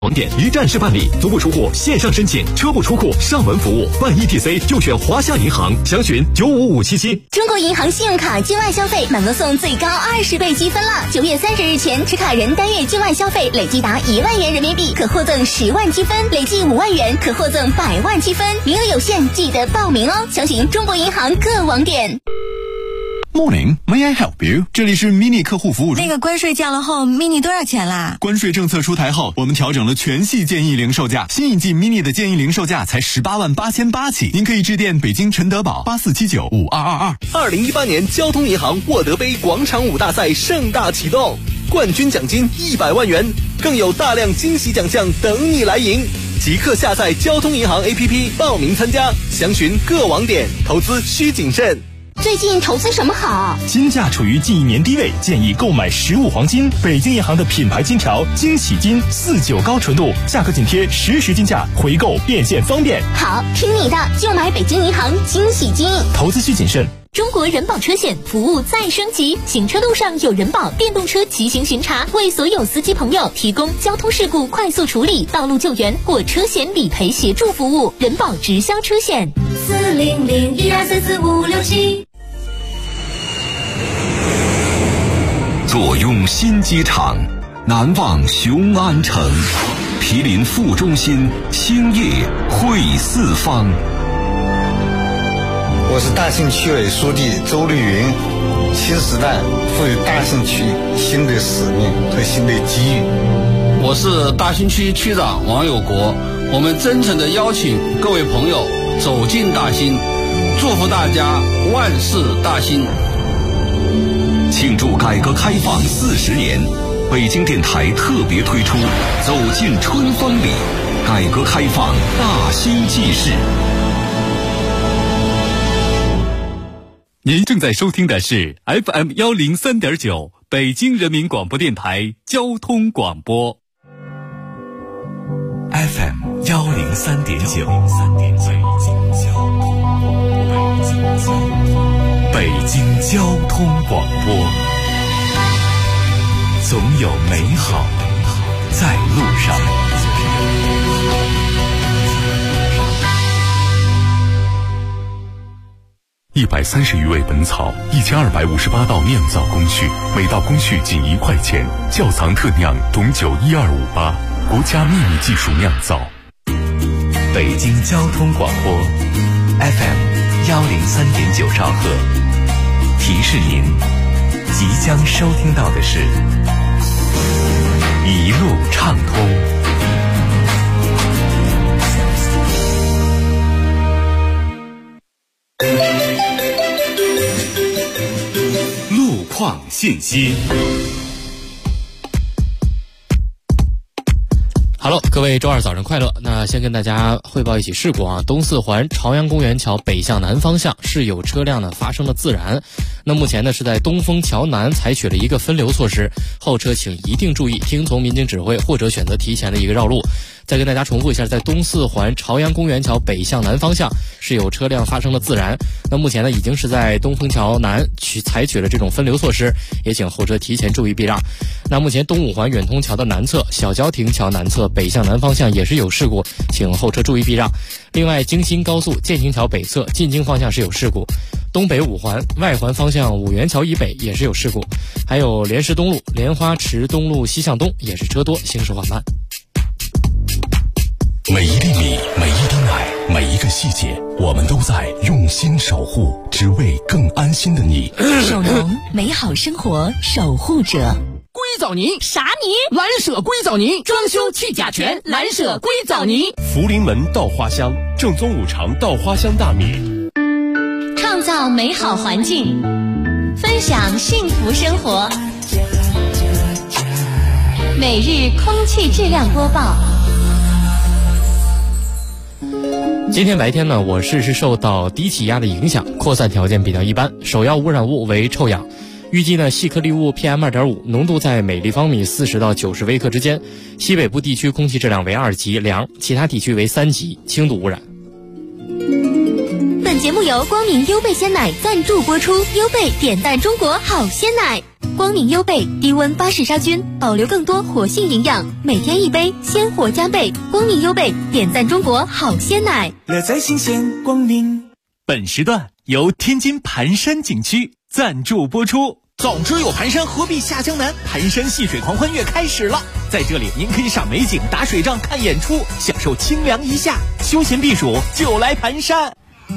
网点一站式办理，足不出户线上申请，车不出库上门服务，办 ETC 就选华夏银行，详询95577。 中国银行信用卡境外消费满额送最高20倍积分了！9月30日前，持卡人单月境外消费累计达1万元人民币，可获赠10万积分；累计5万元，可获赠100万积分。名额有限，记得报名哦！详询中国银行各网点。 Morning, may I help you？ 这里是 mini 客户服务中。 那个关税降了后 ，mini 多少钱啦？ 关税政策出台后，我们调整了全系建议零售价，新一季 mini 的建议零售价才18.888起。您可以致电北京陈德宝84795222。 2018年交通银行沃德杯广场舞大赛盛大启动，冠军奖金100万元，更有大量惊喜奖项等你来赢。即刻下载交通银行 APP 报名参加，详询各网点。投资需谨慎。 最近投资什么好？ 金价处于近1年低位，建议购买实物黄金。北京银行的品牌金条惊喜金49高纯度，价格紧贴实时金价，回购变现方便。 好，听你的，就买北京银行惊喜金。 投资需谨慎。 中国人保车险服务再升级，行车路上有人保电动车骑行巡查，为所有司机朋友提供交通事故快速处理、道路救援或车险理赔协助服务。人保直销车险40012344567。 坐拥新机场，难忘雄安城，毗邻副中心，兴业汇四方。 我是大兴区委书记周绿云。新时代赋予大兴区新的使命和新的机遇。 我是大兴区区长王有国。我们真诚地邀请各位朋友走进大兴，祝福大家万事大兴。 庆祝改革开放40年，北京电台特别推出走进春风里，改革开放大兴纪事。 您正在收听的是 FM 103.9北京人民广播电台交通广播。 FM 103.9北京交通广播，总有美好在路上。130余味本草，1258道酿造工序，每道工序仅1块钱。窖藏特酿董酒12588，国家秘密技术酿造。北京交通广播 FM 103.9兆赫，提示您即将收听到的是一路畅通。路况信息。 Hello， 各位周二早上快乐。那先跟大家汇报一起事故啊，东四环朝阳公园桥北向南方向是有车辆呢发生了自燃。那目前呢是在东风桥南采取了一个分流措施，后车请一定注意听从民警指挥或者选择提前的一个绕路。再跟大家重复一下，在东四环朝阳公园桥北向南方向是有车辆发生了自燃。那目前呢已经是在东风桥南采取了这种分流措施，也请后车提前注意避让。那目前东五环远通桥的南侧小郊亭桥南侧北向南方向也是有事故，请后车注意避让。另外京新高速建行桥北侧进京方向是有事故，东北五环外环方向五元桥以北也是有事故，还有莲石东路莲花池东路西向东也是车多，行驶缓慢。 每一粒米，每一滴奶，每一个细节，我们都在用心守护，只为更安心的你。 手农美好生活守护者。 硅藻泥啥泥？ 蓝舍硅藻泥，装修去甲醛，蓝舍硅藻泥。 福临门稻花香，正宗五常稻花香大米。 创造美好环境，分享幸福生活。每日空气质量播报。 今天白天呢，我市是受到低气压的影响，扩散条件比较一般，首要污染物为臭氧。预计呢，细颗粒物 PM2.5 浓度在每立方米40到90微克之间，西北部地区空气质量为2级良，其他地区为3级轻度污染。 本节目由光明优贝鲜奶赞助播出，优贝点赞中国好鲜奶。光明优贝低温巴氏杀菌，保留更多活性营养，每天一杯，鲜活加倍。光明优贝点赞中国好鲜奶， 乐在新鲜光明。 本时段由天津盘山景区赞助播出。早知有盘山，何必下江南？盘山戏水狂欢月开始了，在这里您可以赏美景、打水仗、看演出，享受清凉一夏，休闲避暑就来盘山。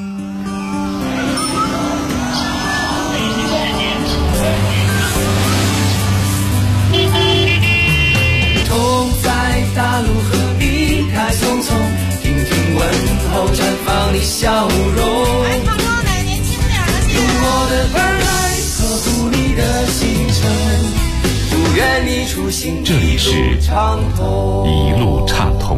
痛在大路何必太匆匆，听听问候，绽放你笑容。用我的耳来呵护你的行程，不愿你出行这里是一路畅通。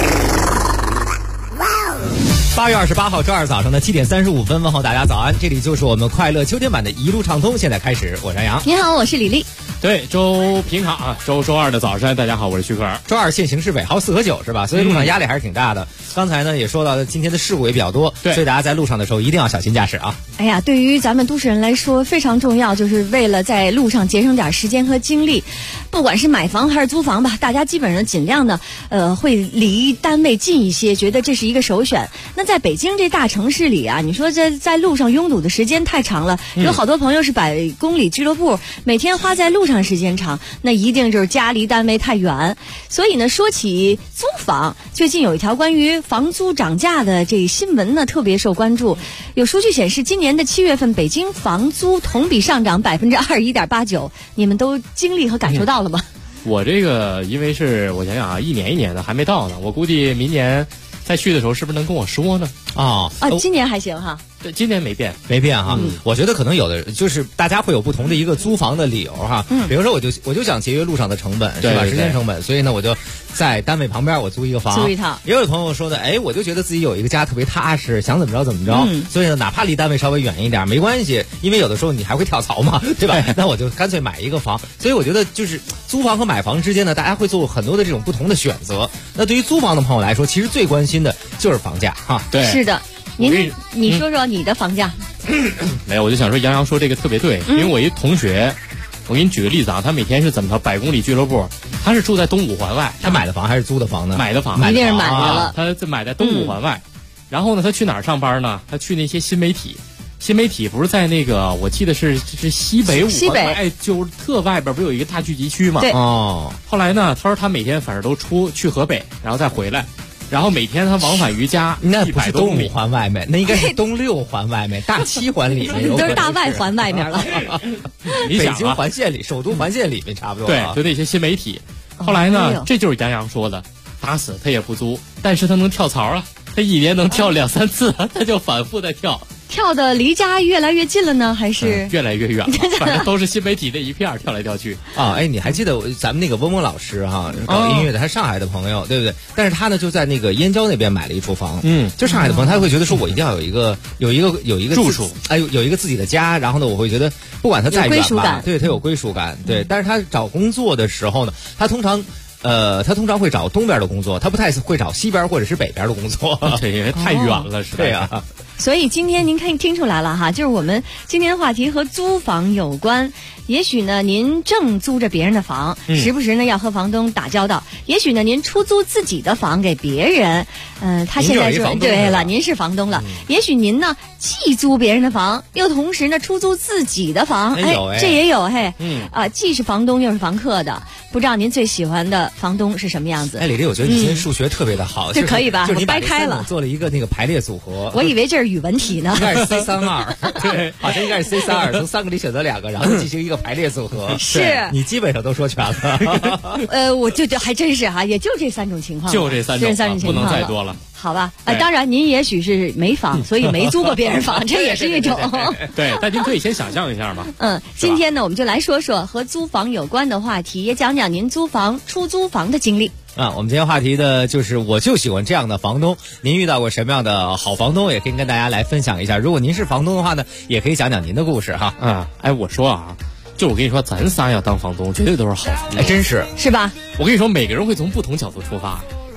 8月28号周二早上的7点35分，问候大家早安，这里就是我们快乐秋天版的一路畅通，现在开始，我是杨洋。 你好，我是李丽。 对，周平卡啊，周二的早上，大家好，我是徐克尔。 周二限行驶尾号4和9是吧？所以路上压力还是挺大的。刚才呢也说到了今天的事故也比较多，所以大家在路上的时候一定要小心驾驶啊。 哎呀，对于咱们都市人来说非常重要，就是为了在路上节省点时间和精力，不管是买房还是租房吧，大家基本上尽量呢会离单位近一些，觉得这是一个首选。那在北京这大城市里啊，你说这在路上拥堵的时间太长了，有好多朋友是100公里俱乐部，每天花在路上时间长，那一定就是家离单位太远。所以呢，说起租房，最近有一条关于房租涨价的这新闻呢，特别受关注。有数据显示，今年的7月份，北京房租同比上涨21.89%，你们都经历和感受到了吗？ 我这个因为是我想想啊，一年一年的还没到呢，我估计明年再去的时候是不是能跟我说呢？ 今年还行哈。 对，今年没变哈。我觉得可能有的就是大家会有不同的一个租房的理由哈。比如说我就想节约路上的成本，是吧？时间成本，所以呢我就在单位旁边我租一个房， 租一套。 也有朋友说的，我就觉得自己有一个家特别踏实，想怎么着怎么着。所以呢，哪怕离单位稍微远一点没关系，因为有的时候你还会跳槽嘛，对吧？那我就干脆买一个房。所以我觉得就是租房和买房之间呢，大家会做很多的这种不同的选择。那对于租房的朋友来说，其实最关心的就是房价哈。 对， 是的。你说说你的房价。 没有，我就想说杨洋说这个特别对，因为我一同学，我给你举个例子啊，他每天是怎么着100公里俱乐部，他是住在东五环外。 他买的房还是租的房呢？ 买的房， 一定是买的了。 他买在东五环外，然后呢，他去哪儿上班呢？他去那些新媒体。新媒体不是在那个，我记得是西北五环外，就是特外边不是有一个大聚集区吗？ 对。 后来呢，他说他每天反正都去河北，然后再回来。然后每天他往返于家， 那不是东5环外面，那应该是东6环外面，大7环里面， 都是大外环外面了。 你想北京环线里，首都环线里面差不多。 对，就那些新媒体。后来呢，这就是杨洋说的，打死他也不租，但是他能跳槽啊，他一年能跳2、3次，他就反复的跳。 跳的离家越来越近了呢，还是越来越远了？反正都是新媒体那一片跳来跳去啊！你还记得咱们那个翁老师哈，搞音乐的，他上海的朋友，对不对？但是他呢就在那个燕郊那边买了一处房，就上海的朋友，他会觉得说我一定要有一个住处， 有一个自己的家，然后呢，我会觉得不管他再远吧，对他有归属感，对。但是他找工作的时候呢，他通常会找东边的工作，他不太会找西边或者是北边的工作， 对，因为太远了，是吧？ 对啊。 所以今天您可以听出来了哈，就是我们今天的话题和租房有关。也许呢，您正租着别人的房，时不时呢要和房东打交道。也许呢，您出租自己的房给别人，他现在说对了，您是房东了。也许您呢既租别人的房，又同时呢出租自己的房，这也有既是房东又是房客的。不知道您最喜欢的房东是什么样子？ 李丽，我觉得你今天数学特别的好， 这可以吧？ 就是你掰开了， 做了一个那个排列组合。 我以为这是语文题呢， 应该是 C32，对，好像应该是 C32，从3个里选择2个，然后进行一个排列组合。 是， 你基本上都说全了。 我就还真是哈，也就这3种情况， 就这3种，不能再多了。 好吧，当然您也许是没房，所以没租过别人房，这也是一种。 对，但您可以先想象一下嘛。 今天呢，我们就来说说和租房有关的话题，也讲讲您租房、出租房的经历。 我们今天话题的就是我就喜欢这样的房东，您遇到过什么样的好房东，也可以跟大家来分享一下。如果您是房东的话呢，也可以讲讲您的故事哈。 我说啊，就我跟你说，咱仨要当房东，绝对都是好房东。 真是吧？ 我跟你说，每个人会从不同角度出发。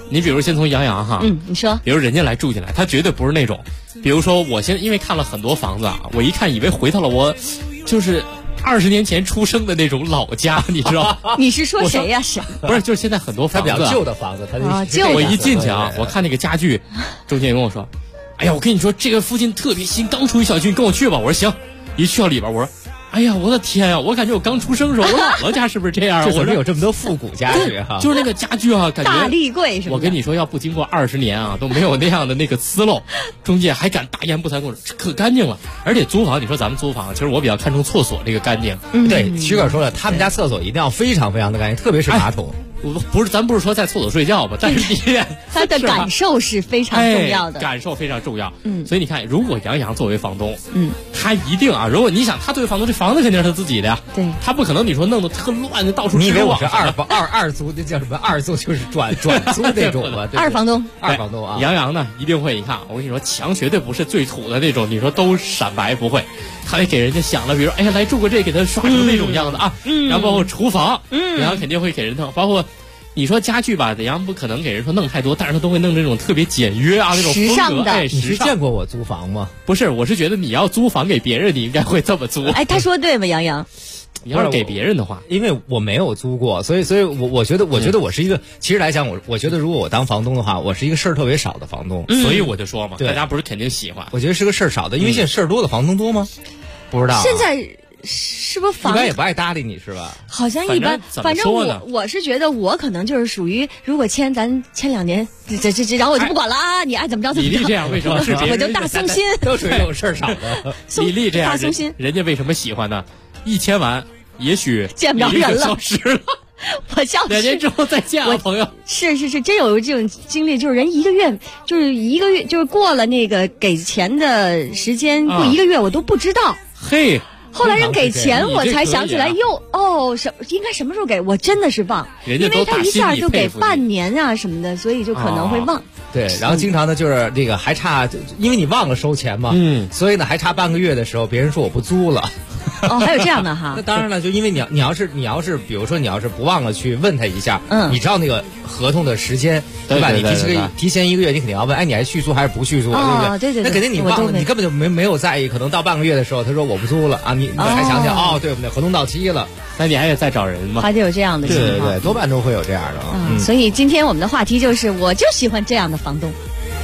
你比如先从杨洋哈， 你说， 比如人家来住进来，他绝对不是那种，比如说我因为看了很多房子啊，我一看以为回到了我就是20年前出生的那种老家，你知道吗？ 你是说谁呀？谁？ 不是，就是现在很多房子， 比较旧的房子， 我一进去啊，我看那个家具，中介跟我说，哎呀，我跟你说，这个附近特别新，刚出一小区，你跟我去吧。我说行，一去到里边，我说，哎呀，我的天呀，我感觉我刚出生的时候，我姥姥家是不是这样？ 我说有这么多复古家具哈， 就是那个家具啊，感觉大立柜是吧？ 我跟你说，要不经过20年啊，都没有那样的那个呲漏。中介还敢大言不惭跟我说，可干净了。而且租房，你说咱们租房，其实我比较看重厕所这个干净。 对，曲哥说了，他们家厕所一定要非常非常的干净，特别是马桶。 不是，咱不是说在厕所睡觉吧？但是他的感受是非常重要的， 感受非常重要。所以你看，如果杨洋作为房东，他一定啊，如果你想他作为房东，这房子肯定是他自己的呀。 对， 他不可能你说弄得特乱的到处。 你以为我是二租？那叫什么？二租就是转租那种吧？ 二房东啊。杨洋呢，一定会，你看，我跟你说，墙绝对不是最土的那种，你说都闪白不会，他得给人家想了，比如哎呀来住个这，给他刷成那种样子啊。然后包括厨房，杨洋肯定会给人弄，包括。你说家具吧，杨洋不可能给人说弄太多，但是他都会弄这种特别简约啊，那种时尚的。 你是见过我租房吗？ 不是，我是觉得你要租房给别人，你应该会这么租。 哎，他说对吗？杨洋， 你要是给别人的话， 因为我没有租过，所以我觉得我是一个，其实来讲，我觉得如果我当房东的话，我是一个事儿特别少的房东， 所以我就说嘛，大家不是肯定喜欢。 我觉得是个事儿少的，因为现在事儿多的房东多吗？不知道。 现在。是不是房一般也不爱搭理你是吧？ 好像一般，反正我是觉得我可能就是属于，如果咱签2年，这，然后我就不管了啊，你爱怎么着怎么着。 李丽这样为什么是别人？ 我就大松心， 都属于这种事儿少的。 李丽这样大松心， 人家为什么喜欢呢？一签完，也许见不着人了， 消失了。 我笑 2年之后再见啊，朋友。 是，真有这种经历，就是人一个月，就是过了那个给钱的时间，过1个月我都不知道。 嘿。 后来人给钱，我才想起来，应该什么时候给？我真的是忘，因为他一下就给半年啊什么的，所以就可能会忘。 对，然后经常呢就是这个还差，因为你忘了收钱嘛，所以呢还差半个月的时候，别人说我不租了。 还有这样的哈。 那当然了，就因为你要是，比如说你要是不忘了去问他一下，你知道那个合同的时间，对吧？你提前1个月，你肯定要问，哎，你还续租还是不续租？对，那肯定你忘了，你根本就没有在意，可能到半个月的时候，他说我不租了啊，你才想起对，我们的合同到期了， 那你还得再找人吗？ 还得有这样的情况， 对，多半都会有这样的。 所以今天我们的话题就是，我就喜欢这样的房东。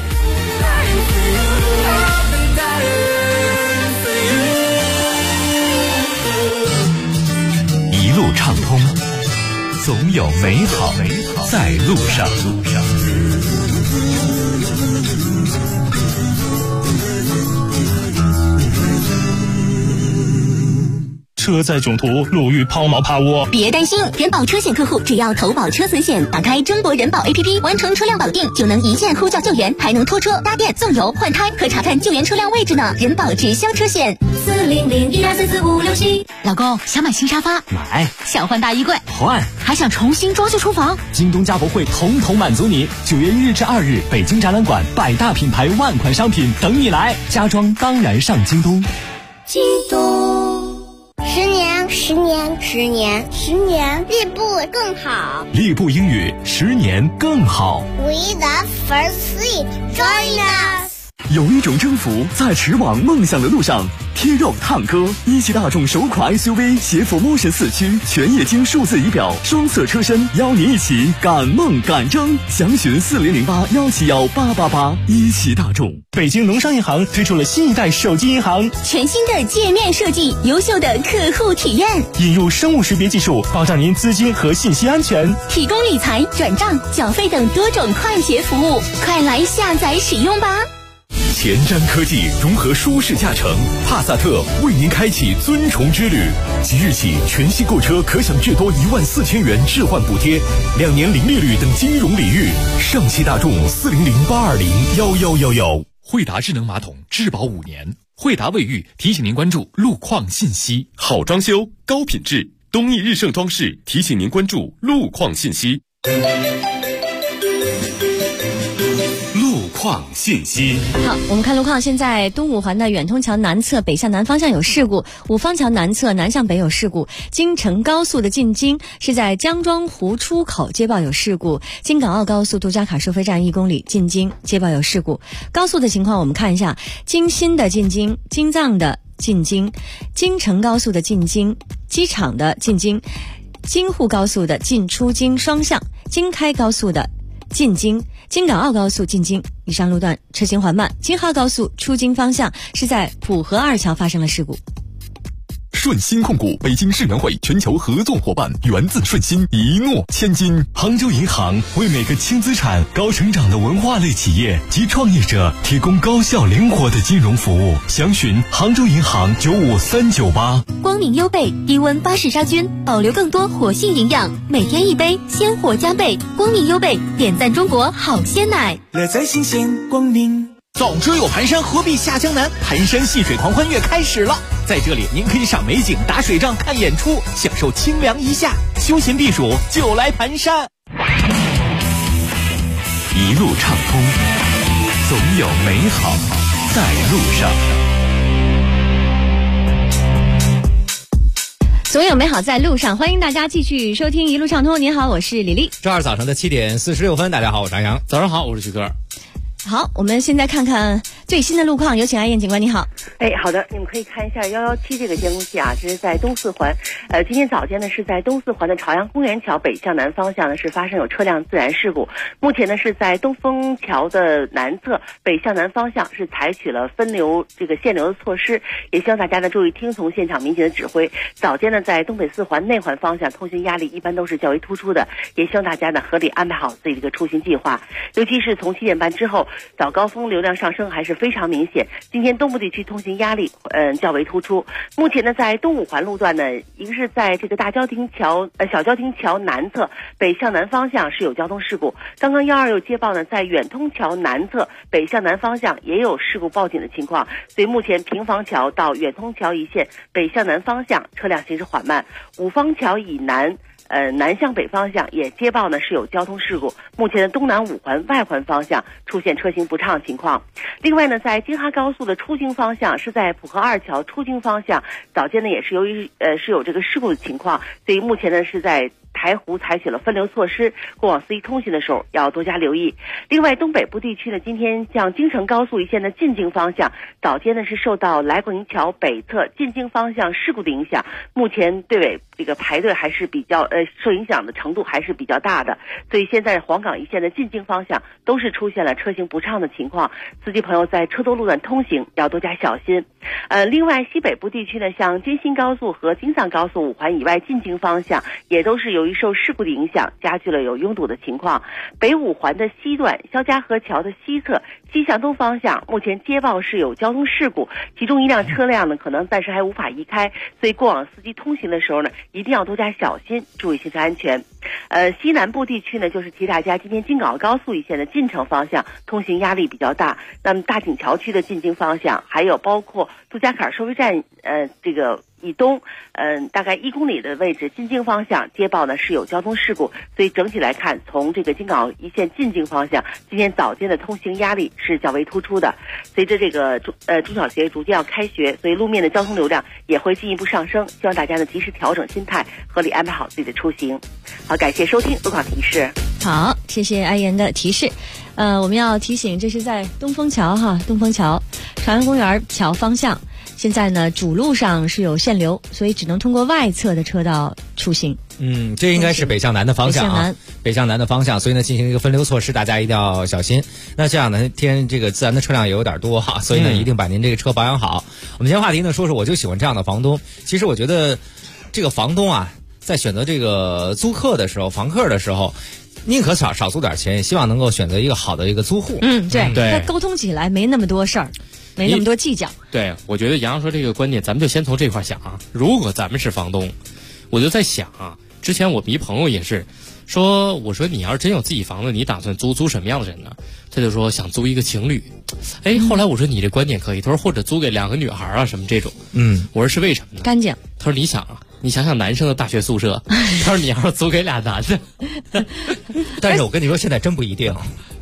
一路畅通，总有美好在路上。 车载囧途，路遇抛锚趴窝。 别担心，人保车险客户只要投保车损险，打开中国人保 APP， 完成车辆保定，就能一键呼叫救援，还能拖车、搭电、送油、换胎和查看救援车辆位置呢。人保直销车险，40012444567。 老公想买新沙发， 买； 想换大衣柜， 换； 还想重新装修厨房， 京东家博会统统满足你。9月1日至2日，北京展览馆100大品牌万款商品等你来，家装当然上京东。 京东。10年，进步更好。 立步英语10年更好。 We the first three, join us。 有一种征服在驰往梦想的路上。贴肉探歌，一汽大众首款 SUV 携辅 Motion 4驱，全液晶数字仪表，双色车身，邀您一起赶梦赶征。详询4008171888。一汽大众。 北京农商银行推出了新一代手机银行， 全新的界面设计，优秀的客户体验， 引入生物识别技术，保障您资金和信息安全， 提供理财、转账、缴费等多种快捷服务，快来下载使用吧。 前瞻科技融合舒适驾乘，帕萨特为您开启尊崇之旅。即日起，全系购车可享至多14000元置换补贴，2年零利率等金融礼遇。上汽大众40082011111。 惠达智能马桶质保5年。惠达卫浴提醒您关注路况信息。好装修，高品质，东义日盛装饰提醒您关注路况信息。路况创信息。 好，我们看路况，现在东五环的远通桥南侧北向南方向有事故，五方桥南侧南向北有事故，京承高速的进京是在江庄湖出口接报有事故，京港澳高速杜家坎收费站1公里进京接报有事故。高速的情况我们看一下，京新的进京，京藏的进京，京承高速的进京，机场的进京，京沪高速的进出京双向，京开高速的进京，京港澳高速进京以上路段车行缓慢。京哈高速出京方向是在浦河二桥发生了事故。 顺鑫控股北京世园会全球合作伙伴，源自顺鑫，一诺千金。 杭州银行为每个轻资产、高成长的文化类企业及创业者提供高效灵活的金融服务。详询杭州银行95398。 光明优贝低温巴氏杀菌，保留更多活性营养，每天一杯，鲜活加倍。光明优贝点赞中国好鲜奶， 乐在新鲜光明。总之有盘山，何必下江南？盘山戏水狂欢月开始了，在这里您可以赏美景、打水仗、看演出，享受清凉一夏，休闲避暑就来盘山。 一路畅通，总有美好在路上。 总有美好在路上，欢迎大家继续收听一路畅通。您好，我是李丽。 周二早上的7点46分，大家好，我是杨洋。 早上好，我是徐哥。 好，我们现在看看最新的路况，有请阿燕警官，你好。 好的，你们可以看一下117这个监控器啊，这是在东四环。今天早间呢是在东四环的朝阳公园桥北向南方向呢是发生有车辆自燃事故。目前呢是在东风桥的南侧北向南方向是采取了分流这个限流的措施，也希望大家呢注意听从现场民警的指挥。早间呢在东北四环内环方向通行压力一般都是较为突出的，也希望大家呢合理安排好自己的一个出行计划，尤其是从7点半之后。早高峰流量上升还是非常明显，今天东部地区通行压力较为突出。目前呢在东五环路段呢，一个是在这个小交亭桥南侧北向南方向是有交通事故，刚刚126又接报呢在远通桥南侧北向南方向也有事故报警的情况，所以目前平房桥到远通桥一线北向南方向车辆行驶缓慢，五方桥以南南向北方向也接报呢是有交通事故，目前的东南五环外环方向出现车行不畅情况。另外呢在京哈高速的出京方向是在浦河二桥出京方向，早间呢也是由于是有这个事故的情况，所以目前呢是在台湖采取了分流措施，过往司机通行的时候要多加留意。另外东北部地区呢，今天像京承高速一线的进京方向，早间呢是受到来广营桥北侧进京方向事故的影响，目前队尾这个排队还是比较受影响的程度还是比较大的，所以现在黄岗一线的进京方向都是出现了车行不畅的情况，司机朋友在车多路段通行要多加小心。另外西北部地区呢，像京新高速和京藏高速五环以外进京方向也都是由于受事故的影响，加剧了有拥堵的情况。北五环的西段肖家河桥的西侧西向东方向目前接报是有交通事故，其中一辆车辆呢可能暂时还无法移开，所以过往司机通行的时候呢一定要多加小心，注意行车安全。西南部地区呢，就是提大家今天京港澳高速一线的进城方向通行压力比较大，那么大井桥区的进京方向，还有包括杜家坎收费站这个以东大概1公里的位置进京方向接报呢是有交通事故，所以整体来看，从这个京港澳一线进京方向今天早间的通行压力是较为突出的。随着这个中小学逐渐要开学，所以路面的交通流量也会进一步上升，希望大家呢及时调整心态，合理安排好自己的出行。好，感谢收听路况提示。 好，谢谢阿言的提示。我们要提醒，这是在东风桥朝阳公园桥方向，现在呢主路上是有限流，所以只能通过外侧的车道出行。 这应该是北向南的方向啊，北向南的方向，所以呢进行一个分流措施，大家一定要小心。那这样呢天这个自然的车辆也有点多哈，所以呢一定把您这个车保养好。我们今天话题呢说我就喜欢这样的房东。其实我觉得这个房东啊，在选择这个租客的时候，房客的时候，宁可少租点钱，希望能够选择一个好的一个租户。 对，他沟通起来没那么多事儿，没那么多计较。 对，我觉得杨洋说这个观点，咱们就先从这块想啊。如果咱们是房东，我就在想啊，之前我们一朋友也是说，我说你要是真有自己房子，你打算租什么样的人呢？他就说想租一个情侣。后来我说你这观点可以，他说或者租给2个女孩啊什么这种。我说是为什么呢？ 干净。 他说你想啊，你想想男生的大学宿舍，他说你要是租给俩男的， 但是我跟你说现在真不一定。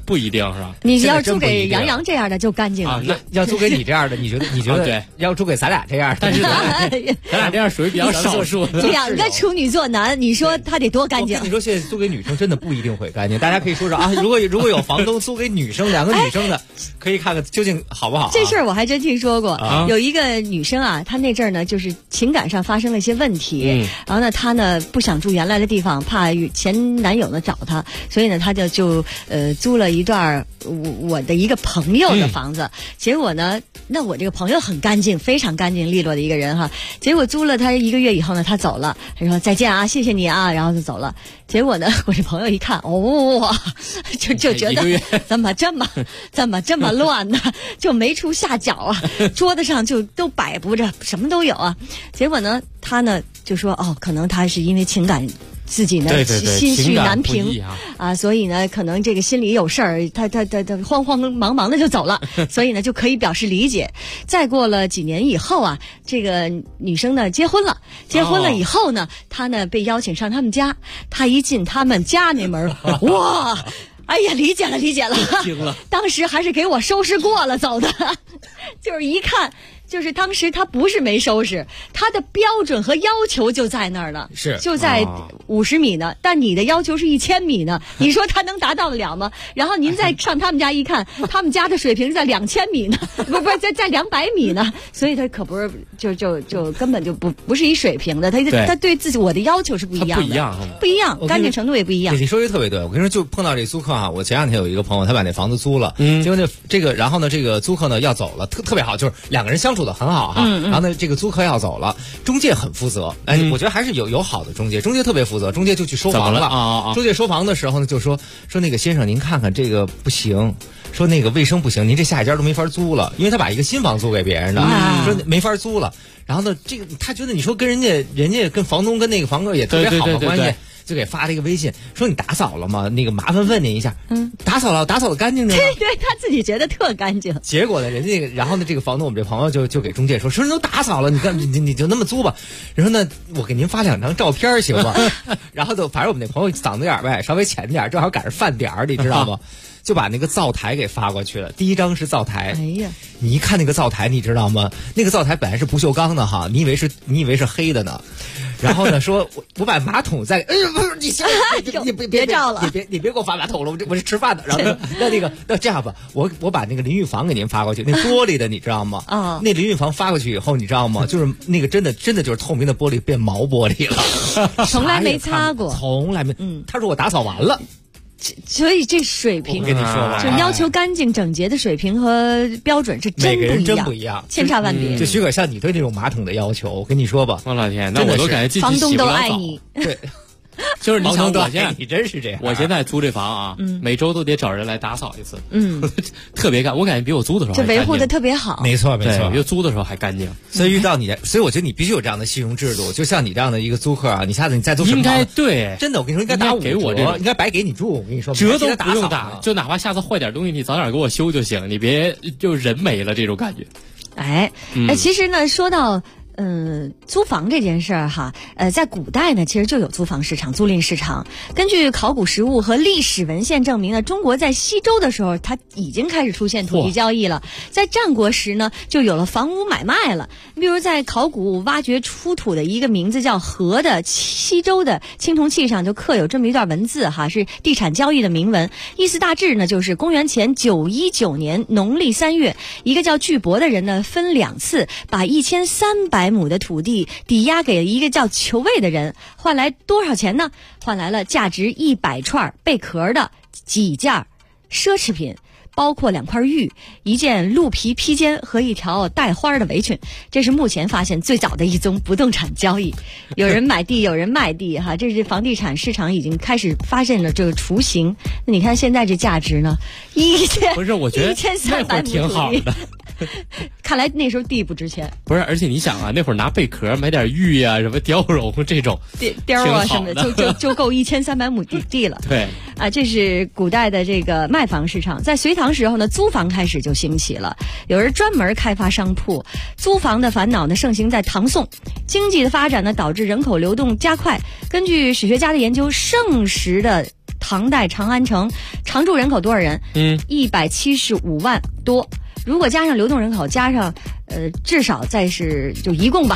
不一定是吧？ 你要租给杨洋这样的就干净了， 要租给你这样的，你觉得对？ 要租给咱俩这样的， 但是咱俩这样属于比较少数。 两个处女座男，你说他得多干净？ 我跟你说，现在租给女生真的不一定会干净。大家可以说说啊，如果有房东租给女生2个女生的，可以看看究竟好不好。 这事儿我还真听说过，有一个女生啊，她那阵儿呢就是情感上发生了一些问题，然后呢她呢不想住原来的地方，怕前男友呢找她，所以呢她就租了一段我的一个朋友的房子。结果呢，那我这个朋友很干净，非常干净利落的一个人哈。结果租了他1个月以后呢，他走了，他说再见啊，谢谢你啊，然后就走了。结果呢，我这朋友一看，就觉得怎么这么乱呢？就没处下脚啊，桌子上就都摆不着，什么都有啊。结果呢，他呢就说可能他是因为情感。自己呢心绪难平啊，所以呢可能这个心里有事儿，他慌慌忙忙的就走了，所以呢就可以表示理解。再过了几年以后啊，这个女生呢结婚了以后呢，她呢被邀请上他们家，她一进他们家那门，哇！哎呀，理解了，当时还是给我收拾过了走的，就是一看。就是当时他不是没收拾，他的标准和要求就在那儿了，就在50米呢，但你的要求是1000米呢，你说他能达到得了吗？然后您再上他们家一看，他们家的水平是在2000米呢，不是在200米呢，所以他可不是就根本就不是一水平的，他对自己我的要求是不一样的，不一样，干净程度也不一样。 你说的特别对，我跟你说，就碰到这租客啊，我前2天有一个朋友，他把那房子租了，结果然后呢，这个租客呢要走了，特别好，就是2个人相处的很好哈，然后呢，这个租客要走了，中介很负责，我觉得还是有好的中介特别负责，中介就去收房了，中介收房的时候呢，就说那个先生您看看这个不行，说那个卫生不行，您这下一家都没法租了，因为他把一个新房租给别人的，说没法租了，然后呢，这个他觉得你说跟人家跟房东跟那个房客也特别好的关系。就给发了一个微信，说你打扫了吗？那个麻烦问您一下，打扫了干净着吗？ 对，他自己觉得特干净。 结果呢，然后呢，这个房东我们这朋友就给中介说都打扫了，你就那么租吧。然后呢，我给您发2张照片行吗？然后反正我们那朋友嗓子眼呗稍微浅点，正好赶上饭点儿，你知道吗？就把那个灶台给发过去了。第1张是灶台， 哎呀， 你一看那个灶台，你知道吗？那个灶台本来是不锈钢的哈，你以为是黑的呢。然后呢，说我把马桶再，不是你别照了， 你别给我发马桶了，我是吃饭的。然后那这样吧，我把那个淋浴房给您发过去，那玻璃的你知道吗？那淋浴房发过去以后，你知道吗？就是那个真的就是透明的玻璃变毛玻璃了， 从来没擦过， 从来没。他说我打扫完了。 所以这水平， 我跟你说吧， 就要求干净整洁的水平和标准是每个人真不一样， 千差万别。 就许可像你对这种马桶的要求，我跟你说吧， 我老天，那我都感觉房东都爱你。 对。 就是你想我现在你真是这样， 我现在租这房啊，每周都得找人来打扫一次，特别干，我感觉比我租的时候就维护的特别好， 没错， 比租的时候还干净。 所以遇到你，所以我觉得你必须有这样的信用制度，就像你这样的一个租客啊，你下次你再租什么应该对， 真的，我跟你说应该打5折， 给我这应该白给你住，我跟你说折都不用打，就哪怕下次坏点东西，你早点给我修就行，你别就人没了这种感觉。 其实呢，说到。租房这件事儿哈，在古代呢，其实就有租房市场、租赁市场。根据考古实物和历史文献证明呢，中国在西周的时候，它已经开始出现土地交易了。在战国时呢，就有了房屋买卖了。比如在考古挖掘出土的一个名字叫和的西周的青铜器上就刻有这么一段文字哈，是地产交易的铭文，意思大致呢就是公元前919年农历3月，一个叫巨伯的人呢分2次把1300亩的土地抵押给一个叫裘卫的人，换来多少钱呢？换来了价值100串贝壳的几件奢侈品，包括2块玉、1件鹿皮披肩和1条带花的围裙。这是目前发现最早的一宗不动产交易。有人买地，有人卖地哈，这是房地产市场已经开始发现了这个雏形。那你看现在这价值呢？ 不是，我觉得 1300亩挺好的。 看来那时候地不值钱， 不是，而且你想啊，那会儿拿贝壳买点玉呀、什么貂绒这种貂啊什么的，就够1300亩地了。 对啊，这是古代的这个卖房市场。在隋唐时候呢，租房开始就兴起了，有人专门开发商铺。租房的烦恼呢盛行在唐宋，经济的发展呢导致人口流动加快。根据史学家的研究，盛时的唐代长安城，常住人口多少人？175万多。如果加上流动人口，加上至少再是就一共吧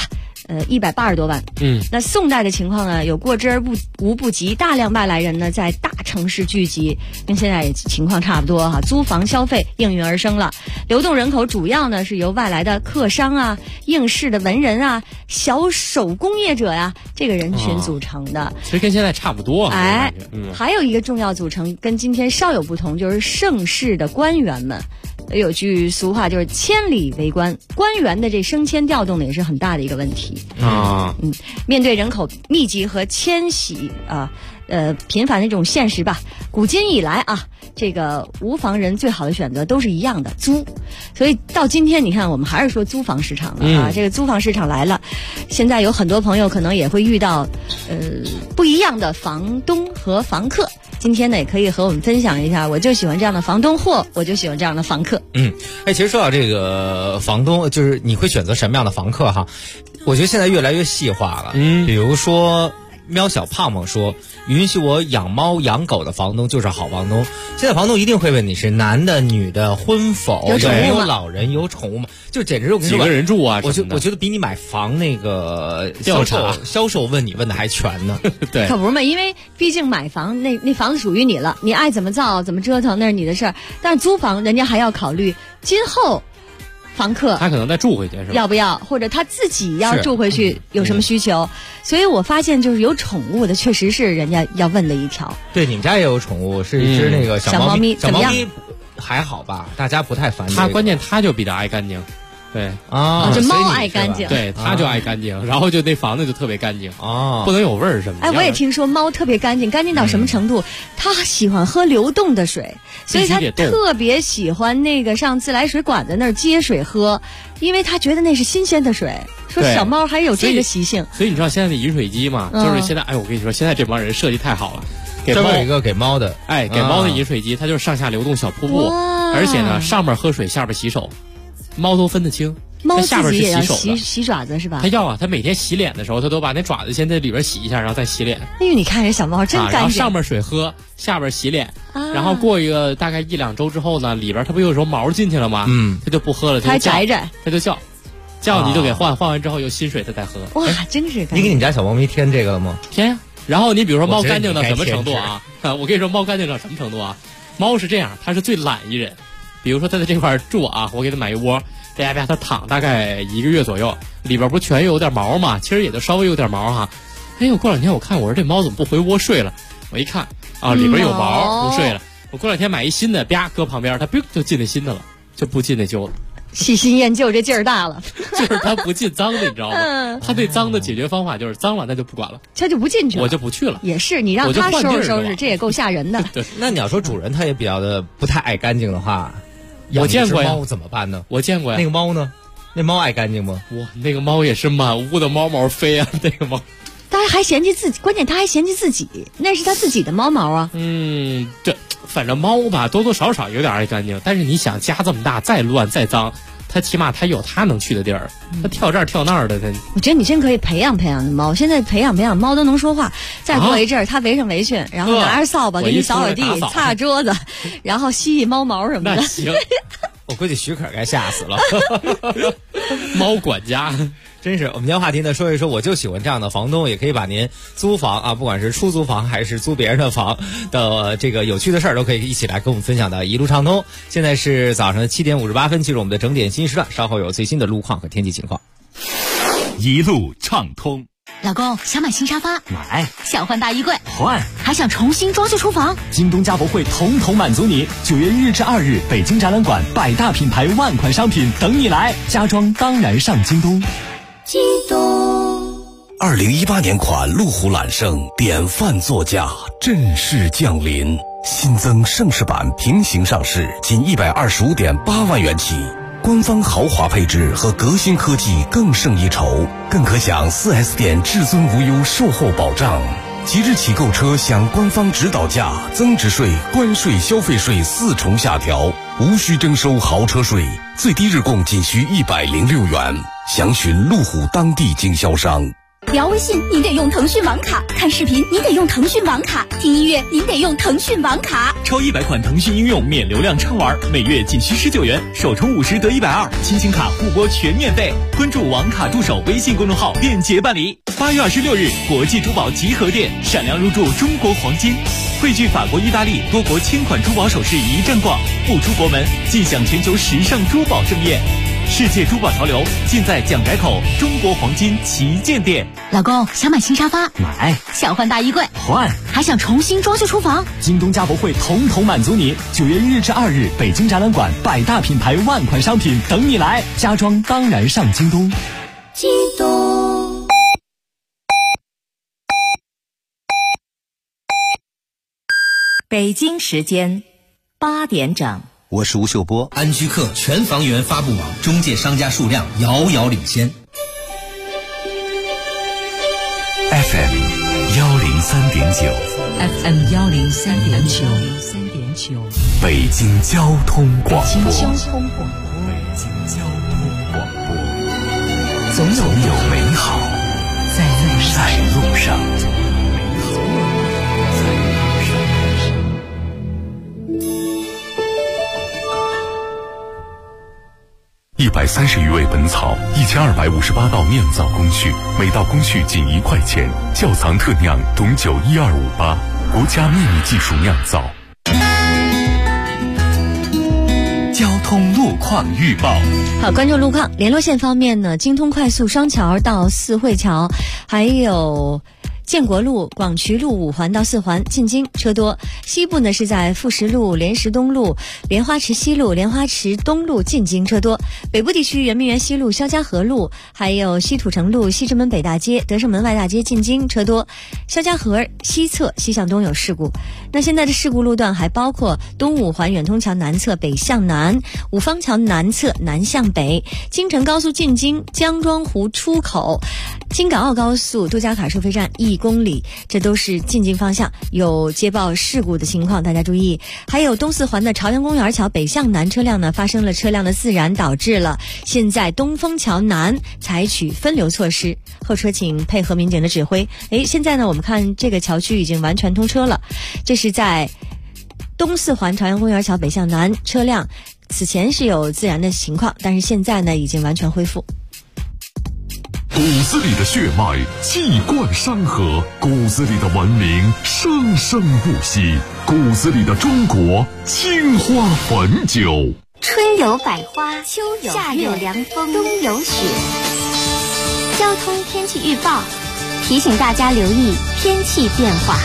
，180多万。那宋代的情况呢，有过之而无不及，大量外来人呢在大城市聚集，跟现在情况差不多哈。租房消费应运而生了，流动人口主要呢是由外来的客商啊、应试的文人啊、小手工业者呀这个人群组成的。 其实跟现在差不多。 还有一个重要组成跟今天稍有不同，就是盛世的官员们。有句俗话就是千里为官，官员的这升迁调动呢也是很大的一个问题面对人口密集和迁徙频繁的这种现实吧，古今以来啊，这个无房人最好的选择都是一样的，租。所以到今天你看我们还是说租房市场了啊，这个租房市场来了，现在有很多朋友可能也会遇到不一样的房东和房客。今天呢，也可以和我们分享一下，我就喜欢这样的房东，或我就喜欢这样的房客。 其实说到这个房东，就是你会选择什么样的房客哈？我觉得现在越来越细化了。比如说喵小胖胖说，允许我养猫养狗的房东就是好房东。现在房东一定会问你是男的女的，婚否，有老人有宠物吗？就简直我跟你说， 几个人住啊？ 我觉得比你买房那个销售问的还全呢。 对， 可不是嘛，因为毕竟买房那房子属于你了，你爱怎么造怎么折腾那是你的事儿。但是租房人家还要考虑今后房客他可能再住回去是吧？ 要不要，或者他自己要住回去有什么需求？所以我发现就是有宠物的确实是人家要问的一条。 对，你们家也有宠物，是一只那个小猫咪， 小猫咪还好吧？大家不太烦它，关键它就比较爱干净。对这猫爱干净， 对，它就爱干净，然后就那房子就特别干净不能有味儿什么的。 我也听说猫特别干净，干净到什么程度？它喜欢喝流动的水，所以它特别喜欢那个上自来水管子那儿接水喝，因为它觉得那是新鲜的水。说小猫还有这个习性， 所以你知道现在的饮水机嘛，就是现在我跟你说，现在这帮人设计太好了。 专门有一个给猫的， 给猫的饮水机，它就是上下流动小瀑布，而且呢，上面喝水，下边洗手。猫都分得清， 猫下边是洗手的，洗爪子是吧？ 它要啊，它每天洗脸的时候，它都把那爪子先在里边洗一下，然后再洗脸。 哎呦，你看人小猫真干净。 然后上面水喝，下边洗脸，然后过一个大概1-2周之后呢，里边它不有时候毛进去了吗？它就不喝了，它就摘， 它就叫你就给换完之后有新水它再喝。 哇，真是干净！ 你给你们家小猫咪添这个了吗？ 添呀。然后你比如说猫干净到什么程度啊？我跟你说猫干净到什么程度啊？猫是这样，它是最懒一人。比如说它在这块住啊，我给它买一窝。它躺大概1个月左右，里边不全有点毛嘛，其实也就稍微有点毛哈。我过2天我看我说这猫怎么不回窝睡了？我一看里边有毛，不睡了。我过2天买一新的，啪搁旁边，它就进那新的了，就不进那旧的。 喜新厌旧这劲儿大了， 就是它不进脏的，你知道吗？它对脏的解决方法就是脏了那就不管了， 它就不进去了， 我就不去了。 也是，你让它收拾，这也够吓人的。 对， 那你要说主人他也比较的不太爱干净的话。 我见过呀， 猫怎么办呢？ 我见过呀。 那个猫呢？那猫爱干净吗？ 哇，那个猫也是满屋的猫毛飞啊！那个猫， 它还嫌弃自己，关键它还嫌弃自己，那是它自己的猫毛啊。 这反正猫吧，多多少少有点爱干净，但是你想家这么大，再乱再脏，它起码它有它能去的地儿，它跳这儿跳那儿的。 我觉得你真可以培养培养的猫，现在培养猫都能说话。再过一阵儿，它围上围裙，然后拿着扫把给你扫地、擦桌子，然后吸猫毛什么的。 那行， 我估计许可该吓死了。 猫管家。 真是，我们今天话题呢，说一说，我就喜欢这样的房东，也可以把您租房啊，不管是出租房还是租别人的房的这个有趣的事儿，都可以一起来跟我们分享的一路畅通。现在是早上7点58分，进入我们的整点新时段，稍后有最新的路况和天气情况。 一路畅通。 老公想买新沙发， 买； 想换大衣柜， 换； 还想重新装修厨房， 京东家博会统统满足你。9月1日至2日，北京展览馆100大品牌万款商品等你来，家装当然上京东。 京东2018年款路虎揽胜典范座驾正式降临，新增盛世版平行上市，仅125.8万元起，官方豪华配置和革新科技更胜一筹，更可享 4S 店至尊无忧售后保障。即日起购车享官方指导价、增值税、关税、消费税4重下调，无需征收豪车税，最低日供仅需106元。详询路虎当地经销商。 聊微信您得用腾讯网卡，看视频您得用腾讯网卡，听音乐您得用腾讯网卡。 超100款腾讯应用免流量畅玩，每月仅需19元，首充50得120，亲情卡互拨全免费。关注网卡助手微信公众号便捷办理。8月26日，国际珠宝集合店闪亮入驻中国黄金，汇聚法国、意大利多国千款珠宝首饰一站逛，不出国门尽享全球时尚珠宝盛宴。世界珠宝潮流尽在蒋宅口中国黄金旗舰店。 老公想买新沙发， 买； 想换大衣柜， 换； 还想重新装修厨房， 京东家博会统统满足你。9月1日至2日，北京展览馆100大品牌万款商品等你来，家装当然上京东。 京东。 北京时间8点整。 我是吴秀波。安居客全房源发布网中介商家数量遥遥领先。 FM 103.9 FM 103.9 北京交通广播。 北京交通广播。总有美好在路上。 130余味本草，1258道酿造工序，每道工序仅1块钱。窖藏特酿董酒12588，国家秘密技术酿造。 交通路况预报。 好，关注路况。联络线方面呢，京通快速双桥到四惠桥，还有建国路、广渠路5环到4环进京车多。西部呢是在富石路、莲石东路、莲花池西路、莲花池东路进京车多。北部地区圆明园西路、肖家河路，还有西土城路、西直门北大街、德胜门外大街进京车多。肖家河西侧西向东有事故。那现在的事故路段还包括东5环远通桥南侧北向南、五方桥南侧南向北、京承高速进京江庄湖出口、京港澳高速杜家坎收费站1公里，这都是进京方向有接报事故的情况，大家注意。还有东4环的朝阳公园桥北向南车辆呢发生了车辆的自燃，导致了现在东风桥南采取分流措施，后车请配合民警的指挥。现在呢我们看这个桥区已经完全通车了，这是在东4环朝阳公园桥北向南车辆此前是有自燃的情况，但是现在呢已经完全恢复。 骨子里的血脉气贯山河，骨子里的文明生生不息，骨子里的中国青花汾酒。 春有百花，秋有夏有凉风，冬有雪。交通天气预报提醒大家留意天气变化。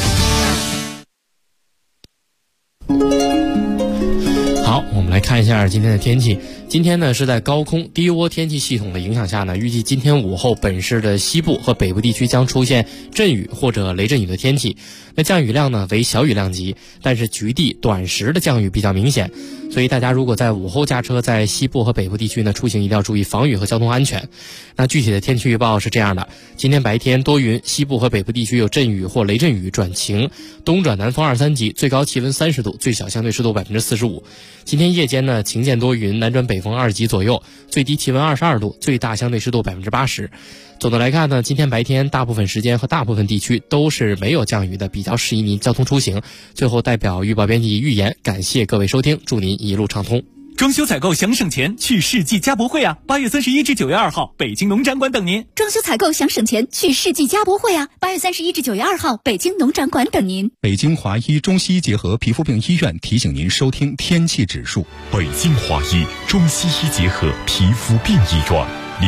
好，我们来看一下今天的天气。今天呢是在高空低涡天气系统的影响下呢，预计今天午后本市的西部和北部地区将出现阵雨或者雷阵雨的天气。那降雨量呢为小雨量级，但是局地短时的降雨比较明显，所以大家如果在午后驾车，在西部和北部地区呢出行一定要注意防雨和交通安全。那具体的天气预报是这样的：今天白天多云，西部和北部地区有阵雨或雷阵雨转晴，东转南风2、3级，最高气温30度，最小相对湿度45%。今天夜间呢晴间多云，南转北风2级左右，最低气温22度，最大相对湿度80%。总的来看呢，今天白天大部分时间和大部分地区都是没有降雨的，比较适宜您交通出行。最后代表预报编辑预言，感谢各位收听，祝您一路畅通。 装修采购想省钱，去世纪家博会啊！8月31至9月2号，北京农展馆等您。 装修采购想省钱，去世纪家博会啊！8月31至9月2号，北京农展馆等您。 北京华医中西医结合皮肤病医院提醒您收听天气指数。 北京华医中西医结合皮肤病医院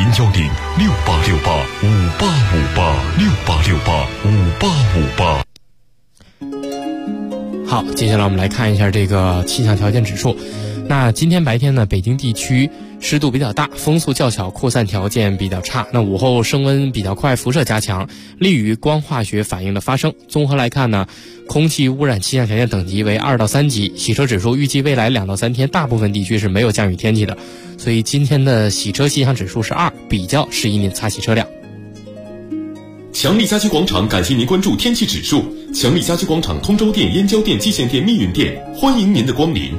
，6868-5858，6858-5858。 好，接下来我们来看一下这个气象条件指数。那今天白天呢，北京地区湿度比较大，风速较小，扩散条件比较差。那午后升温比较快，辐射加强，利于光化学反应的发生。综合来看呢，空气污染气象条件等级为2到3级。洗车指数预计未来2到3天大部分地区是没有降雨天气的，所以今天的洗车气象指数是2，比较适宜您擦洗车辆。 强力家居广场感谢您关注天气指数。强力家居广场通州店、燕郊店、蓟县店、密云店，欢迎您的光临。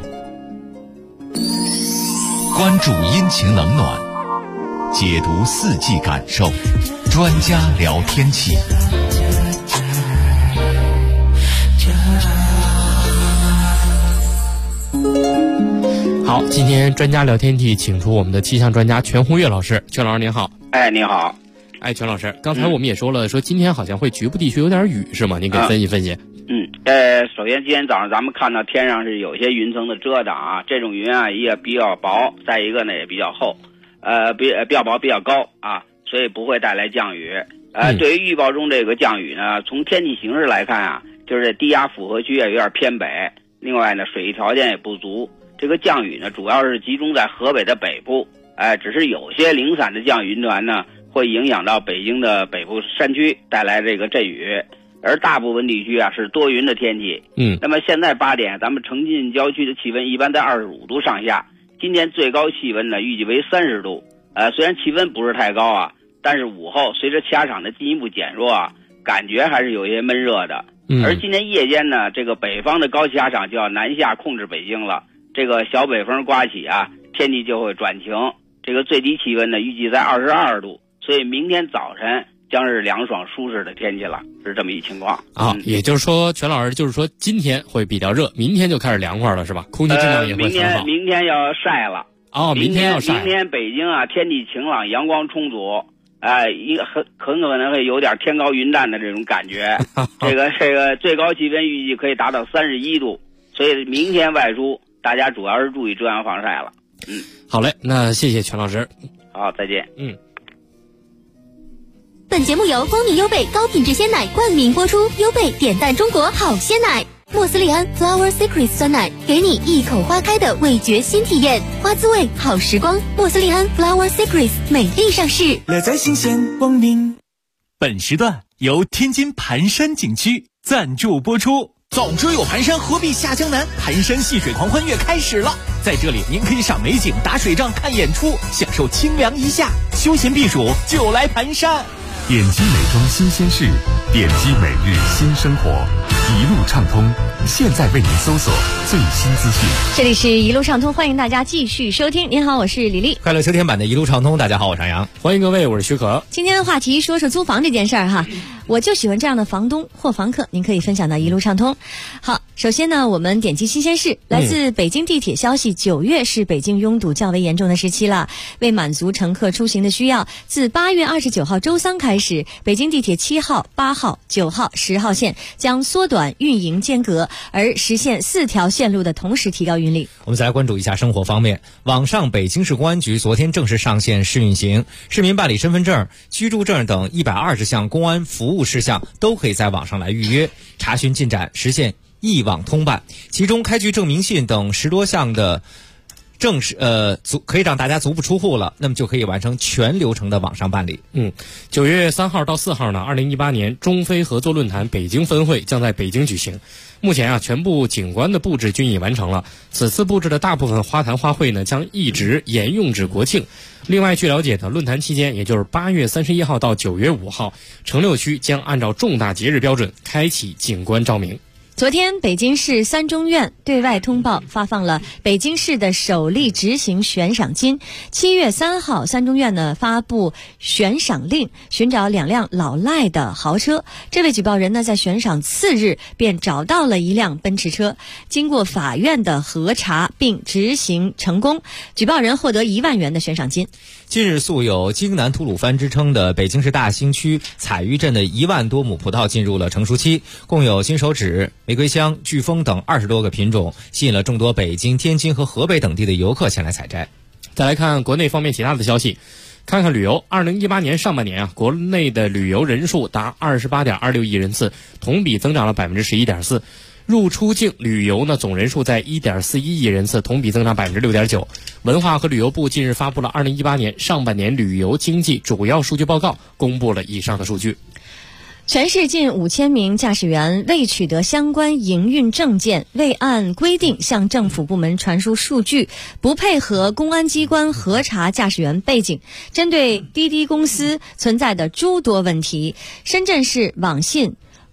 关注阴晴冷暖，解读四季感受， 专家聊天气。 好，今天专家聊天气，请出我们的气象专家全红月老师。全老师您好。 你好。 全老师，刚才我们也说了，说今天好像会局部地区有点雨，是吗？您给分析分析。 首先今天早上咱们看到天上是有些云层的遮挡啊，这种云啊也比较薄，再一个呢也比较厚，比较薄比较高啊，所以不会带来降雨。对于预报中这个降雨呢，从天气形势来看啊，就是低压复合区啊有点偏北，另外呢水域条件也不足，这个降雨呢主要是集中在河北的北部，只是有些零散的降雨云团呢会影响到北京的北部山区，带来这个阵雨，而大部分地区啊是多云的天气。那么现在8点，咱们城进郊区的气温一般在25度上下，今天最高气温呢预计为30度。虽然气温不是太高啊，但是午后随着气压场的进一步减弱啊，感觉还是有些闷热的。而今天夜间呢，这个北方的高气压场就要南下控制北京了，这个小北风刮起啊，天气就会转晴。这个最低气温呢预计在22度，所以明天早晨将是凉爽舒适的天气了，是这么一情况啊。也就是说，全老师就是说今天会比较热，明天就开始凉快了，是吧？空气质量也会很好。 明天要晒了。 明天要晒。 明天北京啊，天气晴朗，阳光充足，很可能会有点天高云淡的这种感觉。这个最高气温预计可以达到31度，所以明天外出大家主要是注意遮阳防晒了。 好嘞，那谢谢全老师。 好，再见。 本节目由蜂蜜优贝高品质鲜奶冠名播出，优贝点赞中国好鲜奶，莫斯利安 Flower Secrets 酸奶，给你一口花开的味觉新体验，花滋味好时光。莫斯利安 Flower Secrets 美丽上市， 乐在新鲜光临。本时段由天津盘山景区赞助播出。总之有盘山，何必下江南？盘山戏水狂欢月开始了，在这里您可以赏美景、打水仗、看演出，享受清凉一夏，休闲避暑就来盘山。 点击美妆新鲜事，点击每日新生活，一路畅通，现在为您搜索最新资讯。 这里是一路畅通，欢迎大家继续收听。您好，我是李丽。 快乐秋天版的一路畅通，大家好，我是杨洋。 欢迎各位，我是徐可。 今天的话题说说租房这件事儿哈。我就喜欢这样的房东或房客，您可以分享到一路畅通。好，首先呢，我们点击新鲜事，来自北京地铁消息，9月是北京拥堵较为严重的时期了。为满足乘客出行的需要，自8月29号周3开始，北京地铁7号、8号、9号、10号线将缩短运营间隔，而实现4条线路的同时提高运力。 我们再来关注一下生活方面，网上北京市公安局昨天正式上线试运行，市民办理身份证、居住证等120项公安服务事项都可以在网上来预约查询进展，实现一网通办。其中开具证明信等10多项的正式可以让大家足不出户了，那么就可以完成全流程的网上办理。 9月3号到4号呢，2018年中非合作论坛北京分会将在北京举行。目前啊，全部景观的布置均已完成了。此次布置的大部分花坛花卉呢，将一直沿用至国庆。另外，据了解呢，论坛期间，也就是8月31号到9月5号，城6区将按照重大节日标准开启景观照明。 昨天，北京市三中院对外通报发放了北京市的首例执行悬赏金。7月3号，三中院呢发布悬赏令，寻找2辆老赖的豪车。这位举报人呢在悬赏次日便找到了一辆奔驰车，经过法院的核查并执行成功，举报人获得1万元的悬赏金。 近日，素有京南吐鲁番之称的北京市大兴区采玉镇的1万多亩葡萄进入了成熟期，共有金手指、玫瑰香、飓风等20多个品种，吸引了众多北京、天津和河北等地的游客前来采摘。 再来看国内方面其他的消息，看看旅游。2018年上半年啊，国内的旅游人数达28.26亿人次，同比增长了11.4%。入出境旅游呢，总人数在1.41亿人次，同比增长6.9%。文化和旅游部近日发布了2018年上半年旅游经济主要数据报告，公布了以上的数据。 全市近5000名驾驶员未取得相关营运证件，未按规定向政府部门传输数据，不配合公安机关核查驾驶员背景。针对滴滴公司存在的诸多问题，深圳市网信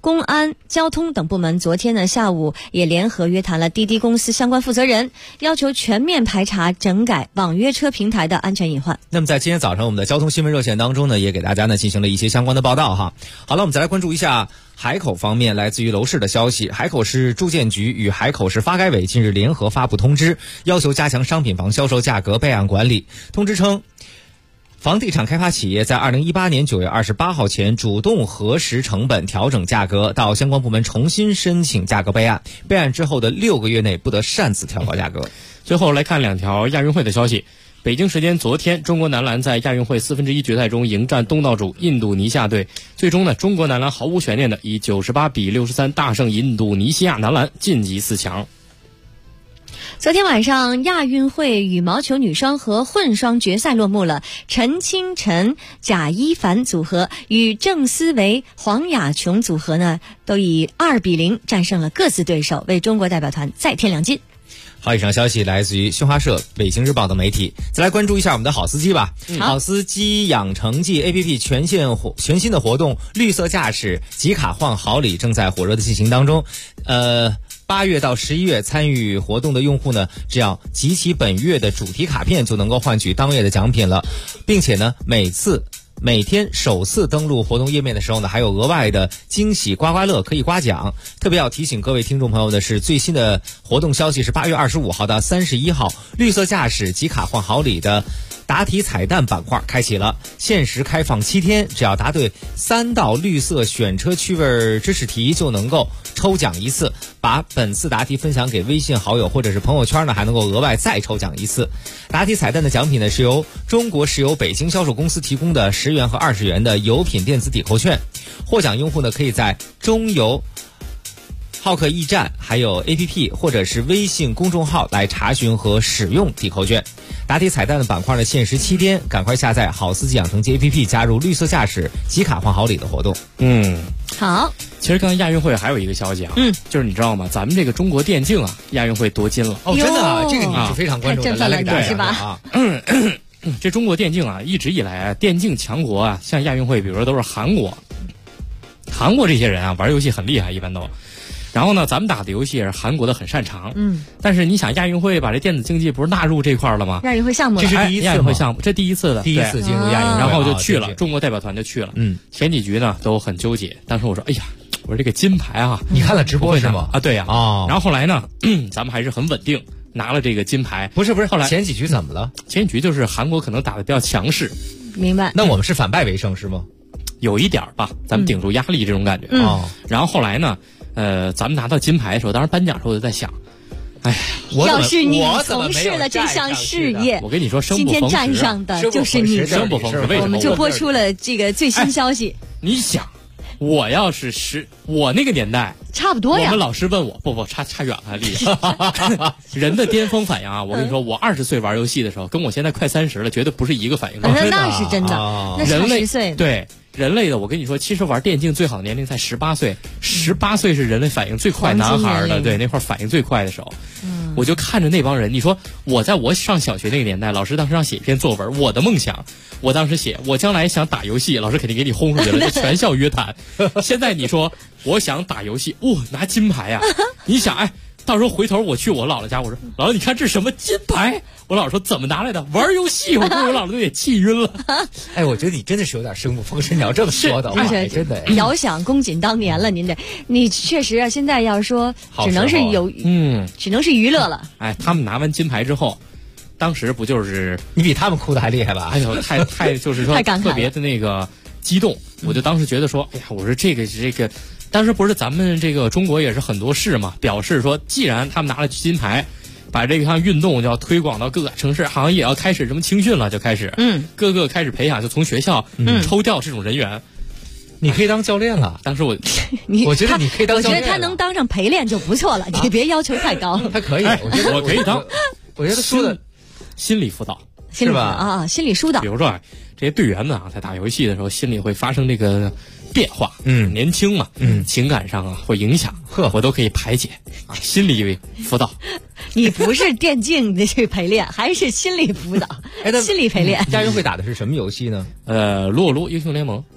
公安、交通等部门昨天呢下午也联合约谈了滴滴公司相关负责人，要求全面排查整改网约车平台的安全隐患。 那么在今天早上我们的交通新闻热线当中呢，也给大家呢进行了一些相关的报道哈。好了，我们再来关注一下海口方面来自于楼市的消息。海口市住建局与海口市发改委近日联合发布通知，要求加强商品房销售价格备案管理。通知称，房地产开发企业在2018年9月28号前主动核实成本，调整价格，到相关部门重新申请价格备案，备案之后的6个月内不得擅自调高价格。 最后来看2条亚运会的消息。北京时间昨天，中国男篮在亚运会1/4决赛中迎战东道主印度尼西亚队，最终呢，中国男篮毫无悬念的以98比63大胜印度尼西亚男篮，晋级4强。 昨天晚上，亚运会羽毛球女双和混双决赛落幕了。陈清晨、贾一凡组合与郑思维、黄雅琼组合呢，都以2比0战胜了各自对手，为中国代表团再添2金。 好，以上消息来自于新华社、北京日报等媒体。再来关注一下我们的好司机吧。好司机养成记 APP 全新的活动绿色驾驶集卡换好礼正在火热的进行当中。8月到11月参与活动的用户呢，只要集齐本月的主题卡片就能够换取当月的奖品了，并且呢，每天首次登录活动页面的时候呢，还有额外的惊喜刮刮乐可以刮奖。特别要提醒各位听众朋友的是，最新的活动消息是8月25号到31号，绿色驾驶集卡换好礼的答题彩蛋板块开启了，限时开放7天，只要答对3道绿色选车趣味知识题就能够抽奖1次，把本次答题分享给微信好友或者是朋友圈呢，还能够额外再抽奖1次。答题彩蛋的奖品呢，是由中国石油北京销售公司提供的10元和20元的油品电子抵扣券。获奖用户呢，可以在中油浩克驿站还有 APP 或者是微信公众号来查询和使用抵扣券。答题彩蛋的板块呢，限时7天，赶快下载好司机养成记 APP， 加入绿色驾驶集卡换好礼的活动。 好。 其实刚才亚运会还有一个消息啊，就是你知道吗？咱们这个中国电竞啊，亚运会夺金了。 哦，真的啊，这个你是非常关注的，来给大家是吧？ 这中国电竞啊，一直以来啊，电竞强国啊，像亚运会，比如说都是韩国这些人啊，玩游戏很厉害，一般都。然后呢，咱们打的游戏也是韩国的很擅长。但是你想，亚运会把这电子竞技不是纳入这块了吗？ 亚运会项目这是第一次亚运会项目，这第一次进入亚运会， 然后就去了，中国代表团就去了。前几局呢都很纠结。当时我说，哎呀，我说这个金牌啊， 你看了直播是吗？ 啊，对呀。然后后来呢，咱们还是很稳定，拿了这个金牌。 不是，后来前几局怎么了？ 前几局就是韩国可能打得比较强势。 明白。 那我们是反败为胜是吗？ 有一点吧，咱们顶住压力这种感觉。然后后来呢，咱们拿到金牌的时候，当时颁奖的时候我就在想，哎， 要是你从事了这项事业， 我跟你说， 今天站上的就是你， 生不逢时。为什么？ 我们就播出了这个最新消息。 你想，我要是我那个年代， 差不多呀。 我们老师问我，不，差远了，丽丽。人的巅峰反应啊，我跟你说，我20岁玩游戏的时候，跟我现在快30了，绝对不是一个反应。 那是真的，那差10岁。 对。人类的，我跟你说，其实玩电竞最好的年龄才18岁，18岁是人类反应最快男孩的，对，那块反应最快的时候。我就看着那帮人，你说我在我上小学那个年代，老师当时让写一篇作文，我的梦想，我当时写我将来想打游戏，老师肯定给你轰出去了，就全校约谈。现在你说我想打游戏，拿金牌呀，你想，哎。到时候回头我去我姥姥家，我说姥姥，你看这是什么金牌？我姥姥说怎么拿来的？玩游戏。我跟我姥姥都给气晕了。 哎，我觉得你真的是有点生不逢时。你要这么说的话，真的遥想公瑾当年了。你确实啊，现在要说只能是只能是娱乐了。 哎，他们拿完金牌之后，当时不就是你比他们哭的还厉害吧？ 哎呦，太就是说特别的那个激动，我就当时觉得说，哎呀，我说这个。当时不是咱们这个中国也是很多市嘛，表示说，既然他们拿了金牌，把这项运动就要推广到各个城市，好像也要开始什么青训了，就开始，各个开始培养，就从学校抽调这种人员。 你可以当教练了。 当时我觉得你可以当教练。 我觉得他能当上陪练就不错了，你别要求太高。 他可以， 我可以当。 我觉得说的心理辅导是吧？啊，心理疏导。 比如说这些队员们啊，在打游戏的时候，心里会发生这个变化，年轻嘛，情感上啊会影响，我都可以排解啊，心理辅导。 你不是电竞的这个陪练，还是心理辅导？心理陪练。 亚运会打的是什么游戏呢？ 撸啊撸英雄联盟。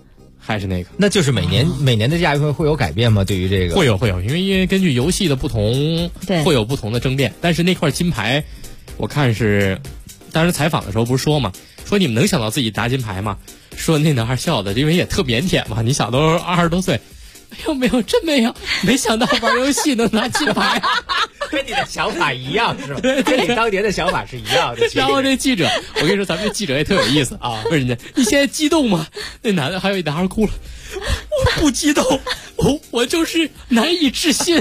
还是那个。 那就是每年的亚运会会有改变吗？对于这个会有，因为根据游戏的不同， 对， 会有不同的争辩。但是那块金牌，我看是当时采访的时候不是说嘛，说你们能想到自己拿金牌吗？说那男孩笑的，因为也特腼腆嘛，你想都20多岁。没有，真没有，没想到玩游戏能拿金牌， 跟你的想法一样是吧？跟你当年的想法是一样的。 然后这记者，我跟你说，咱们这记者也特有意思啊。问人家你现在激动吗？那男的还有一男孩哭了，我不激动，我就是难以置信。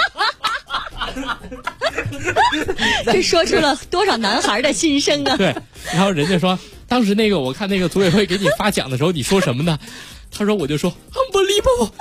这说出了多少男孩的心声啊！ 对，然后人家说，当时那个我看那个组委会给你发奖的时候，你说什么呢？他说：“我就说 unbelievable，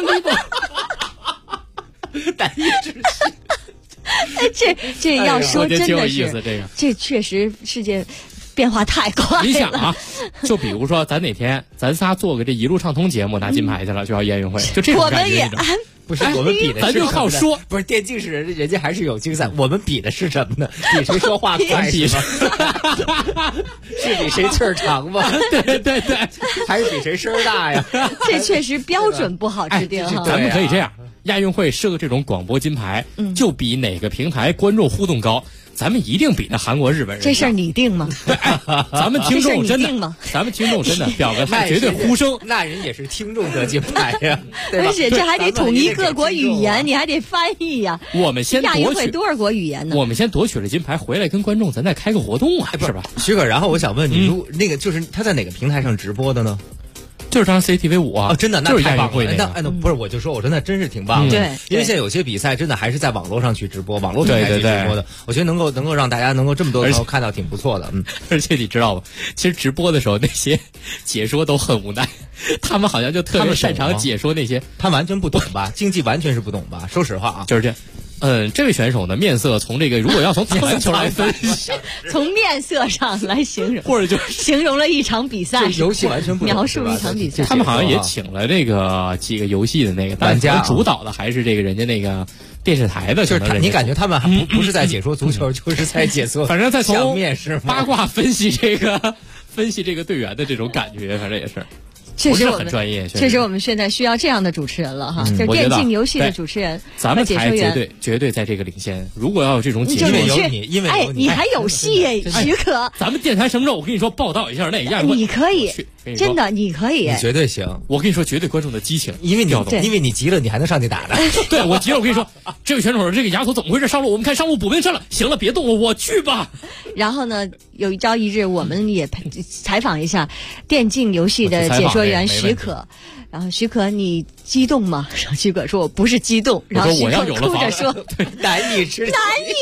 难以置信。” 哎，这要说真的是， 这确实世界变化太快了。 你想啊，就比如说咱哪天咱仨做个这一路畅通节目拿金牌去了，就要亚运会，就这种感觉。 不是我们比的， 咱就靠说， 不是电竞是人家还是有竞赛，我们比的是什么呢？比谁说话快是吗？是比谁气儿长吗？ 对， 还是比谁声大呀？ 这确实标准不好制定哈。 咱们可以这样，亚运会设个这种广播金牌，就比哪个平台观众互动高。咱们一定比那韩国、日本人。 这事儿你定吗？ 咱们听众真的，咱们听众真的表个态，绝对呼声。 那人也是听众得金牌呀， 而且这还得统一各国语言，你还得翻译呀。 我们先亚运会多少国语言呢？ 我们先夺取了金牌，回来跟观众咱再开个活动啊，是吧？ 徐哥，然后我想问你，如那个就是他在哪个平台上直播的呢？ 就是上 CCTV5啊， 真的，那就是太棒了。 那不是，我就说，我说那真是挺棒的。 对， 因为现在有些比赛真的还是在网络上去直播，网络平台去直播的。我觉得能够让大家能够这么多朋友看到，挺不错的。 而且你知道吗？其实直播的时候那些解说都很无奈，他们好像就特别擅长解说那些， 他完全不懂吧？竞技完全是不懂吧？说实话啊， 就是这样。这位选手呢，面色从这个如果要从打篮球来分析， 从面色上来形容， 或者就是形容了一场比赛， 游戏完全不描述一场比赛。 他们好像也请了这个几个游戏的那个玩家， 主导的还是这个人家那个电视台的， 就是你感觉他们还不是在解说足球，就是在解说， 反正在从八卦分析这个队员的这种感觉，反正也是。 确实很专业， 确实我们现在需要这样的主持人了哈，就是电竞游戏的主持人， 咱们才绝对在这个领先。如果要有这种解说， 因为有你还有戏耶，许可。 咱们电台什么时候我跟你说报道一下那个亚运会， 你可以，真的你可以， 你绝对行。 我跟你说，绝对观众的激情， 因为你急了，你还能上去打的。 对，我急了，我跟你说，这位选手这个丫头怎么回事？上路我们看上路补兵上了，行了，别动了，我去吧。 然后呢，有一朝一日，我们也采访一下电竞游戏的解说员许可。然后许可，你激动吗？许可说：“我不是激动。”然后许可哭着说：“ 难以置信，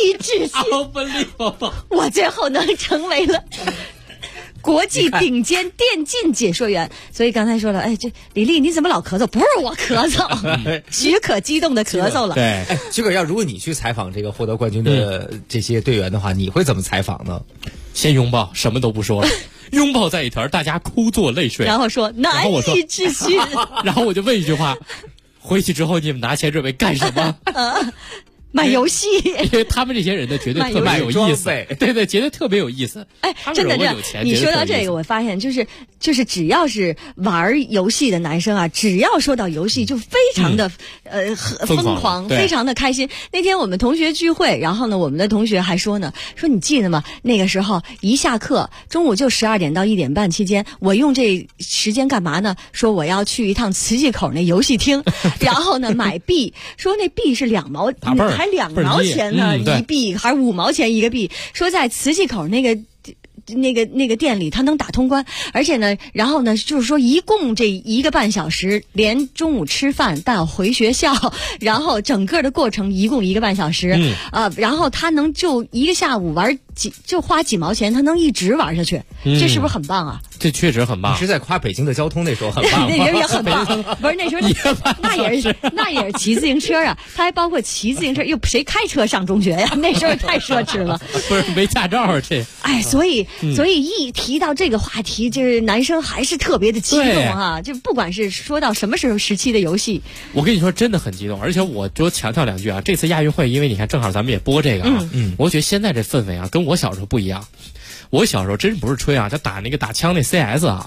我最后能成为了国际顶尖电竞解说员。”所以刚才说了，哎，这李丽你怎么老咳嗽？不是我咳嗽，许可激动的咳嗽了。 对，许可如果你去采访这个获得冠军的这些队员的话，你会怎么采访呢？ 先拥抱，什么都不说了。拥抱在一团，大家哭作泪水， 然后说难以置信， 然后我就问一句话：回去之后你们拿钱准备干什么？ 买游戏， 因为他们这些人呢，绝对特别有意思，对，绝对特别有意思。 哎，真的，你说到这个，我发现就是只要是玩游戏的男生啊，只要说到游戏，就非常的疯狂，非常的开心。那天我们同学聚会，然后呢，我们的同学还说呢，说你记得吗？那个时候一下课，中午就12点到1点半期间，我用这时间干嘛呢？说我要去一趟磁器口那游戏厅，然后呢买币，说那币是2毛，还2毛钱呢一币，还是5毛钱一个币？说在磁器口那个店里，他能打通关，而且呢，然后呢，就是说一共这1个半小时，连中午吃饭到回学校，然后整个的过程一共1个半小时，然后他能就一个下午玩就花几毛钱，他能一直玩下去，这是不是很棒啊？ 这确实很棒。 你是在夸北京的交通那时候很棒吗？ 那时候也很棒，不是那时候那也是骑自行车啊，他还包括骑自行车，又谁开车上中学呀？那时候太奢侈了， 不是没驾照这。 哎，所以一提到这个话题，就是男生还是特别的激动啊！就不管是说到什么时期的游戏， 我跟你说真的很激动，而且我就强调2句啊，这次亚运会，因为你看正好咱们也播这个啊，我觉得现在这氛围啊，跟我小时候不一样。我小时候真不是吹啊，他打枪那 CS 啊，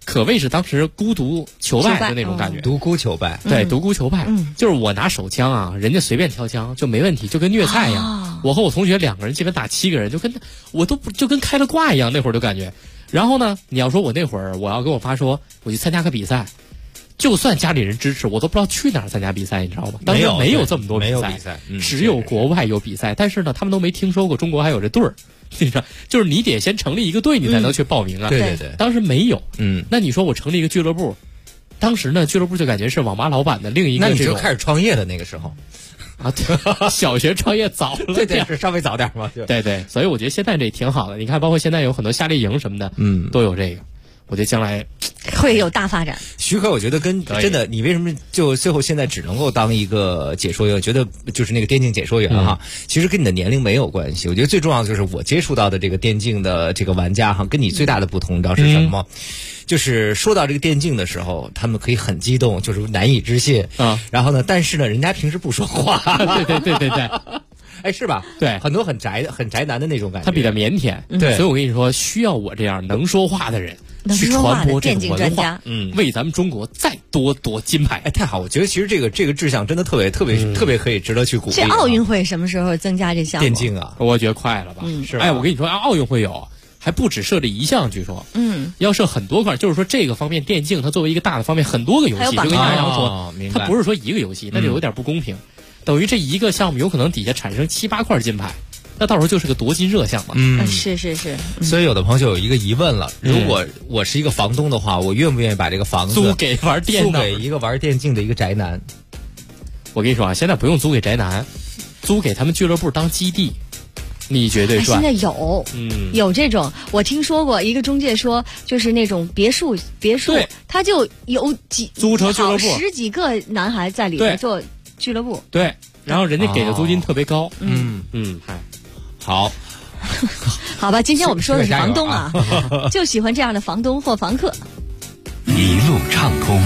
可谓是当时孤独求败的那种感觉， 独孤求败， 对，独孤求败，就是我拿手枪啊，人家随便挑枪就没问题，就跟虐菜一样。我和我同学2个人基本打7个人，就跟开了挂一样，那会儿就感觉。然后呢，你要说我那会儿我要跟我爸说我去参加个比赛，就算家里人支持，我都不知道去哪儿参加比赛，你知道吗？当时没有这么多比赛，只有国外有比赛，但是呢，他们都没听说过中国还有这队儿。你知道，就是你得先成立一个队，你才能去报名啊。 对对对， 当时没有。那你说我成立一个俱乐部，当时呢，俱乐部就感觉是网吧老板的另一个。 那你就开始创业的那个时候啊？小学创业早了， 对，是稍微早点嘛。 对，所以我觉得现在这挺好的。你看，包括现在有很多夏令营什么的，都有这个。我觉得将来会有大发展。 徐可，我觉得跟真的，你为什么就最后现在只能够当一个解说员？我觉得就是那个电竞解说员哈，其实跟你的年龄没有关系。我觉得最重要的就是我接触到的这个电竞的这个玩家哈，跟你最大的不同，你知道是什么吗？就是说到这个电竞的时候，他们可以很激动，就是难以置信啊。然后呢，但是呢，人家平时不说话。 对。 哎，是吧？ 对， 很多很宅男的那种感觉。 他比较腼腆， 对， 所以我跟你说，需要我这样能说话的人去传播这种文化，为咱们中国再夺金牌。 哎，太好！我觉得其实这个志向真的特别可以值得去鼓励。 这奥运会什么时候增加这项目？ 电竞啊， 我觉得快了吧？ 是。 哎，我跟你说，奥运会有，还不止设这一项，据说，要设很多块，就是说这个方面电竞它作为一个大的方面，很多个游戏，就跟杨洋说，它不是说一个游戏，那就有点不公平。等于这一个项目有可能底下产生7、8块金牌，那到时候就是个夺金热项嘛。 是。 所以有的朋友就有一个疑问了：如果我是一个房东的话，我愿不愿意把这个房子租给一个玩电竞的一个宅男？ 我跟你说啊，现在不用租给宅男，租给他们俱乐部当基地，你绝对赚。 现在有这种，我听说过一个中介说，就是那种别墅，他就有租成俱乐部 10几个男孩在里面做俱乐部， 对，然后人家给的租金特别高。 好， 好吧，今天我们说的是房东啊，就喜欢这样的房东或房客。 一路畅通，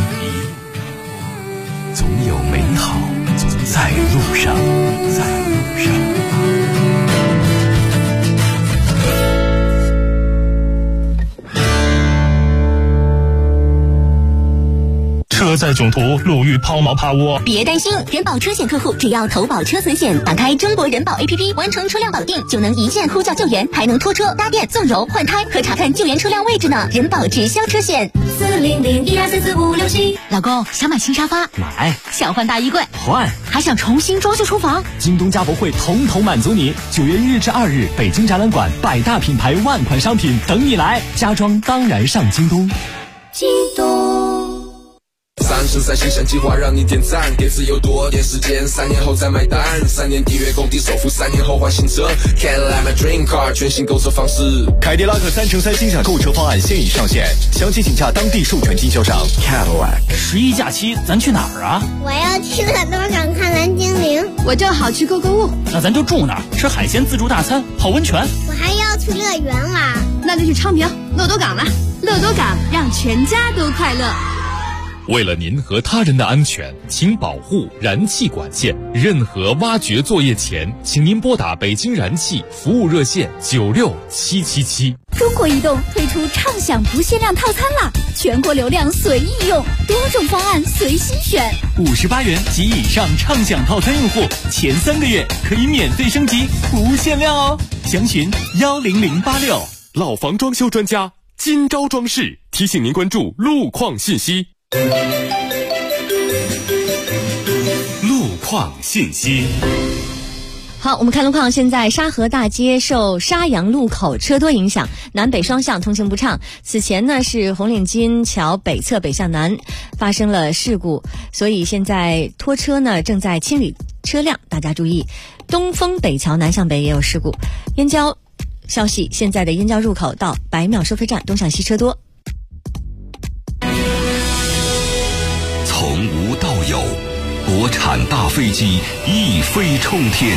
总有美好在路上。 车载囧途，路遇抛锚趴窝。 别担心，人保车险客户只要投保车损险，打开中国人保 APP， 完成车辆保定，就能一键呼叫救援，还能拖车、搭电、送油、换胎和查看救援车辆位置呢。人保直销车险，40012444567。 老公，想买新沙发？ 买。 想换大衣柜？ 换。 还想重新装修厨房？ 京东家博会统统满足你。9月1日至2日，北京展览馆100大品牌万款商品等你来，家装当然上京东。 京东。33新生计划让你点赞，给自由多点时间，3年后再买单，3年抵月供抵首付，3年后换新车 Cadillac my dream car， 全新购车方式。 凯迪拉克3乘3精选购车方案现已上线，详情请洽当地授权经销商 Cadillac。 11假期咱去哪儿啊？ 我要去乐多港看蓝精灵。 我正好去购物。 那咱就住那儿，吃海鲜自助大餐，泡温泉。 我还要去乐园玩。 那就去昌平乐多港吧。乐多港让全家都快乐。 为了您和他人的安全，请保护燃气管线。任何挖掘作业前，请您拨打北京燃气服务热线96777。 中国移动推出畅享不限量套餐啦，全国流量随意用，多种方案随心选。 58元及以上畅享套餐用户，前3个月可以免费升级，不限量哦。详询10086。 老房装修专家金招装饰提醒您关注路况信息。路况信息。 好，我们看路况。现在沙河大街受沙洋路口车多影响，南北双向通行不畅。此前呢是红领巾桥北侧北向南发生了事故，所以现在拖车呢正在清理车辆，大家注意。东风北桥南向北也有事故。燕郊消息，现在的燕郊入口到白庙收费站东向西车多。 从无到有，国产大飞机一飞冲天；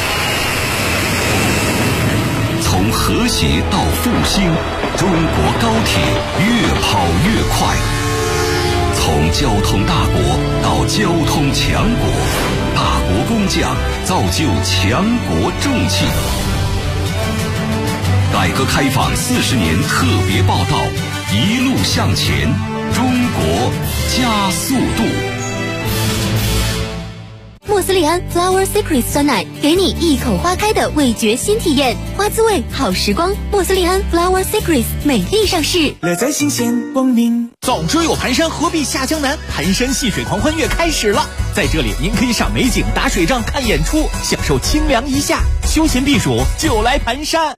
从和谐到复兴，中国高铁越跑越快；从交通大国到交通强国，大国工匠造就强国重器。改革开放40年特别报道， 一路向前，中国加速度。 莫斯利安 Flower Secrets 酸奶，给你一口花开的味觉新体验，花滋味好时光。莫斯利安 Flower Secrets 美丽上市， 乐在新鲜光明。早知有盘山，何必下江南？盘山戏水狂欢月开始了，在这里您可以赏美景、打水仗、看演出，享受清凉一夏，休闲避暑就来盘山。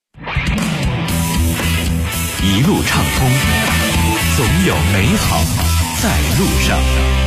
一路畅通，总有美好在路上。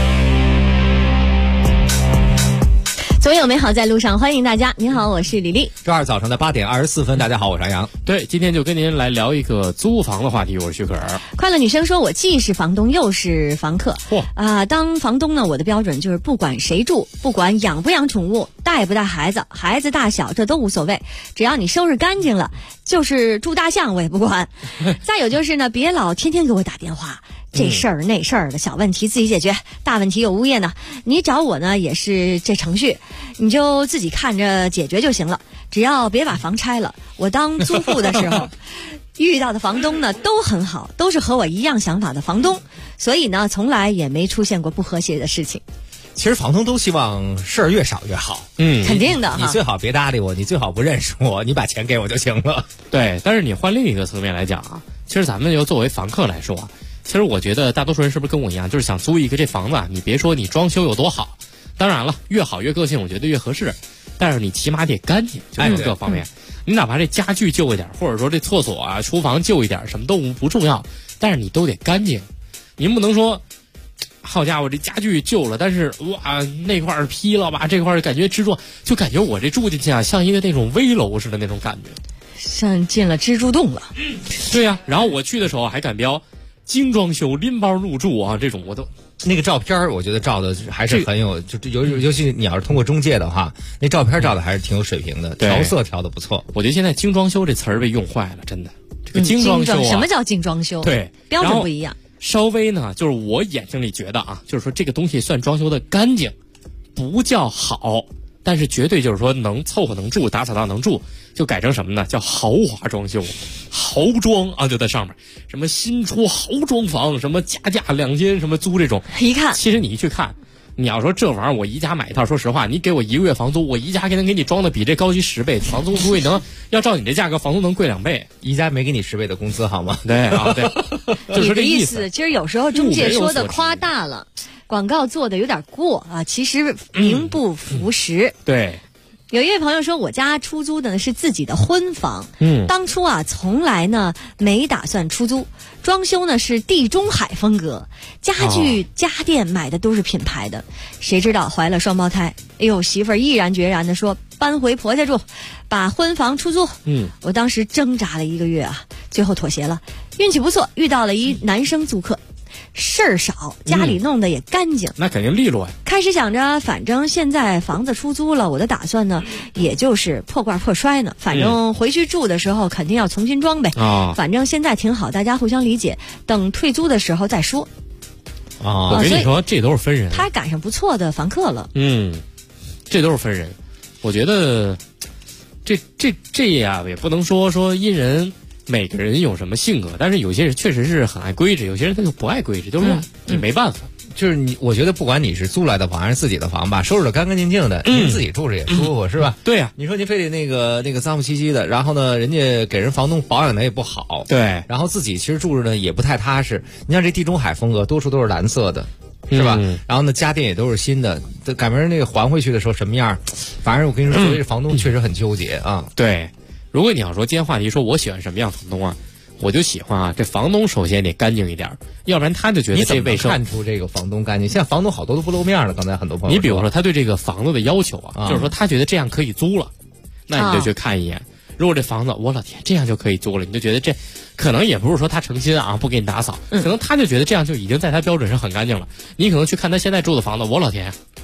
总有美好在路上，欢迎大家。您好，我是李丽。 周二早上的8点24分，大家好，我是杨洋。 对，今天就跟您来聊一个租房的话题，我是徐可儿。 快乐女生说，我既是房东又是房客。当房东呢，我的标准就是不管谁住，不管养不养宠物，带不带孩子，孩子大小这都无所谓，只要你收拾干净了，就是住大象我也不管。再有就是呢，别老天天给我打电话。这事儿那事儿的小问题自己解决，大问题有物业呢。你找我呢也是这程序，你就自己看着解决就行了。只要别把房拆了。我当租户的时候，遇到的房东呢都很好，都是和我一样想法的房东，所以呢从来也没出现过不和谐的事情。 其实房东都希望事儿越少越好， 肯定的。 你最好别搭理我，你最好不认识我，你把钱给我就行了。 对，但是你换另一个层面来讲啊，其实咱们就作为房客来说啊。其实我觉得大多数人是不是跟我一样，就是想租一个这房子，你别说你装修有多好，当然了，越好越个性，我觉得越合适。但是你起码得干净，就是各方面。你哪怕这家具旧一点，或者说这厕所啊、厨房旧一点，什么都不重要，但是你都得干净。您不能说，好家伙，这家具旧了，但是哇那块劈了吧，这块感觉支柱，就感觉我这住进去啊，像一个那种危楼似的那种感觉， 像进了蜘蛛洞了。 对呀，然后我去的时候还敢标。精装修拎包入住啊，这种我都那个照片，我觉得照的还是很有，就尤其你要是通过中介的话，那照片照的还是挺有水平的，调色调的不错。 我觉得现在精装修这词儿被用坏了，真的。这个精装修什么叫精装修？ 对， 标准不一样。 稍微呢，就是我眼睛里觉得啊，就是说这个东西算装修的干净，不叫好，但是绝对就是说能凑合能住，打扫到能住。就改成什么呢？叫豪华装修，豪装啊，就在上面，什么新出豪装房，什么加价2间，什么租这种， 一看， 其实你一去看，你要说这玩意儿我宜家买一套，说实话，你给我1个月房租，我宜家能给你装的比这高级10倍，房租估计能要照你这价格，房租能贵2倍， 宜家没给你10倍的工资好吗？ 对啊，对，就是这意思。 其实有时候中介说的夸大了，广告做的有点过啊，其实名不符实。 对。 有一位朋友说，我家出租的呢是自己的婚房，当初啊从来呢没打算出租，装修呢是地中海风格，家具家电买的都是品牌的，谁知道怀了双胞胎，哎呦，媳妇儿毅然决然的说搬回婆家住，把婚房出租。我当时挣扎了1个月啊，最后妥协了，运气不错，遇到了一男生租客。事儿少，家里弄得也干净， 那肯定利落呀。 开始想着，反正现在房子出租了，我的打算呢，也就是破罐破摔呢。反正回去住的时候肯定要重新装呗。反正现在挺好，大家互相理解，等退租的时候再说。 我跟你说，这都是分人。 他赶上不错的房客了。 这都是分人。我觉得，这呀，也不能说因人。每个人有什么性格，但是有些人确实是很爱规矩，有些人他就不爱规矩，都是这没办法。 就是我觉得不管你是租来的房还是自己的房吧，收拾的干干净净的，您自己住着也舒服，是吧？ 对呀， 你说您非得那个脏不兮兮的，然后呢，人家给人房东保养的也不好， 对， 然后自己其实住着呢也不太踏实。你像这地中海风格，多数都是蓝色的。是吧？然后呢，家电也都是新的，赶明儿那个还回去的时候什么样？反正我跟你说，所以这房东确实很纠结啊。 对。如果你要说今天话题说我喜欢什么样房东啊，我就喜欢啊，这房东首先得干净一点，要不然他就觉得这卫生。 你怎么看出这个房东干净？现在房东好多都不露面了，刚才很多朋友。 你比如说他对这个房子的要求啊，就是说他觉得这样可以租了，那你就去看一眼。如果这房子，我老天，这样就可以租了，你就觉得这可能也不是说他诚心啊不给你打扫，可能他就觉得这样就已经在他标准上很干净了。你可能去看他现在住的房子，我老天。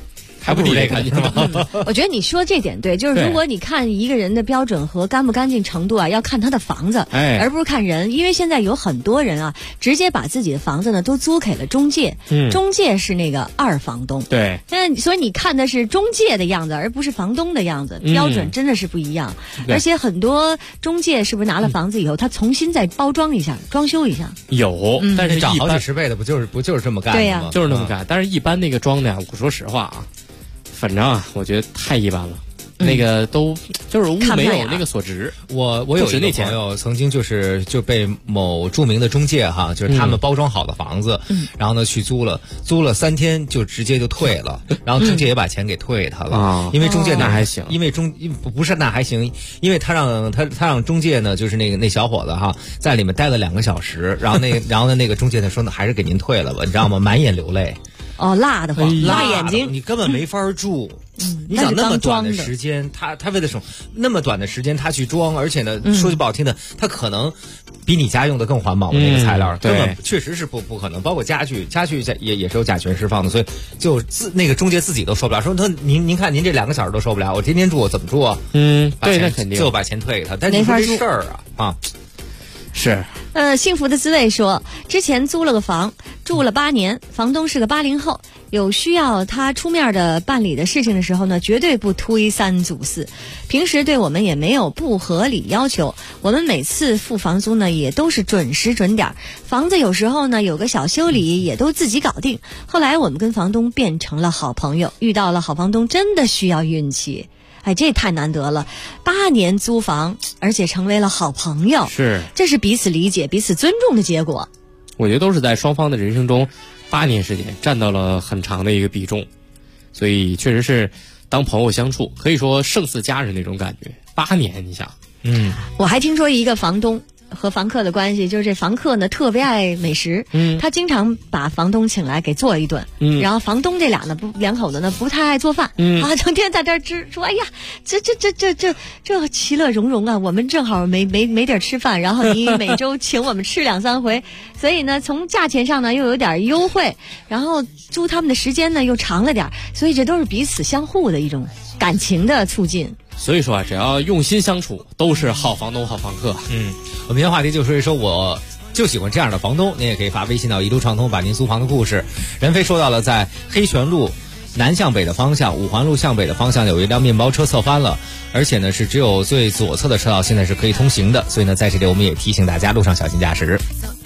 还不如这个，你知道吗？ 我觉得你说这点对，就是如果你看一个人的标准和干不干净程度啊，要看他的房子，而不是看人。因为现在有很多人啊，直接把自己的房子呢都租给了中介，中介是那个二房东。 对， 所以你看的是中介的样子，而不是房东的样子，标准真的是不一样。而且很多中介是不是拿了房子以后，他重新再包装一下、装修一下？ 有，但是涨好几十倍的不就是这么干的吗？ 对呀， 就是那么干。但是一般那个装的呀，我说实话啊，反正啊，我觉得太一般了。那个都就是物没有那个所值。 我有一个朋友曾经就被某著名的中介哈，就是他们包装好的房子，然后呢去租了3天就直接就退了，然后中介也把钱给退他了，因为中介那还行， 因为不是那还行，因为他让中介呢就是那小伙子哈在里面待了2个小时，然后那个中介呢说呢还是给您退了吧，你知道吗？满眼流泪。 哦，辣得慌，辣眼睛， 你根本没法住。你想那么短的时间，他为了什么那么短的时间他去装，而且呢，说句不好听的，他可能比你家用的更环保的那个材料，根本确实是不可能。包括家具也是有甲醛释放的，所以就那个中介自己都受不了，说您看您这2个小时都受不了，我天天住我怎么住啊？ 对，那肯定就把钱退给他，但是这事儿啊。 是， 幸福的滋味说，之前租了个房，住了8年，房东是个80后，有需要他出面的办理的事情的时候呢，绝对不推3阻4，平时对我们也没有不合理要求，我们每次付房租呢也都是准时准点，房子有时候呢有个小修理也都自己搞定。后来我们跟房东变成了好朋友，遇到了好房东真的需要运气。哎，这太难得了，8年租房，而且成为了好朋友，这是彼此理解、彼此尊重的结果。 我觉得都是在双方的人生中8年时间占到了很长的一个比重，所以确实是当朋友相处，可以说胜似家人那种感觉。8年，你想， 我还听说一个房东和房客的关系，就是这房客呢特别爱美食，他经常把房东请来给做一顿，然后房东这两口子呢不太爱做饭，整天在这儿吃，说哎呀，这其乐融融啊，我们正好没地儿吃饭，然后你每周请我们吃2、3回，所以呢从价钱上呢又有点优惠，然后租他们的时间呢又长了点，所以这都是彼此相互的一种感情的促进。 所以说啊，只要用心相处，都是好房东、好房客。 我们今天话题就说一说，我就喜欢这样的房东。您也可以发微信到一路畅通，把您租房的故事。任飞说到了，在黑泉路南向北的方向，5环路向北的方向有一辆面包车侧翻了，而且呢是只有最左侧的车道现在是可以通行的，所以呢在这里我们也提醒大家路上小心驾驶。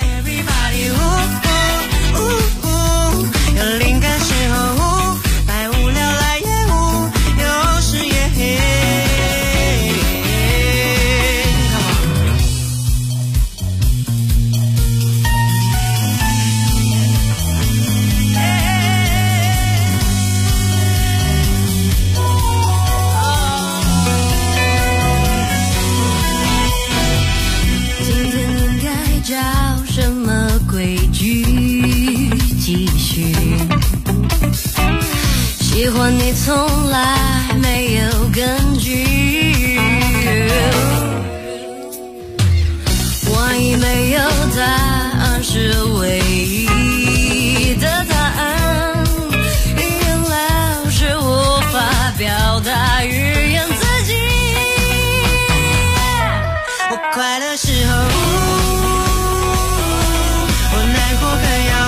喜欢你从来没有根据，万一没有答案是唯一的答案，语言老是无法表达，语言自己。我快乐时候我难过很要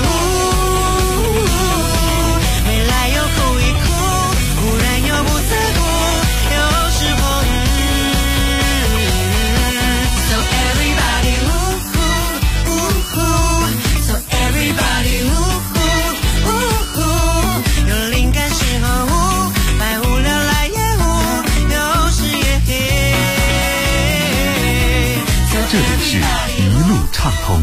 畅通。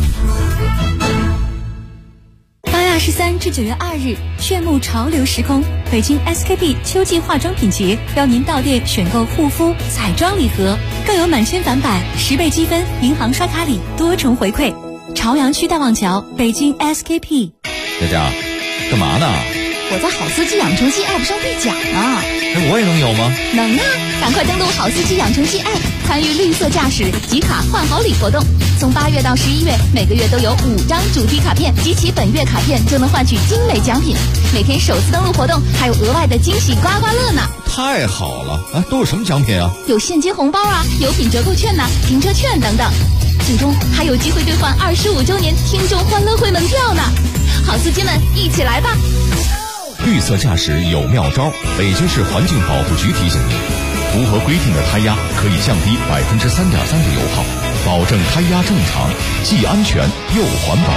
8月23至9月2日，炫目潮流时空，北京 SKP 秋季化妆品节，邀您到店选购护肤、彩妆礼盒，更有满千返百、10倍积分、银行刷卡礼多重回馈。朝阳区大望桥，北京 SKP。 佳佳，干嘛呢？ 我在好司机养成记 App 上兑奖呢。 我也能有吗？ 能啊！赶快登录好司机养成记 App， 参与绿色驾驶集卡换好礼活动。从8月到11月，每个月都有5张主题卡片，集齐本月卡片就能换取精美奖品。每天首次登录活动还有额外的惊喜刮刮乐呢！ 太好了！啊，都有什么奖品啊？ 有现金红包啊，有品折扣券呐、停车券等等。最终还有机会兑换25周年听众欢乐会门票呢！好司机们，一起来吧！ 绿色驾驶有妙招，北京市环境保护局提醒您，符合规定的胎压可以降低3.3%的油耗，保证胎压正常，既安全又环保。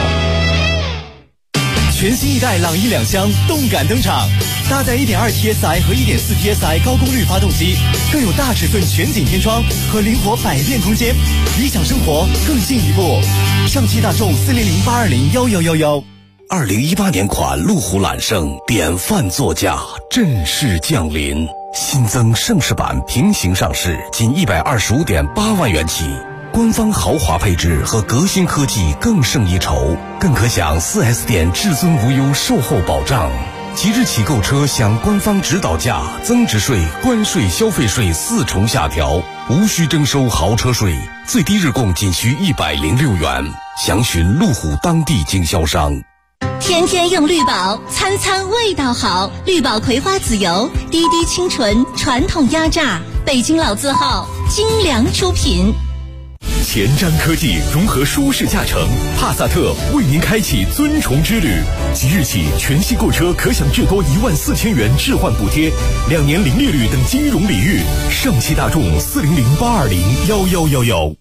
全新一代朗逸2厢动感登场，搭载 1.2TSI 和 1.4TSI 高功率发动机，更有大尺寸全景天窗和灵活百变空间，理想生活更进一步。上汽大众400-820-1111。 2018年款路虎揽胜典范座驾正式降临，新增盛世版平行上市，仅125.8万元起。官方豪华配置和革新科技更胜一筹，更可享 4S 店至尊无忧售后保障。即日起购车享官方指导价、增值税、关税、消费税4重下调，无需征收豪车税，最低日供仅需106元。详询路虎当地经销商。 天天用绿宝，餐餐味道好。绿宝葵花籽油，滴滴清纯，传统压榨，北京老字号，精良出品。 前瞻科技融合舒适驾乘，帕萨特为您开启尊崇之旅。即日起，全系购车可享至多14000元置换补贴，2年零利率等金融礼遇。上汽大众400-820-1111。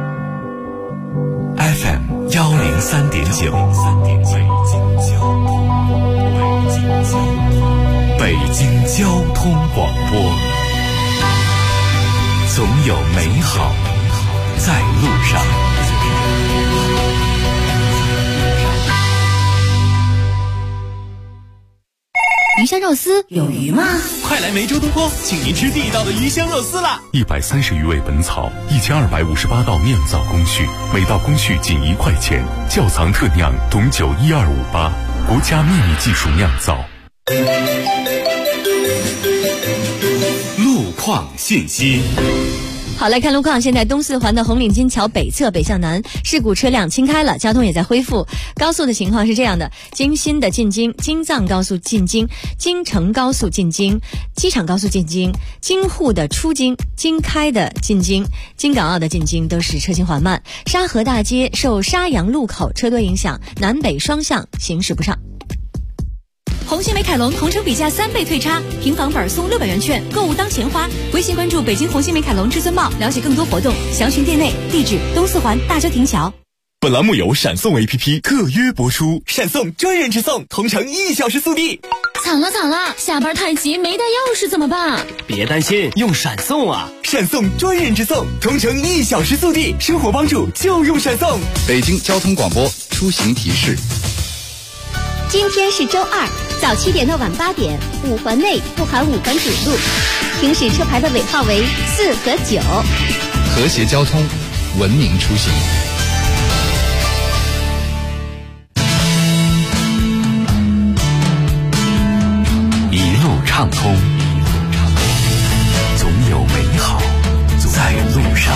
FM 103.9，北京交通广播，总有美好在路上。 鱼香肉丝有鱼吗？ 快来梅州东坡，请您吃地道的鱼香肉丝啦 ！130余味本草，1258道酿造工序，每道工序仅1块钱，窖藏特酿董酒12588，国家秘密技术酿造。 路况信息。 好，来看路况。现在东四环的红领巾桥北侧北向南事故车辆清开了，交通也在恢复。高速的情况是这样的：京新的进京、京藏高速进京、京承高速进京、机场高速进京、京沪的出京、京开的进京、京港澳的进京都是车行缓慢。沙河大街受沙洋路口车多影响，南北双向行驶不畅。 红星美凯龙同城比价3倍退差，平房本送600元券，购物当钱花。微信关注北京红星美凯龙至尊茂，了解更多活动，详询店内。地址：东四环大郊亭桥。 本栏目由闪送 APP 特约播出， 闪送专人直送，同城1小时速递。 惨了，下班太急没带钥匙怎么办？ 别担心，用闪送啊！闪送专人直送，同城1小时速递，生活帮助就用闪送。 北京交通广播出行提示： 今天是周二，早7点到晚8点，5环内不含5环主路，行驶车牌的尾号为4和9。 和谐交通，文明出行。 一路畅通，总有美好在路上。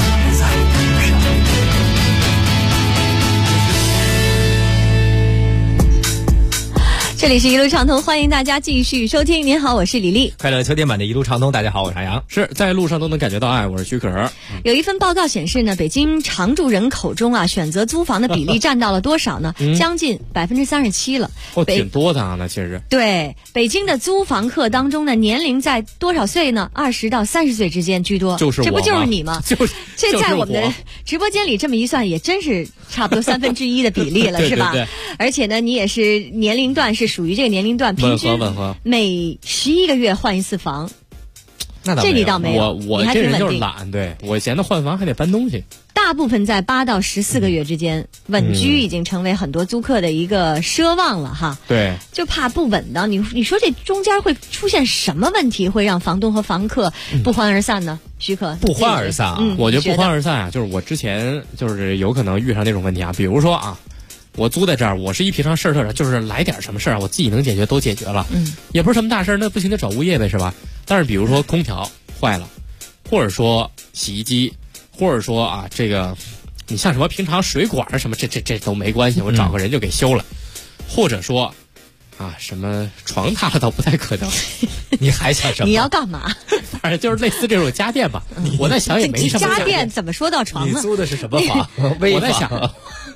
这里是一路畅通，欢迎大家继续收听。您好，我是李丽。 快乐秋天版的一路畅通，大家好，我是韩阳。 是在路上都能感觉到爱，我是许可。 有一份报告显示呢，北京常住人口中啊，选择租房的比例占到了多少呢？将近37%了。 挺多的啊，那其实。 对，北京的租房客当中呢，年龄在多少岁呢？20到30岁之间居多。 就是我， 这不就是你吗？这在我们的直播间里这么一算，也真是差不多1/3的比例了， 对是吧？ 对。 而且呢，你也是年龄段是属于这个年龄段，平均每11个月换一次房。 那倒这你倒没有， 我这人就是懒，对，我嫌他换房还得搬东西。 大部分在8到14个月之间，稳居已经成为很多租客的一个奢望了哈。 对， 就怕不稳当。你说这中间会出现什么问题，会让房东和房客不欢而散呢？许可不欢而散啊？ 我觉得不欢而散啊，就是我之前就是有可能遇上那种问题啊，比如说啊。 我租在这儿，我是一平常事儿特少，就是来点什么事儿，我自己能解决都解决了，也不是什么大事儿，那不行就找物业呗，是吧？但是比如说空调坏了，或者说洗衣机，或者说啊这个，你像什么平常水管什么，这都没关系，我找个人就给修了，或者说。啊，什么床塌了倒不太可能， 你还想什么？ 你要干嘛？ 反正就是类似这种家电吧。我在想也没什么。 家电怎么说到床呢？ 你租的是什么房？ 我在想。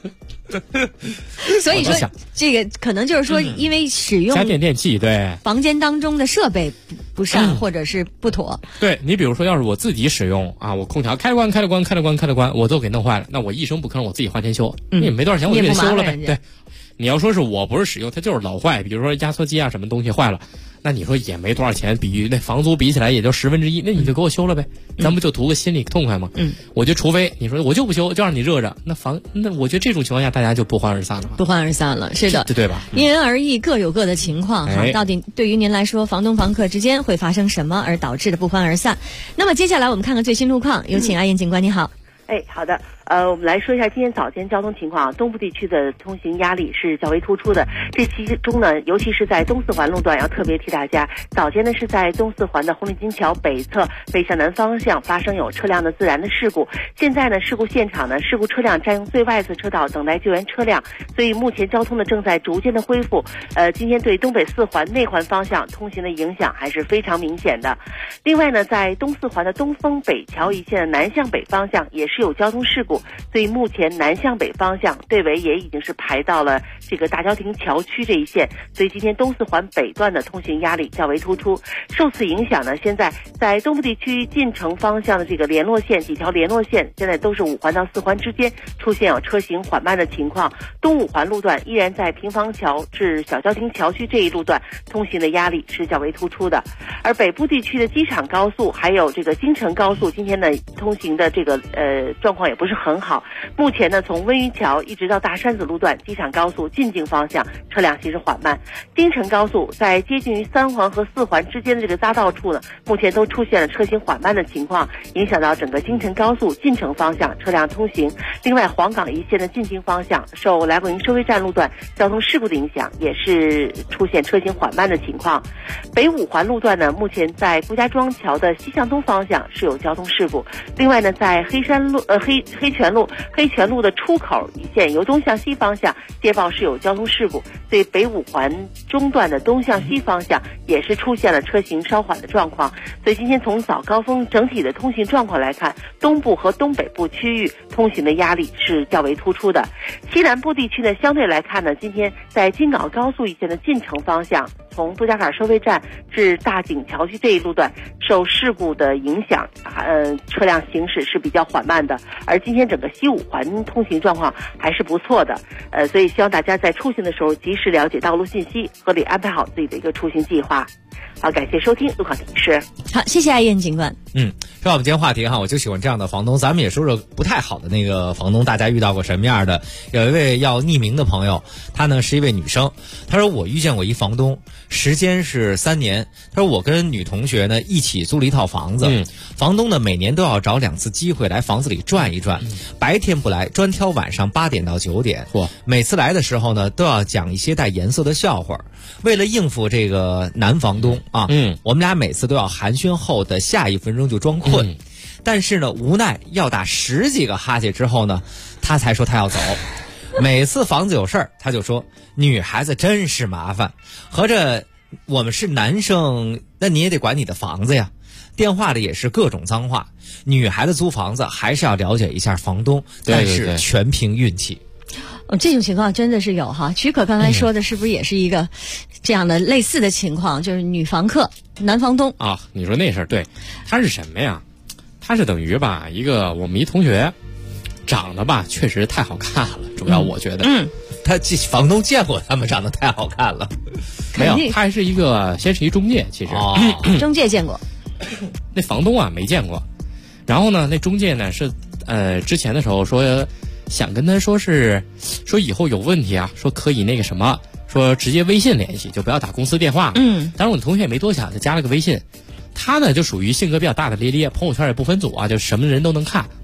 所以说，这个可能就是说，因为使用家电电器，对房间当中的设备不善或者是不妥。 对你比如说，要是我自己使用啊，我空调开了关，我都给弄坏了，那我一声不吭，我自己花钱修，也没多少钱，我就给修了呗。对。你要说是我不是使用，它就是老坏，比如说压缩机啊什么东西坏了，那你说也没多少钱，比那房租比起来也就1/10，那你就给我修了呗，咱不就图个心里痛快吗？我觉得除非你说我就不修，就让你热着，那我觉得这种情况下大家就不欢而散了。 不欢而散了，是的， 对吧？ 因人而异，各有各的情况哈。到底对于您来说，房东房客之间会发生什么而导致的不欢而散？那么接下来我们看看最新路况，有请阿燕警官，你好。 好的，我们来说一下今天早间交通情况。东部地区的通行压力是较为突出的，这其中呢，尤其是在东四环路段，要特别提大家。早间呢是在东四环的红领巾桥北侧北向南方向发生有车辆的自燃的事故。现在呢，事故现场呢，事故车辆占用最外侧车道等待救援车辆，所以目前交通呢正在逐渐的恢复。今天对东北四环内环方向通行的影响还是非常明显的。另外呢，在东四环的东风北桥一线的南向北方向也是有交通事故，所以目前南向北方向队尾也已经是排到了这个大郊亭桥区这一线，所以今天东四环北段的通行压力较为突出。受此影响呢，现在在东部地区进城方向的这个联络线几条联络线，现在都是5环到4环之间出现有车行缓慢的情况。东5环路段依然在平房桥至小郊亭桥区这一路段通行的压力是较为突出的。而北部地区的机场高速还有这个京承高速今天的通行的这个状况也不是很好。目前呢，从温榆桥一直到大山子路段机场高速进京方向车辆行驶缓慢。京承高速在接近于3环和4环之间的这个匝道处呢，目前都出现了车行缓慢的情况，影响到整个京承高速进城方向车辆通行。另外，黄岗一线的进京方向受来广营收费站路段交通事故的影响，也是出现车行缓慢的情况。北5环路段呢，目前在顾家庄桥的西向东方向是有交通事故。另外呢，在黑泉路的出口一线由东向西方向接报是有交通事故，所以北5环中段的东向西方向也是出现了车行稍缓的状况。所以今天从早高峰整体的通行状况来看，东部和东北部区域通行的压力是较为突出的。西南部地区呢，相对来看呢，今天在京港高速一线的进城方向，从杜家坎收费站至大井桥区这一路段受事故的影响，车辆行驶是比较缓慢的。而今天整个西5环通行状况还是不错的，所以希望大家在出行的时候及时了解道路信息，合理安排好自己的一个出行计划。好，感谢收听路况提示。 好，谢谢阿燕警官。 说到我们今天话题哈，我就喜欢这样的房东。咱们也说说不太好的那个房东，大家遇到过什么样的？有一位要匿名的朋友，她呢是一位女生，她说我遇见过一房东，时间是3年。她说我跟女同学呢一起租了一套房子，房东呢每年都要找2次机会来房子里转一转，白天不来，专挑晚上8点到9点。每次来的时候呢，都要讲一些带颜色的笑话。为了应付这个男房东啊，我们俩每次都要寒暄后的下1分钟就装困，但是呢，无奈要打10几个哈欠之后呢，他才说他要走。每次房子有事儿，他就说女孩子真是麻烦，合着我们是男生，那你也得管你的房子呀。电话里也是各种脏话。女孩子租房子还是要了解一下房东，但是全凭运气。 这种情况真的是有哈。曲可刚才说的是不是也是一个这样的类似的情况，就是女房客男房东啊？你说那事儿，对，他是什么呀？他是等于吧，我们一同学长得吧确实太好看了，主要我觉得他房东见过他们长得太好看了。 没有，他还是先是一中介，其实中介见过， 那房东啊没见过。然后呢，那中介呢是之前的时候说想跟他说以后有问题啊，说可以那个什么，说直接微信联系，就不要打公司电话。当然我的同学也没多想，就加了个微信。他呢就属于性格比较大大咧咧，朋友圈也不分组啊，就什么人都能看。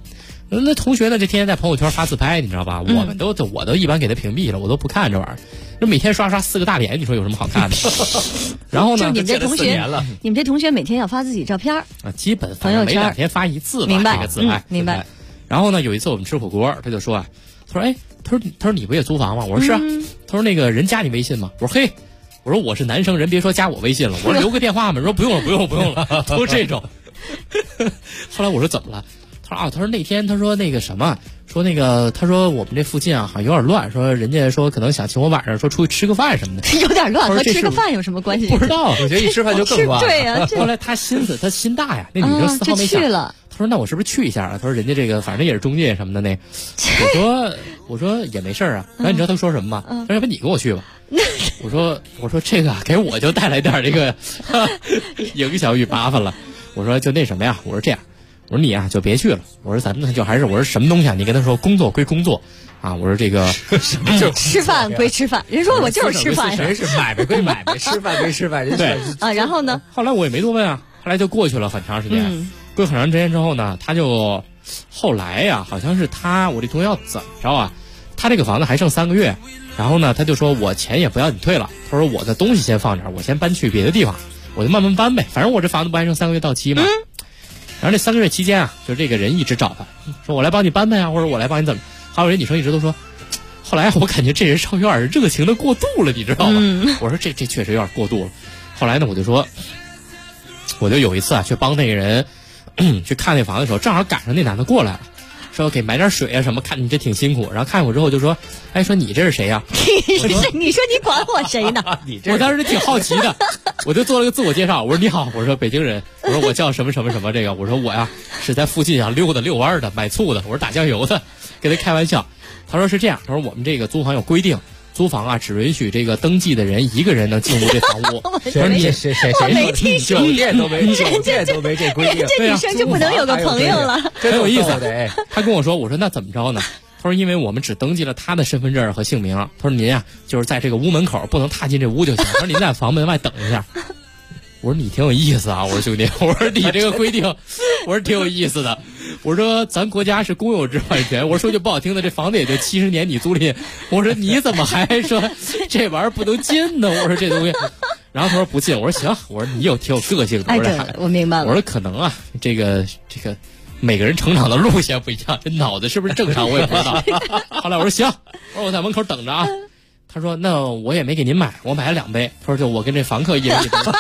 那同学呢，这天天在朋友圈发自拍，你知道吧？我都一般给他屏蔽了，我都不看这玩意儿。那每天刷4个大脸，你说有什么好看的？然后呢， 就你们这同学每天要发自己照片啊，基本反正每2天发1次吧， 明白这个自拍， 明白。 然后呢，有一次我们吃火锅，他就说啊，他说你不也租房吗？我说是啊。他说那个人加你微信吗？我说嘿，我说我是男生，人别说加我微信了，我说留个电话嘛，说不用了，都这种。后来我说怎么了？他说那天他说那个什么，说那个他说我们这附近啊好像有点乱，说人家说可能想请我晚上说出去吃个饭什么的。 有点乱和吃个饭有什么关系？ 不知道， 我觉得一吃饭就更乱。 对呀。 后来他心大呀，那女生丝毫没想。他说那我是不是去一下啊？他说人家这个反正也是中介什么的那。我说也没事啊。然后你知道他说什么吗？他说要不你跟我去吧。我说这个给我就带来点这个影响与麻烦了。我说就那什么呀？我说这样。我说你啊就别去了。我说咱们就还是我说什么东西啊？你跟他说工作归工作啊。我说这个什么就吃饭归吃饭。人说我就是吃饭， 人是买卖归买卖，吃饭归吃饭。人对啊，然后呢？ 后来我也没多问啊。后来就过去了很长时间。过很长时间之后呢，他就后来呀，好像是我这同学要怎么着啊？他这个房子还剩3个月，然后呢，他就说我钱也不要你退了。他说我的东西先放这儿，我先搬去别的地方，我就慢慢搬呗。反正我这房子不还剩3个月到期吗？然后这3个月期间啊，就这个人一直找他，说我来帮你搬搬呀，或者我来帮你怎么。还有人女生一直都说，后来我感觉这人稍微有点热情的过度了，你知道吗？我说这确实有点过度了。后来呢，我就有一次啊，去帮那个人去看那房子的时候，正好赶上那男的过来了，说给买点水啊什么，看你这挺辛苦。然后看我之后就说，哎，说你这是谁呀？ 你说你管我谁呢？ 我当时挺好奇的，我就做了个自我介绍。我说你好，我说北京人，我说我叫什么什么什么这个，我说我呀是在附近啊遛弯的，买醋的，我说打酱油的，跟他开玩笑。他说是这样，他说我们这个租房有规定，租房啊只允许这个登记的人1个人能进入这房屋。 谁没听说， 酒店都没这规定， 这女生就不能有个朋友了， 很有意思。他跟我说，我说那怎么着呢？他说因为我们只登记了他的身份证和姓名。他说您啊就是在这个屋门口不能踏进这屋就行。他说您在房门外等一下。我说你挺有意思啊，我说兄弟，我说你这个规定，我说挺有意思的。我说咱国家是公有制产权，我说句不好听的，这房子也就70年你租赁，我说你怎么还说这玩意儿不能进呢？我说这东西，然后他说不进，我说行，我说你挺有个性的。 哎，对，我明白了。 我说可能啊，这个每个人成长的路线不一样，这脑子是不是正常我也不知道。后来我说行，我说我在门口等着啊。他说那我也没给您买，我买了2杯。他说就我跟这房客一人1杯。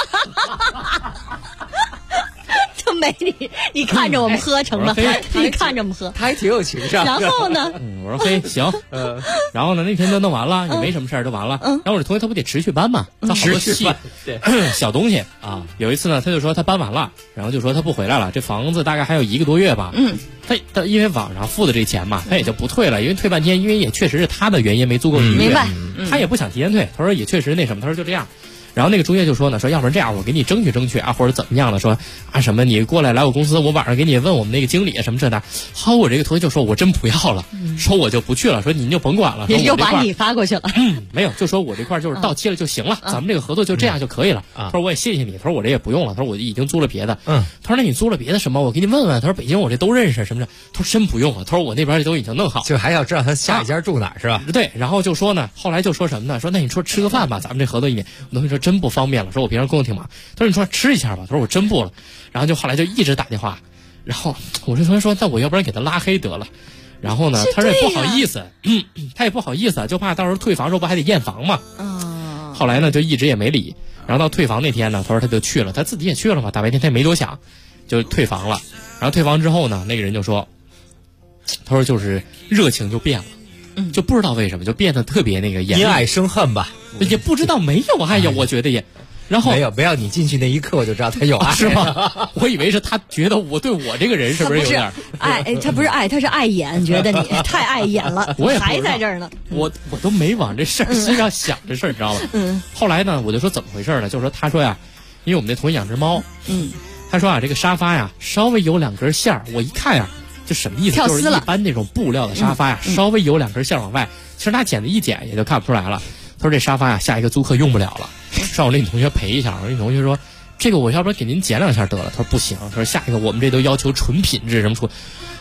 就没你看着我们喝成吗？你看着我们喝， 他还挺有情商。 然后呢？ 我说嘿行，然后呢那天就弄完了，也没什么事儿就完了。然后我这同学他不得持续搬嘛，他好多小东西啊。有一次呢，他就说他搬完了，然后就说他不回来了，这房子大概还有1个多月吧。他因为网上付的这钱嘛，他也就不退了，因为退半天，因为也确实是他的原因没租够1个月， 明白？ 他也不想提前退，他说也确实那什么，他说就这样。然后那个中介就说呢，说要不然这样，我给你争取啊，或者怎么样的，说啊什么你过来我公司，我晚上给你问我们那个经理什么这的。好，我这个同学就说我真不要了，说我就不去了，说您就甭管了， 又把你发过去了。 没有，就说我这块就是到期了就行了，咱们这个合作就这样就可以了。他说我也谢谢你，他说我这也不用了，他说我已经租了别的。他说那你租了别的什么？我给你问问。他说北京我这都认识什么的。他说真不用了，他说我那边都已经弄好， 就还要知道他下一家住哪是吧？ 对，然后就说呢，后来就说什么呢？说那你说吃个饭吧，咱们这合作1年。我同学说真不方便了，说我平常工作挺忙。他说你说吃一下吧，他说我真不了。然后就后来就一直打电话，然后我这同学说那我要不然给他拉黑得了。然后呢，他说也不好意思，他也不好意思，就怕到时候退房时候不还得验房嘛。后来呢就一直也没理。然后到退房那天呢，他说他就去了，他自己也去了嘛，大白天他也没多想，就退房了。然后退房之后呢，那个人就说，他说就是热情就变了。就不知道为什么就变得特别那个因爱生恨吧， 也不知道没有爱呀，我觉得也。然后没有，你进去那一刻我就知道他有爱， 是吗？我以为是他觉得我对我这个人是不是有点爱？他不是爱，他是碍眼，觉得你太碍眼了。 我也还在这儿呢， 我都没往这事儿心上想这事儿，你知道吗？后来呢，我就说怎么回事呢？就是说他说呀，因为我们那同学养只猫，他说啊，这个沙发呀稍微有2根线儿，我一看呀。这什么意思？就是一般那种布料的沙发呀，稍微有2根线往外，其实他剪子一剪也就看不出来了。他说这沙发呀，下一个租客用不了了，让我那女同学赔一下。我那女同学说，这个我要不然给您剪2下得了。他说不行，他说下一个我们这都要求纯品质什么出。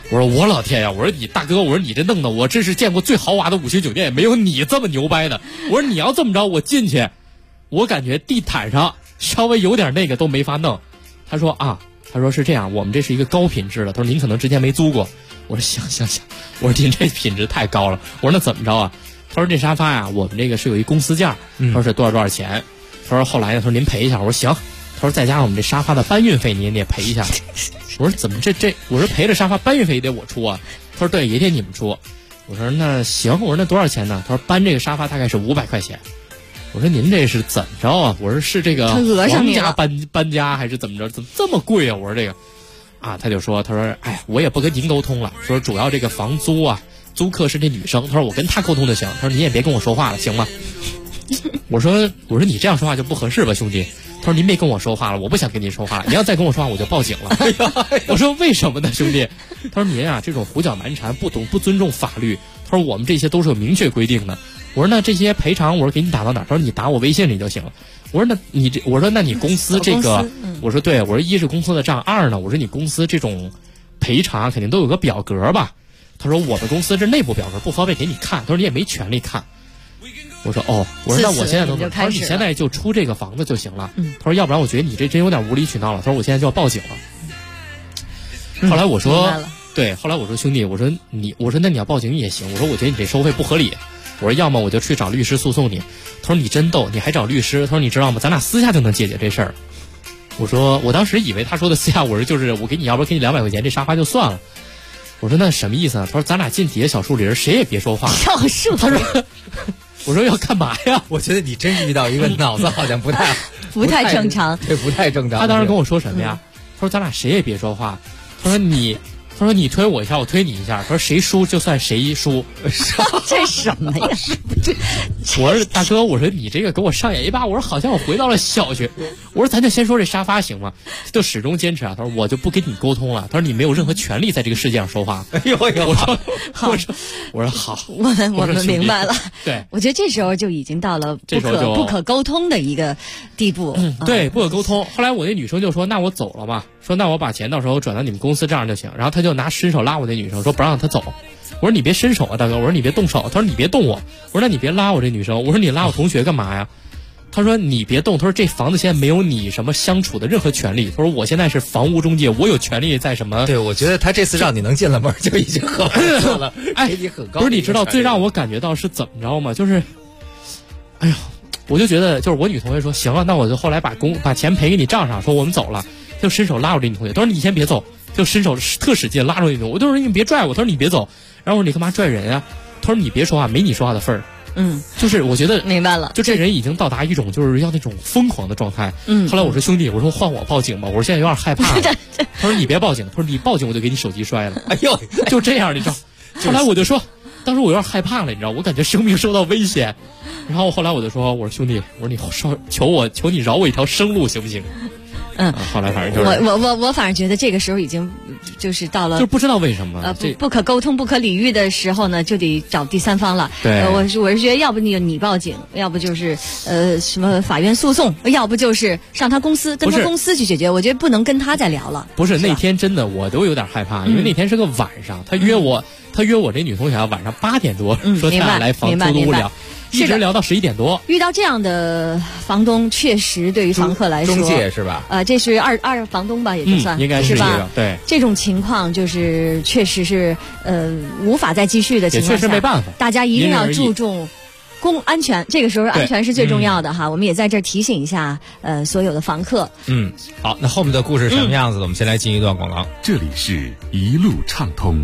我说我老天呀！我说你大哥，我说你这弄的，我这是见过最豪华的5星酒店，也没有你这么牛掰的。我说你要这么着，我进去，我感觉地毯上稍微有点那个都没法弄。他说啊，他说是这样，我们这是一个高品质的。他说您可能之前没租过。我说行，我说您这品质太高了。我说那怎么着啊？他说这沙发呀，我们这个是有一公司价，他说是多少钱。他说后来呢，他说您赔一下。我说行。他说再加上我们这沙发的搬运费您也赔一下。我说怎么这我说赔了沙发搬运费也得我出啊。他说对，也得你们出。我说那行，我说那多少钱呢？他说搬这个沙发大概是500块钱。我说您这是怎么着啊？我说是这个皇家搬家还是怎么着？怎么这么贵啊？我说这个啊，他就说他说哎，我也不跟您沟通了，说主要这个房租啊，租客是这女生。他说我跟她沟通就行。他说你也别跟我说话了，行吗？我说你这样说话就不合适吧，兄弟。他说您别跟我说话了，我不想跟您说话了，你要再跟我说话我就报警了。我说为什么呢，兄弟？他说您啊这种胡搅蛮缠，不尊重法律。他说我们这些都是有明确规定的。我说那这些赔偿我说给你打到哪儿？他说你打我微信里就行了。我说那你公司这个，我说对，我说一是公司的账，二呢我说你公司这种赔偿肯定都有个表格吧？他说我们公司这内部表格不方便给你看，他说你也没权利看。我说哦，我说那我现在他说你现在就出这个房子就行了。他说要不然我觉得你这真有点无理取闹了。他说我现在就要报警了。后来我说对，后来我说兄弟，我说那你要报警也行。我说我觉得你这收费不合理。我说要么我就去找律师诉讼你。他说你真逗，你还找律师？他说你知道吗？咱俩私下就能解决这事儿。我说我当时以为他说的私下，我说就是我给你，要不然给你200块钱，这沙发就算了。我说那什么意思呢？他说咱俩进底下小树林，谁也别说话。 小树林。 他说我说要干嘛呀？ 我觉得你真遇到一个脑子好像不太正常， 对，不太正常。 他当时跟我说什么呀？他说咱俩谁也别说话。他说你推我一下，我推你一下。他说谁输就算谁输。 这什么呀？ 我说大哥，我说你这个给我上演一把，我说好像我回到了小学。我说咱就先说这沙发行吗？就始终坚持啊。他说我就不跟你沟通了。他说你没有任何权利在这个世界上说话。 哎呦，我说好， 我们明白了。 对， 我觉得这时候就已经到了不可沟通的一个地步。 对，不可沟通。后来我那女生就说：“那我走了吧。”说：“那我把钱到时候转到你们公司账上就行。”然后他就伸手拉我那女生，说不让她走。我说：“你别伸手啊，大哥！”我说：“你别动手。”他说：“你别动我。”我说：“那你别拉我这女生。”我说：“你拉我同学干嘛呀？”他说：“你别动。”他说：“这房子现在没有你什么相处的任何权利。”他说：“我现在是房屋中介，我有权利在什么？” 对，我觉得他这次让你能进了门就已经很不错了， 哎， 给你很高。 不是你知道最让我感觉到是怎么着吗？就是，哎呀，我就觉得就是我女同学说行了，那我就后来把钱赔给你账上，说我们走了，就伸手拉我这女同学，他说你先别走，就伸手特使劲拉住女同学，我就说你别拽我，他说你别走，然后我说你干嘛拽人啊？他说你别说话，没你说话的份儿。就是我觉得明白了， 就这人已经到达一种就是要那种疯狂的状态。后来我说兄弟，我说换我报警吧，我说现在有点害怕了。他说你别报警，他说你报警我就给你手机摔了。 哎呦， 就这样你知道。后来我就说，当时我有点害怕了，你知道，我感觉生命受到危险。然后后来我就说，我说兄弟，我说你求你饶我一条生路行不行？后来反正就是我反正觉得这个时候已经就是到了， 就不知道为什么不可沟通、不可理喻的时候呢，就得找第三方了。 对， 我是觉得，要不你报警，要不就是什么法院诉讼，要不就是上他公司跟他公司去解决。我觉得不能跟他再聊了。 不是那天真的我都有点害怕，因为那天是个晚上，他约我这女同学晚上8点多说他俩来房出租屋聊。一直聊到11点多。 遇到这样的房东，确实对于房客来说， 中介是吧？ 这是二房东吧，也就算， 应该是吧？ 对， 这种情况就是确实是无法再继续的情况下， 也确实没办法。 大家一定要注重安全，这个时候安全是最重要的哈。我们也在这儿提醒一下所有的房客。 好，那后面的故事什么样子的？我们先来进一段广告。 这里是一路畅通。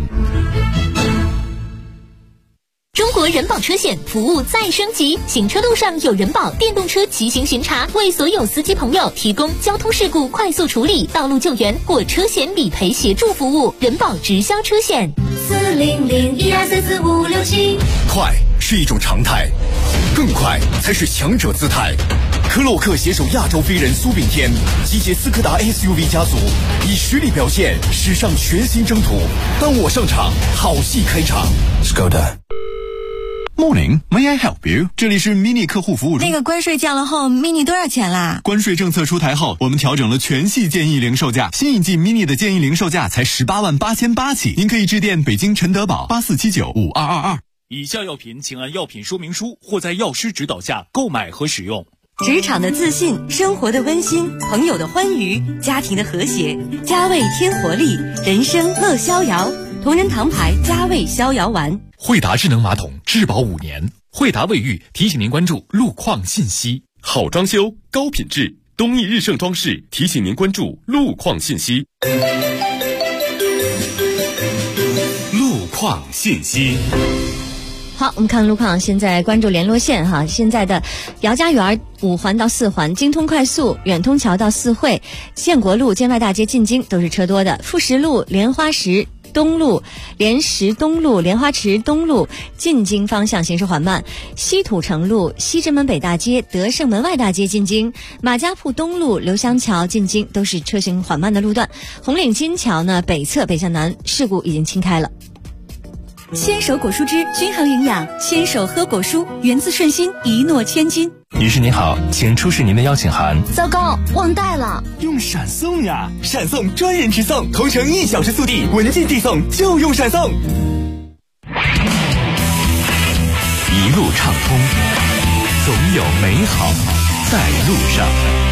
中国人保车险服务再升级，行车路上有人保电动车骑行巡查，为所有司机朋友提供交通事故快速处理、道路救援或车险理赔协助服务。人保直销车险 40012445567。快是一种常态，更快才是强者姿态。科洛克携手亚洲飞人苏炳添，集结斯柯达 SUV 家族，以实力表现驶上全新征途。当我上场，好戏开场。Skoda。 Morning, may I help you？ 这里是 mini 客户服务中。 那个关税降了后 ，mini 多少钱啦？ 关税政策出台后，我们调整了全系建议零售价，新一季 mini 的建议零售价才18.888起。您可以致电北京陈德宝84795222。 以下药品请按药品说明书或在药师指导下购买和使用。 职场的自信，生活的温馨，朋友的欢愉，家庭的和谐。佳味添活力，人生乐逍遥。同仁堂牌佳味逍遥丸。 惠达智能马桶质保5年。惠达卫浴提醒您关注路况信息。 好装修，高品质，东益日盛装饰提醒您关注路况信息。路况信息。 好，我们看路况，现在关注联络线哈。现在的姚家园5环到4环、京通快速、远通桥到四惠、建国路、建外大街进京都是车多的。富石路、莲花石东路、莲石东路、莲花池东路进京方向行驶缓慢。西土城路、西直门北大街、德胜门外大街进京，马家铺东路、刘香桥进京都是车行缓慢的路段。红岭金桥呢，北侧北向南事故已经清开了。 牵手果蔬汁均衡营养，牵手喝果蔬，源自顺心，一诺千金。 女士您好，请出示您的邀请函。 糟糕，忘带了。 用闪送呀，闪送专人直送，同城1小时速递，文件寄送就用闪送。 一路畅通，总有美好在路上。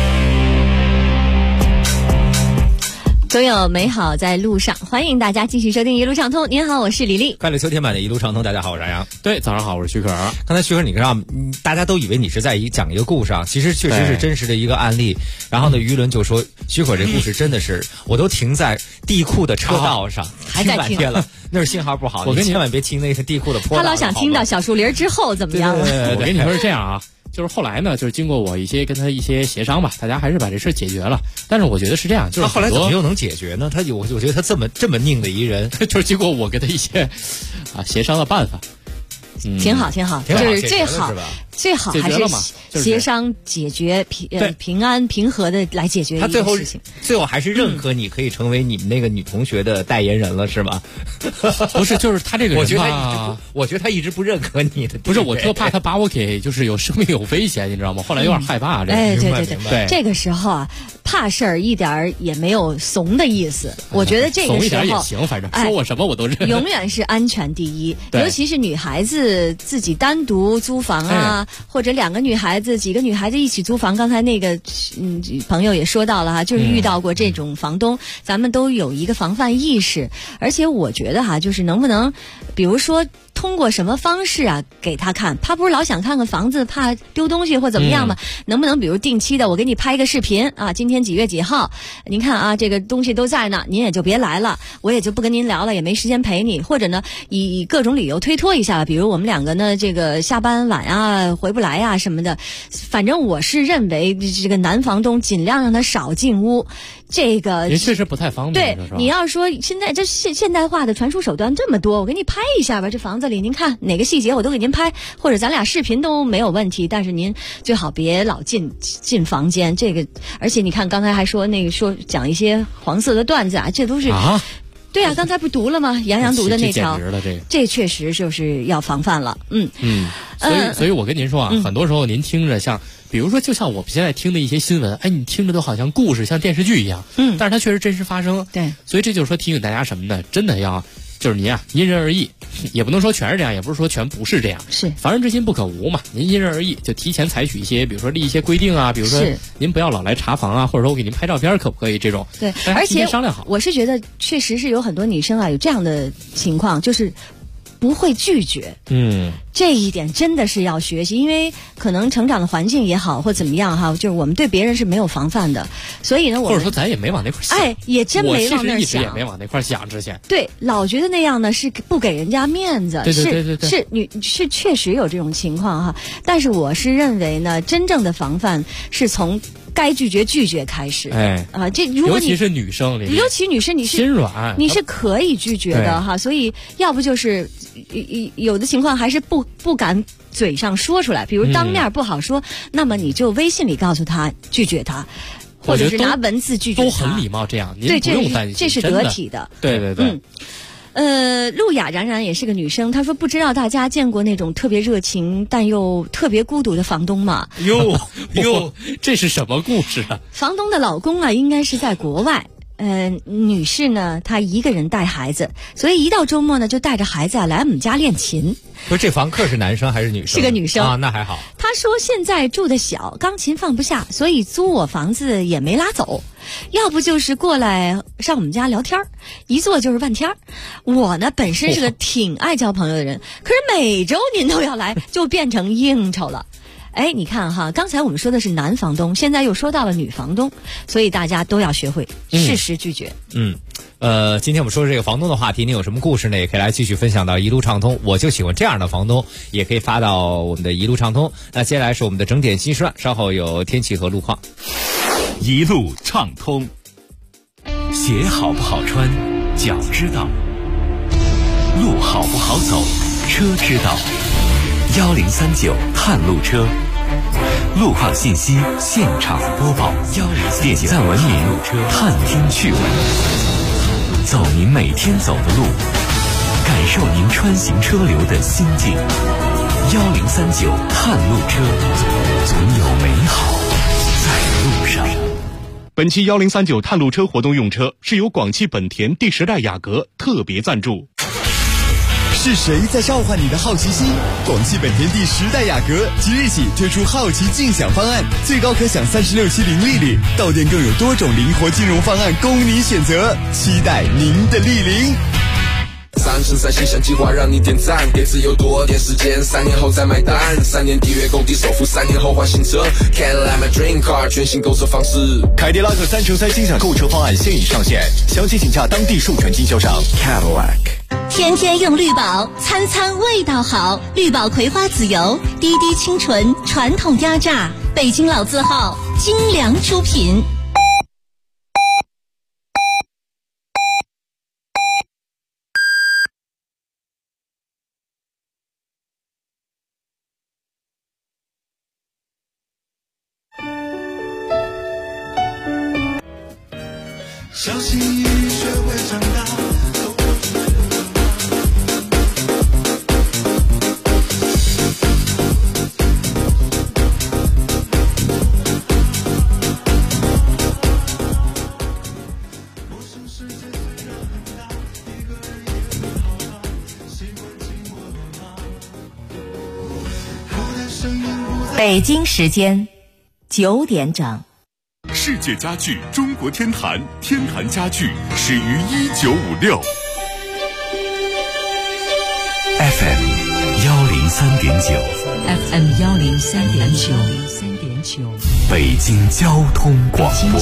总有美好在路上，欢迎大家继续收听一路畅通。您好，我是李丽。 快乐秋天版的一路畅通，大家好，我是杨洋。 对，早上好，我是徐可。 刚才徐可，你看，大家都以为你是在讲一个故事啊，其实确实是真实的一个案例。然后呢，舆论就说徐可这故事真的是，我都停在地库的车道上， 还在听了，那是信号不好。 我跟你千万别听那个地库的坡道。 他老想听到小树林之后怎么样了？ 我跟你说是这样啊。就是后来呢，就是经过我跟他一些协商吧，大家还是把这事解决了。但是我觉得是这样，就是他后来怎么又能解决呢？我觉得他这么拧的一人， 就是经过我跟他一些协商的办法， 挺好，就是最好还是协商解决平安平和的来解决一个事情。 最后还是认可你可以成为你们那个女同学的代言人了，是吗？ 不是，就是他这个人我觉得他一直不认可你的。 不是，我特怕他把我给就是有生命有危险，你知道吗？后来有点害怕。 对，这个时候啊，怕事儿一点也没有怂的意思。我觉得这个时候怂一点也行，反正说我什么我都认。 永远是安全第一，尤其是女孩子自己单独租房啊，或者几个女孩子一起租房。刚才那个朋友也说到了哈，就是遇到过这种房东，咱们都有一个防范意识。而且我觉得哈，就是能不能，比如说通过什么方式啊给他看，他不是老想看看房子，怕丢东西或怎么样吗？能不能比如定期的我给你拍个视频啊，今天几月几号，您看啊这个东西都在呢，您也就别来了，我也就不跟您聊了，也没时间陪你，或者呢以各种理由推脱一下，比如我们两个呢这个下班晚啊回不来啊什么的。反正我是认为这个男房东尽量让他少进屋，这个也确实不太方便。 对，你要说现在这现代化的传输手段这么多，我给你拍一下吧，这房子里您看哪个细节我都给您拍，或者咱俩视频都没有问题，但是您最好别老进房间。这个而且你看刚才还说讲一些黄色的段子啊，这都是对啊，刚才不读了吗？杨洋读的那条，这确实就是要防范了。 所以我跟您说啊，很多时候您听着比如说就像我们现在听的一些新闻，你听着都好像故事，像电视剧一样。但是它确实真实发生。 对， 所以这就是说提醒大家什么呢？真的就是您啊，因人而异，也不能说全是这样，也不是说全不是这样。 是， 防人之心不可无嘛。您因人而异，就提前采取一些，比如说立一些规定啊，比如说您不要老来查房啊，或者说我给您拍照片，可不可以？这种对，而且商量好。我是觉得确实是有很多女生啊有这样的情况，就是不会拒绝。这一点真的是要学习，因为可能成长的环境也好或怎么样哈，就是我们对别人是没有防范的，所以呢， 或者说咱也没往那块想， 也真没往那想，我其实一直也没往那块想之前。 对，老觉得那样呢是不给人家面子， 对， 是确实有这种情况哈。但是我是认为呢，真正的防范是从该拒绝开始。如果尤其是女生， 尤其女生你是心软， 你是可以拒绝的哈。所以要不就是有的情况还是不敢嘴上说出来，比如当面不好说，那么你就微信里告诉他拒绝他，或者是拿文字拒绝他， 都很礼貌。这样您不用担心， 这是得体的。 对。 陆雅冉冉也是个女生，她说不知道大家见过那种特别热情但又特别孤独的房东吗？ 哟，这是什么故事啊？ 房东的老公啊，应该是在国外。女士呢，她一个人带孩子，所以一到周末呢，就带着孩子来我们家练琴。 不是，这房客是男生还是女生？ 是个女生啊，那还好。 她说现在住的小，钢琴放不下，所以租我房子也没拉走，要不就是过来上我们家聊天，一坐就是半天。我呢本身是个挺爱交朋友的人，可是每周您都要来，就变成应酬了。哎，你看哈，刚才我们说的是男房东，现在又说到了女房东，所以大家都要学会适时拒绝。 今天我们说这个房东的话题，你有什么故事呢？也可以来继续分享到一路畅通。我就喜欢这样的房东，也可以发到我们的一路畅通。那接下来是我们的整点新时段，稍后有天气和路况。 一路畅通，鞋好不好穿，脚知道；路好不好走，车知道。1039探路车，路况信息现场播报，点赞文明，探听趣闻，走您每天走的路，感受您穿行车流的心境。1039探路车，总有美好在路上。 本期1039探路车活动用车是由广汽本田第10代雅阁特别赞助。 是谁在召唤你的好奇心？广汽本田第10代雅阁即日起推出好奇竞享方案，最高可享36期零利率，到店更有多种灵活金融方案供你选择，期待您的莅临。 3×3形象计划让你点赞，给自由多点时间，3年后再买单，3年抵约购抵首付，3年后换新车。Cadillac my dream car 全新购车方式， 凯迪拉克3×3精享购车方案现已上线，详情请洽当地授权经销商 Cadillac。 天天用绿宝，餐餐味道好。绿宝葵花籽油，滴滴清纯，传统压榨，北京老字号，精良出品。 小心翼翼学会长大。 北京时间9点整。 世界家具中国天坛，天坛家具始于1956。FM 103.9， 北京交通广播，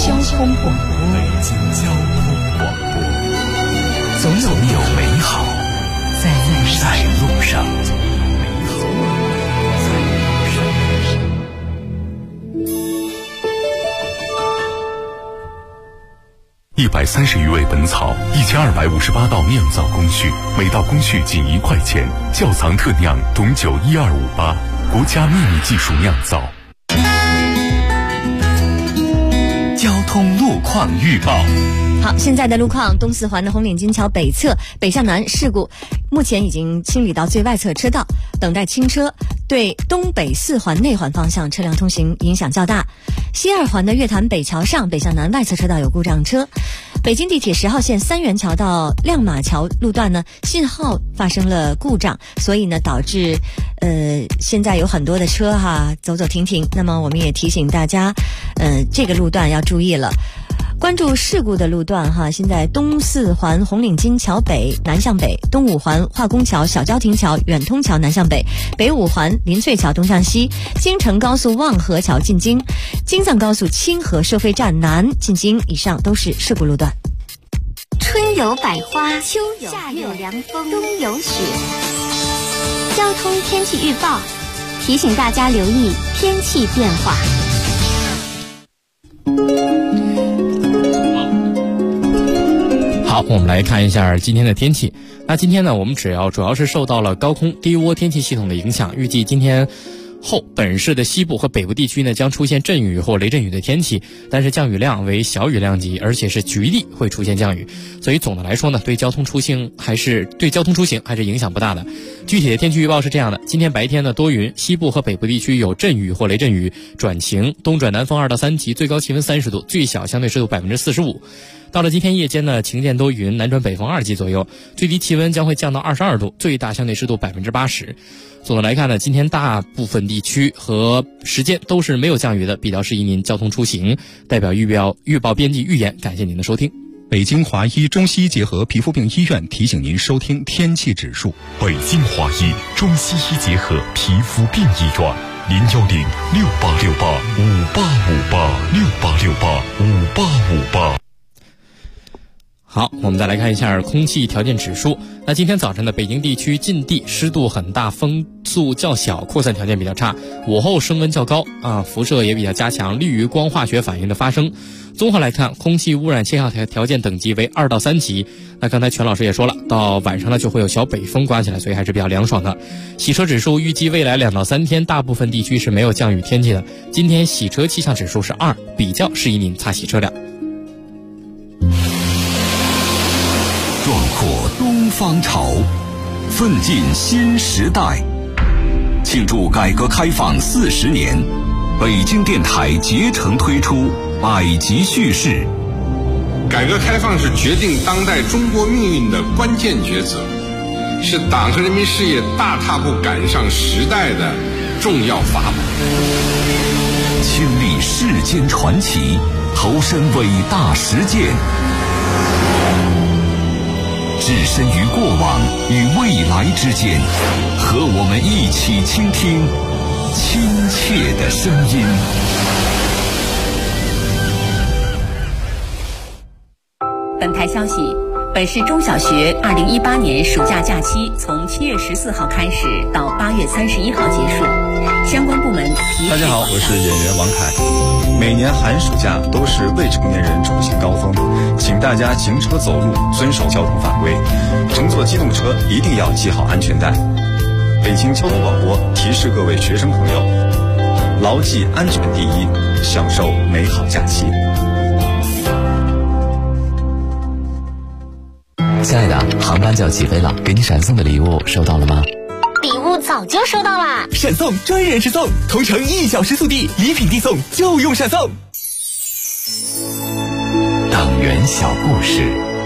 总有美好在路上。130余味本草，1258道酿造工序，每道工序仅1块钱。窖藏特酿董酒12588，国家秘密技术酿造。 交通路况预报。 好，现在的路况，东四环的红领巾桥北侧北向南事故，目前已经清理到最外侧车道，等待清车。对东北四环内环方向车辆通行影响较大。西二环的月坛北桥上北向南外侧车道有故障车。北京地铁10号线三元桥到亮马桥路段呢，信号发生了故障，所以呢导致现在有很多的车走走停停。那么我们也提醒大家，这个路段要注意了。关注事故的路段现在东四环红领巾桥北南向北，东五环化工桥小交亭桥远通桥南向北，北五环林翠桥东向西，京承高速望河桥进京，京藏高速清河收费站南进京，以上都是事故路段。 春有百花，秋有夏有凉风，冬有雪。交通天气预报提醒大家留意天气变化。 好，我们来看一下今天的天气。那今天呢，我们主要是受到了高空低涡天气系统的影响，预计今天后，本市的西部和北部地区呢将出现阵雨或雷阵雨的天气，但是降雨量为小雨量级，而且是局地会出现降雨，所以总的来说呢，对交通出行还是影响不大的。具体的天气预报是这样的：今天白天呢多云，西部和北部地区有阵雨或雷阵雨，转晴，东转南风2到3级，最高气温30度，最小相对湿度45%。到了今天夜间呢，晴间多云，南转北风2级左右，最低气温将会降到22度，最大相对湿度80%。总的来看呢，今天大部分地区和时间都是没有降雨的，比较适宜您交通出行。代表预报编辑预言，感谢您的收听。 北京华医中西医结合皮肤病医院提醒您收听天气指数。 北京华医中西医结合皮肤病医院，0106868585858 好，我们再来看一下空气条件指数。那今天早晨的北京地区近地湿度很大，风速较小，扩散条件比较差，午后升温较高辐射也比较加强，利于光化学反应的发生。综合来看，空气污染信号条件等级为2到3级。那刚才全老师也说了，到晚上呢就会有小北风刮起来，所以还是比较凉爽的。洗车指数预计未来2到3天大部分地区是没有降雨天气的。今天洗车气象指数是2，比较适宜您擦洗车辆。 壮阔东方潮，奋进新时代。庆祝改革开放40年，北京电台竭诚推出百集叙事。 改革开放是决定当代中国命运的关键抉择，是党和人民事业大踏步赶上时代的重要法宝。 亲历世间传奇，投身伟大实践，置身于过往与未来之间，和我们一起倾听亲切的声音。 本台消息，本市中小学2018年暑假假期从7月14号开始到8月31号结束，相关部门大家好，我是演员王凯。每年寒暑假都是未成年人出行高峰，请大家行车走路遵守交通法规，乘坐机动车一定要系好安全带。北京交通广播提示各位学生朋友，牢记安全第一，享受美好假期。 亲爱的，航班就要起飞了，给你闪送的礼物收到了吗？ 礼物早就收到啦！ 闪送专人直送，同城1小时速递，礼品递送就用闪送。 党员小故事。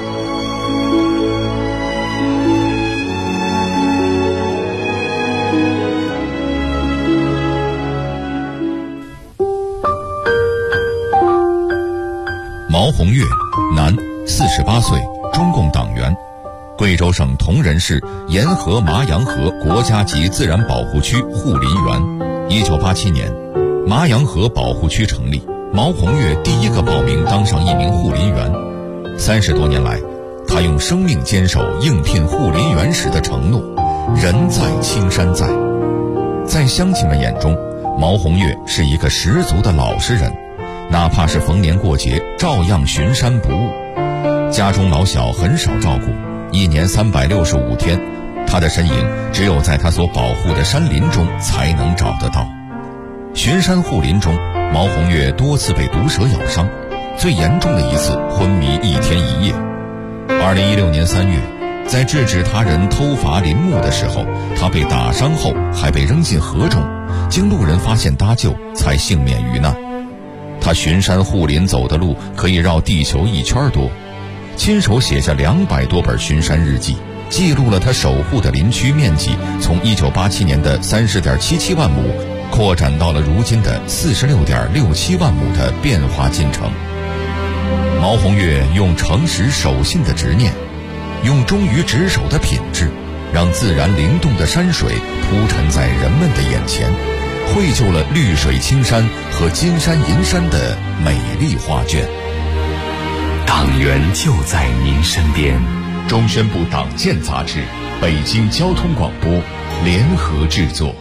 毛红月，男，48岁，中共党员，贵州省铜仁市沿河麻阳河国家级自然保护区护林员。1987年，麻阳河保护区成立，毛红月第一个报名当上一名护林员。30多年来，他用生命坚守应聘护林员时的承诺，人在青山在。在乡亲们眼中，毛红月是一个十足的老实人，哪怕是逢年过节照样巡山不误。家中老小很少照顾，一年365天，他的身影只有在他所保护的山林中才能找得到。巡山护林中，毛红月多次被毒蛇咬伤，最严重的一次昏迷1天1夜。2016年3月，在制止他人偷伐林木的时候，他被打伤后还被扔进河中，经路人发现搭救，才幸免于难。他巡山护林走的路可以绕地球1圈多，亲手写下200多本巡山日记，记录了他守护的林区面积从1987年的30.77万亩扩展到了如今的46.67万亩的变化进程。毛红月用诚实守信的执念，用忠于职守的品质，让自然灵动的山水铺陈在人们的眼前，绘就了绿水青山和金山银山的美丽画卷。 党员就在您身边。 中宣部党建杂志，北京交通广播联合制作。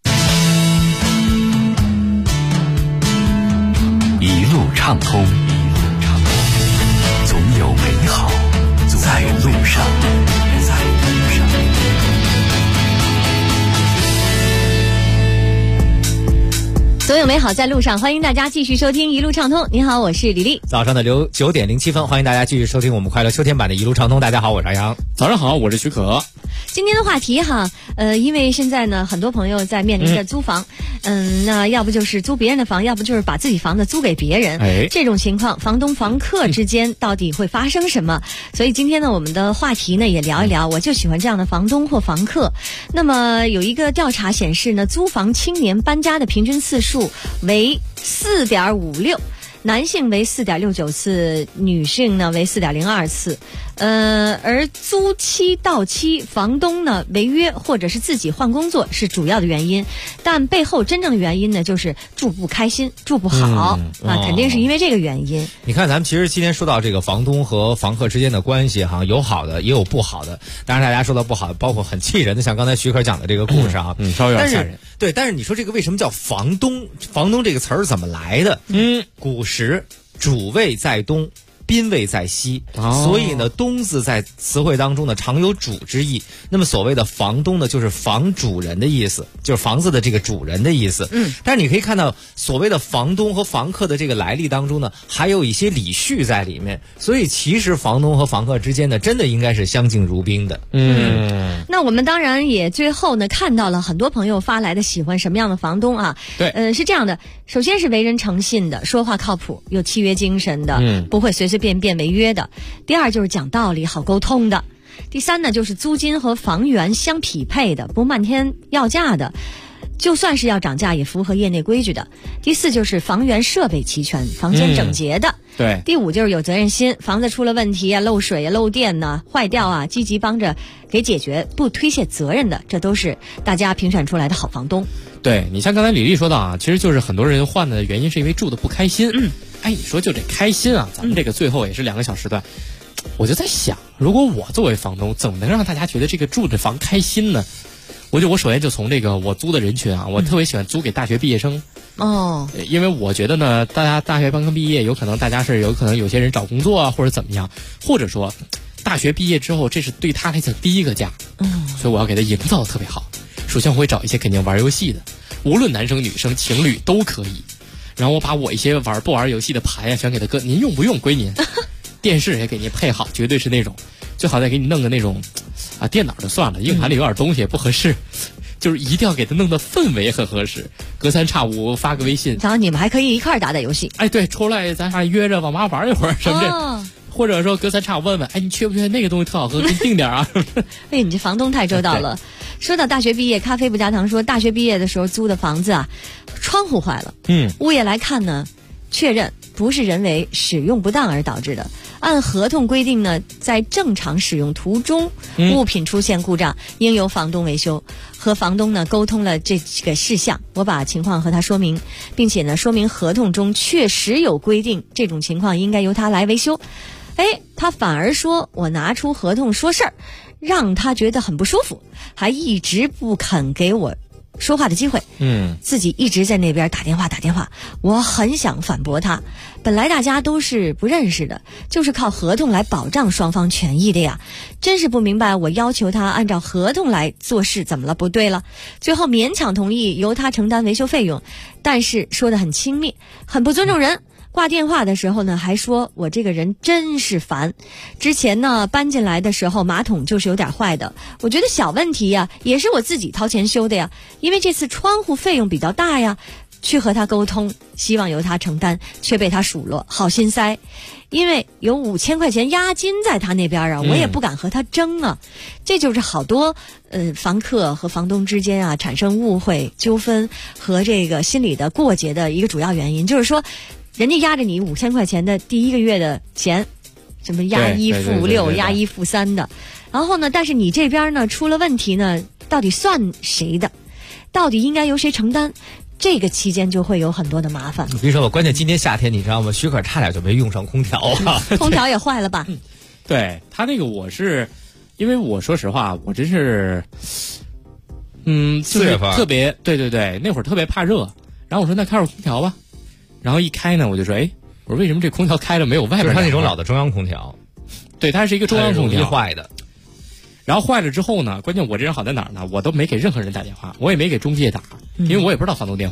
一路畅通，总有美好在路上。 所有美好在路上，欢迎大家继续收听一路畅通。你好，我是李丽。 早上的9点07分，欢迎大家继续收听我们快乐秋天版的一路畅通。大家好，我是阿阳。 早上好，我是许可。 今天的话题哈，因为现在呢，很多朋友在面临着租房，那要不就是租别人的房，要不就是把自己房子租给别人。这种情况，房东房客之间到底会发生什么？所以今天呢，我们的话题呢也聊一聊，我就喜欢这样的房东或房客。那么有一个调查显示呢，租房青年搬家的平均次数为4.56。男性为4.69次，女性呢为4.02次。而租期到期，房东呢违约或者是自己换工作是主要的原因，但背后真正的原因呢就是住不开心，住不好肯定是因为这个原因。 你看，咱们其实今天说到这个房东和房客之间的关系哈，有好的也有不好的。当然，大家说到不好的，包括很气人的，像刚才徐可讲的这个故事啊， 稍微有点吓人。 对，但是你说这个为什么叫房东？房东这个词儿怎么来的？古时主谓在东，宾谓在西，所以呢，东字在词汇当中呢常有主之意。那么所谓的房东呢，就是房主人的意思，就是房子的这个主人的意思。但是你可以看到，所谓的房东和房客的这个来历当中呢，还有一些礼序在里面。所以其实房东和房客之间呢，真的应该是相敬如宾的。 那我们当然也最后呢看到了很多朋友发来的喜欢什么样的房东啊？ 对， 是这样的，首先是为人诚信的，说话靠谱，有契约精神的，不会随随便便违约的。第二就是讲道理，好沟通的。第三呢就是租金和房源相匹配的，不漫天要价的，就算是要涨价也符合业内规矩的。第四就是房源设备齐全，房间整洁的。 对。 第五就是有责任心，房子出了问题啊，漏水啊、漏电呢、坏掉啊，积极帮着给解决，不推卸责任的，这都是大家评选出来的好房东。 对，你像刚才李丽说到啊，其实就是很多人换的原因是因为住的不开心。你说就这开心啊，咱们这个最后也是2个小时段，我就在想，如果我作为房东，怎么能让大家觉得这个住着房开心呢？我首先就从这个我租的人群啊，我特别喜欢租给大学毕业生。因为我觉得呢，大家大学刚毕业，有可能有些人找工作啊，或者怎么样，或者说大学毕业之后，这是对他来讲第一个家。所以我要给他营造的特别好。首先我会找一些肯定玩游戏的，无论男生女生情侣都可以。然后我把我一些不玩游戏的盘呀全给他搁，您用不用归您。电视也给您配好，绝对是那种，最好再给你弄个那种电脑就算了，硬盘里有点东西也不合适，就是一定要给他弄的氛围很合适。隔三差五发个微信， 然后你们还可以一块打游戏。 对，出来咱还约着网吧玩一会儿什么的。或者说隔三差五问问，你缺不缺那个东西特好喝，给你订点啊。 你这房东太周到了。说到大学毕业，咖啡不加糖说，大学毕业的时候租的房子啊，窗户坏了。物业来看呢，确认不是人为使用不当而导致的。按合同规定呢，在正常使用途中，物品出现故障，应由房东维修。和房东呢沟通了这个事项，我把情况和他说明，并且呢说明合同中确实有规定，这种情况应该由他来维修。他反而说我拿出合同说事儿，让他觉得很不舒服，还一直不肯给我说话的机会。自己一直在那边打电话，我很想反驳他。本来大家都是不认识的，就是靠合同来保障双方权益的呀，真是不明白我要求他按照合同来做事怎么了，不对了。最后勉强同意由他承担维修费用，但是说得很轻蔑，很不尊重人。挂电话的时候呢，还说我这个人真是烦。之前呢搬进来的时候马桶就是有点坏的，我觉得小问题呀，也是我自己掏钱修的呀，因为这次窗户费用比较大呀。去和他沟通，希望由他承担，却被他数落，好心塞。因为有5000块钱押金在他那边啊，我也不敢和他争啊。这就是好多房客和房东之间啊产生误会、纠纷和这个心理的过节的一个主要原因，就是说人家压着你5000块钱的第一个月的钱，什么押1付6、押1付3的，然后呢，但是你这边呢出了问题呢，到底算谁的？到底应该由谁承担？这个期间就会有很多的麻烦。 我跟你说吧，关键今年夏天你知道吗？许可差点就没用上空调啊， 空调也坏了吧？ 对他那个因为我说实话，我真是 4月份特别对，那会儿特别怕热，然后我说那开会空调吧，然后一开呢，我就说我说为什么这空调开了没有外边？ 就是它那种老的中央空调， 对，它是一个中央空调坏的。 然后坏了之后呢，关键我这人好在哪儿呢？我都没给任何人打电话，我也没给中介打，因为我也不知道房东电话。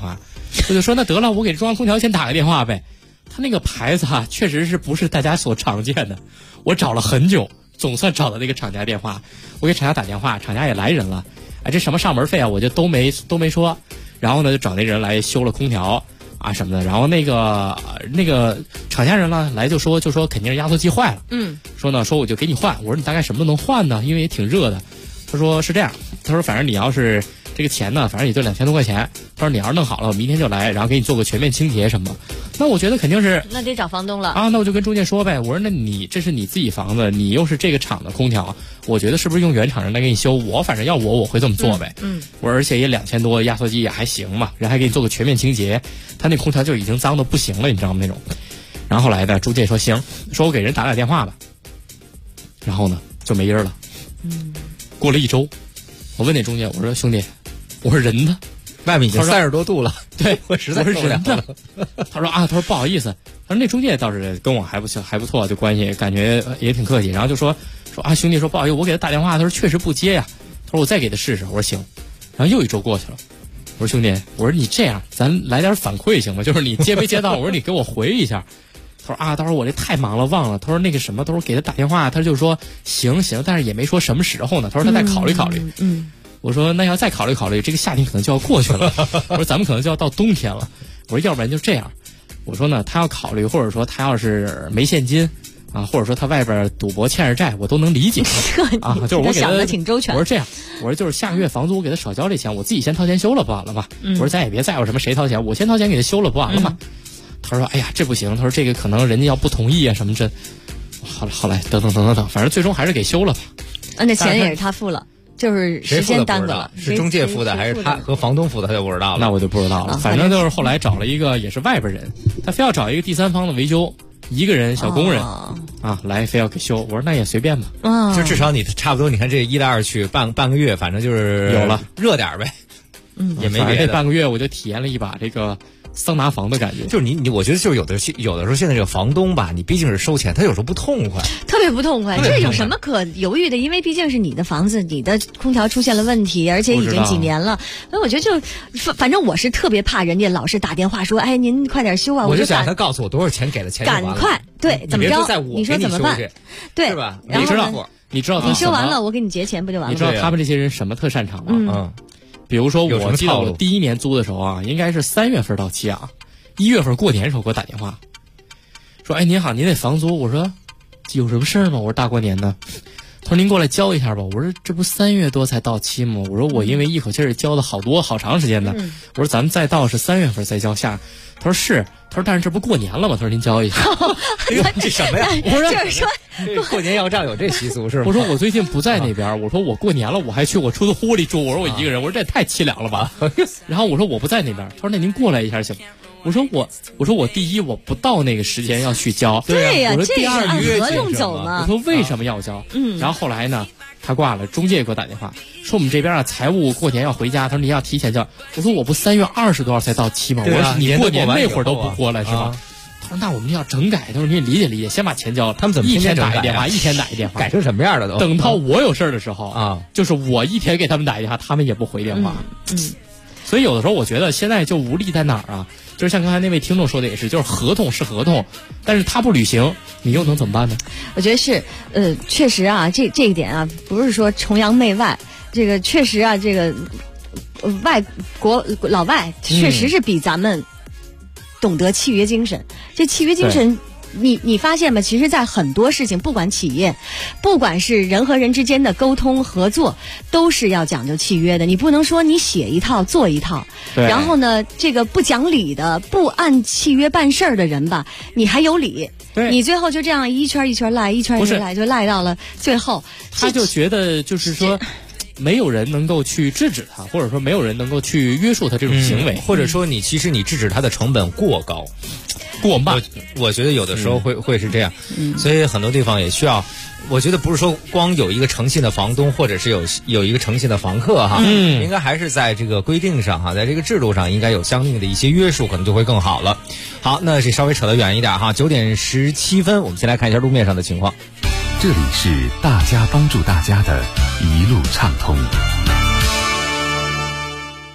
我就说那得了，我给中央空调先打个电话呗。他那个牌子啊，确实是不是大家所常见的。我找了很久，总算找到那个厂家电话。我给厂家打电话，厂家也来人了。哎，这什么上门费啊，我就都没说。然后呢，就找那人来修了空调啊什么的。然后那个厂家人呢来就说肯定是压缩机坏了。说我就给你换。我说你大概什么能换呢？因为也挺热的。他说是这样，他说反正你要是这个钱呢，反正也就2000多块钱。他说你要是弄好了，我明天就来，然后给你做个全面清洁什么。那我觉得肯定是那得找房东了啊。那我就跟中介说呗，我说那你这是你自己房子，你又是这个厂的空调，我觉得是不是用原厂人来给你修？我反正要我会这么做呗。我说而且也2000多，压缩机也还行嘛，人还给你做个全面清洁。他那空调就已经脏的不行了，你知道吗那种。然后后来的中介说行，说我给人打电话吧。然后呢就没音了。过了1周，我问那中介，我说兄弟，我说人呢？ 外面已经30多度了， 对， 我实在受不了了。 他说不好意思，他说那中介倒是跟我还不错，就关系感觉也挺客气。然后就说啊兄弟，说不好意思，我给他打电话，他说确实不接呀。他说我再给他试试，我说行。然后又1周过去了，我说兄弟，我说你这样，咱来点反馈行吗？就是你接没接到，我说你给我回一下。他说啊，到时候我这太忙了忘了。他说那个什么，他说给他打电话，他就说行，但是也没说什么时候呢。他说他再考虑考虑。我说那要再考虑考虑，这个夏天可能就要过去了。我说咱们可能就要到冬天了。我说要不然就这样。我说呢，他要考虑，或者说他要是没现金啊，或者说他外边赌博欠着债，我都能理解啊。就是我给他想的挺周全。 我说这样，我说就是下个月房租我给他少交这钱，我自己先掏钱修了不完了吗？我说咱也别在乎什么谁掏钱，我先掏钱给他修了不完了吗？他说哎呀这不行，他说这个可能人家要不同意啊什么这。后来等，反正最终还是给修了吧。 那钱也是他付了。就是时间耽搁了， 是中介付的还是他和房东付的，他就不知道了。 那我就不知道了。反正就是后来找了一个也是外边人，他非要找一个第三方的维修，一个人小工人啊来非要给修。我说那也随便吧， 就至少你差不多，你看这1来2去半个月，反正就是有了热点呗。也没别的。 这半个月我就体验了一把这个桑拿房的感觉。 就是你我觉得就是有的时候现在这个房东吧，你毕竟是收钱，他有时候不痛快， 特别不痛快。这有什么可犹豫的？因为毕竟是你的房子，你的空调出现了问题，而且已经几年了。所以我觉得就反正我是特别怕人家老是打电话说，哎，您快点修啊！ 我就想他告诉我多少钱给了钱， 赶快对，怎么着？你说怎么办？对， 是吧？ 你知道你修完了，我给你结钱不就完了？ 你知道他们这些人什么特擅长吗？比如说我记得我第1年租的时候啊，应该是3月份到期啊。1月份过年的时候给我打电话，说：“哎，您好，您那房租。”我说：“有什么事儿吗？”我说：“大过年的。”他说：“您过来交一下吧。”我说：“这不3月多才到期吗？”我说：“我因为一口气儿交了好长时间的。”我说：“咱们再到是3月份再交下。”他说：“是。”他说：“但是这不过年了吗？”他说：“您交一下。” 哎呦，这什么呀？ 我说：“就是说过年要账有这习俗是吗？” 我说：“我最近不在那边。”我说：“我过年了，我还去我出租屋里住。”我说：“我一个人。”我说：“这也太凄凉了吧。”然后我说：“我不在那边。”他说：“那您过来一下行。”我说我第一我不到那个时间要去交， 对呀， 我说第二按合同走嘛。 我说为什么要交？然后后来呢，他挂了，中介给我打电话说我们这边啊财务过年要回家，他说你要提前交。我说我不3月20多号才到期吗？我说你过年那会儿都不过来是吧？他说那我们要整改，他说你也理解，先把钱交了。 他们怎么一天打一电话，一天打一电话， 改成什么样的都？ 等到我有事的时候啊，就是我一天给他们打一电话，他们也不回电话。所以有的时候我觉得现在就无力在哪儿啊？就是像刚才那位听众说的也是，就是合同是合同，但是他不履行，你又能怎么办呢？ 我觉得是，确实啊，这一点啊，不是说崇洋媚外，这个确实啊，这个外国老外确实是比咱们懂得契约精神。这契约精神。你发现吗？其实在很多事情，不管企业，不管是人和人之间的沟通合作，都是要讲究契约的。你不能说你写一套做一套，然后呢，这个不讲理的、不按契约办事儿的人吧，你还有理，你最后就这样一圈一圈赖，一圈一圈赖，就赖到了最后。 他就觉得就是说。没有人能够去制止他，或者说没有人能够去约束他这种行为， 或者说你其实你制止他的成本过高。 过慢， 我觉得有的时候会是这样，所以很多地方也需要。我觉得不是说光有一个诚信的房东，或者是有一个诚信的房客哈，应该还是在这个规定上哈，在这个制度上应该有相应的一些约束，可能就会更好了。好，那这稍微扯得远一点哈，9点17分，我们先来看一下路面上的情况。 这里是大家帮助大家的一路畅通。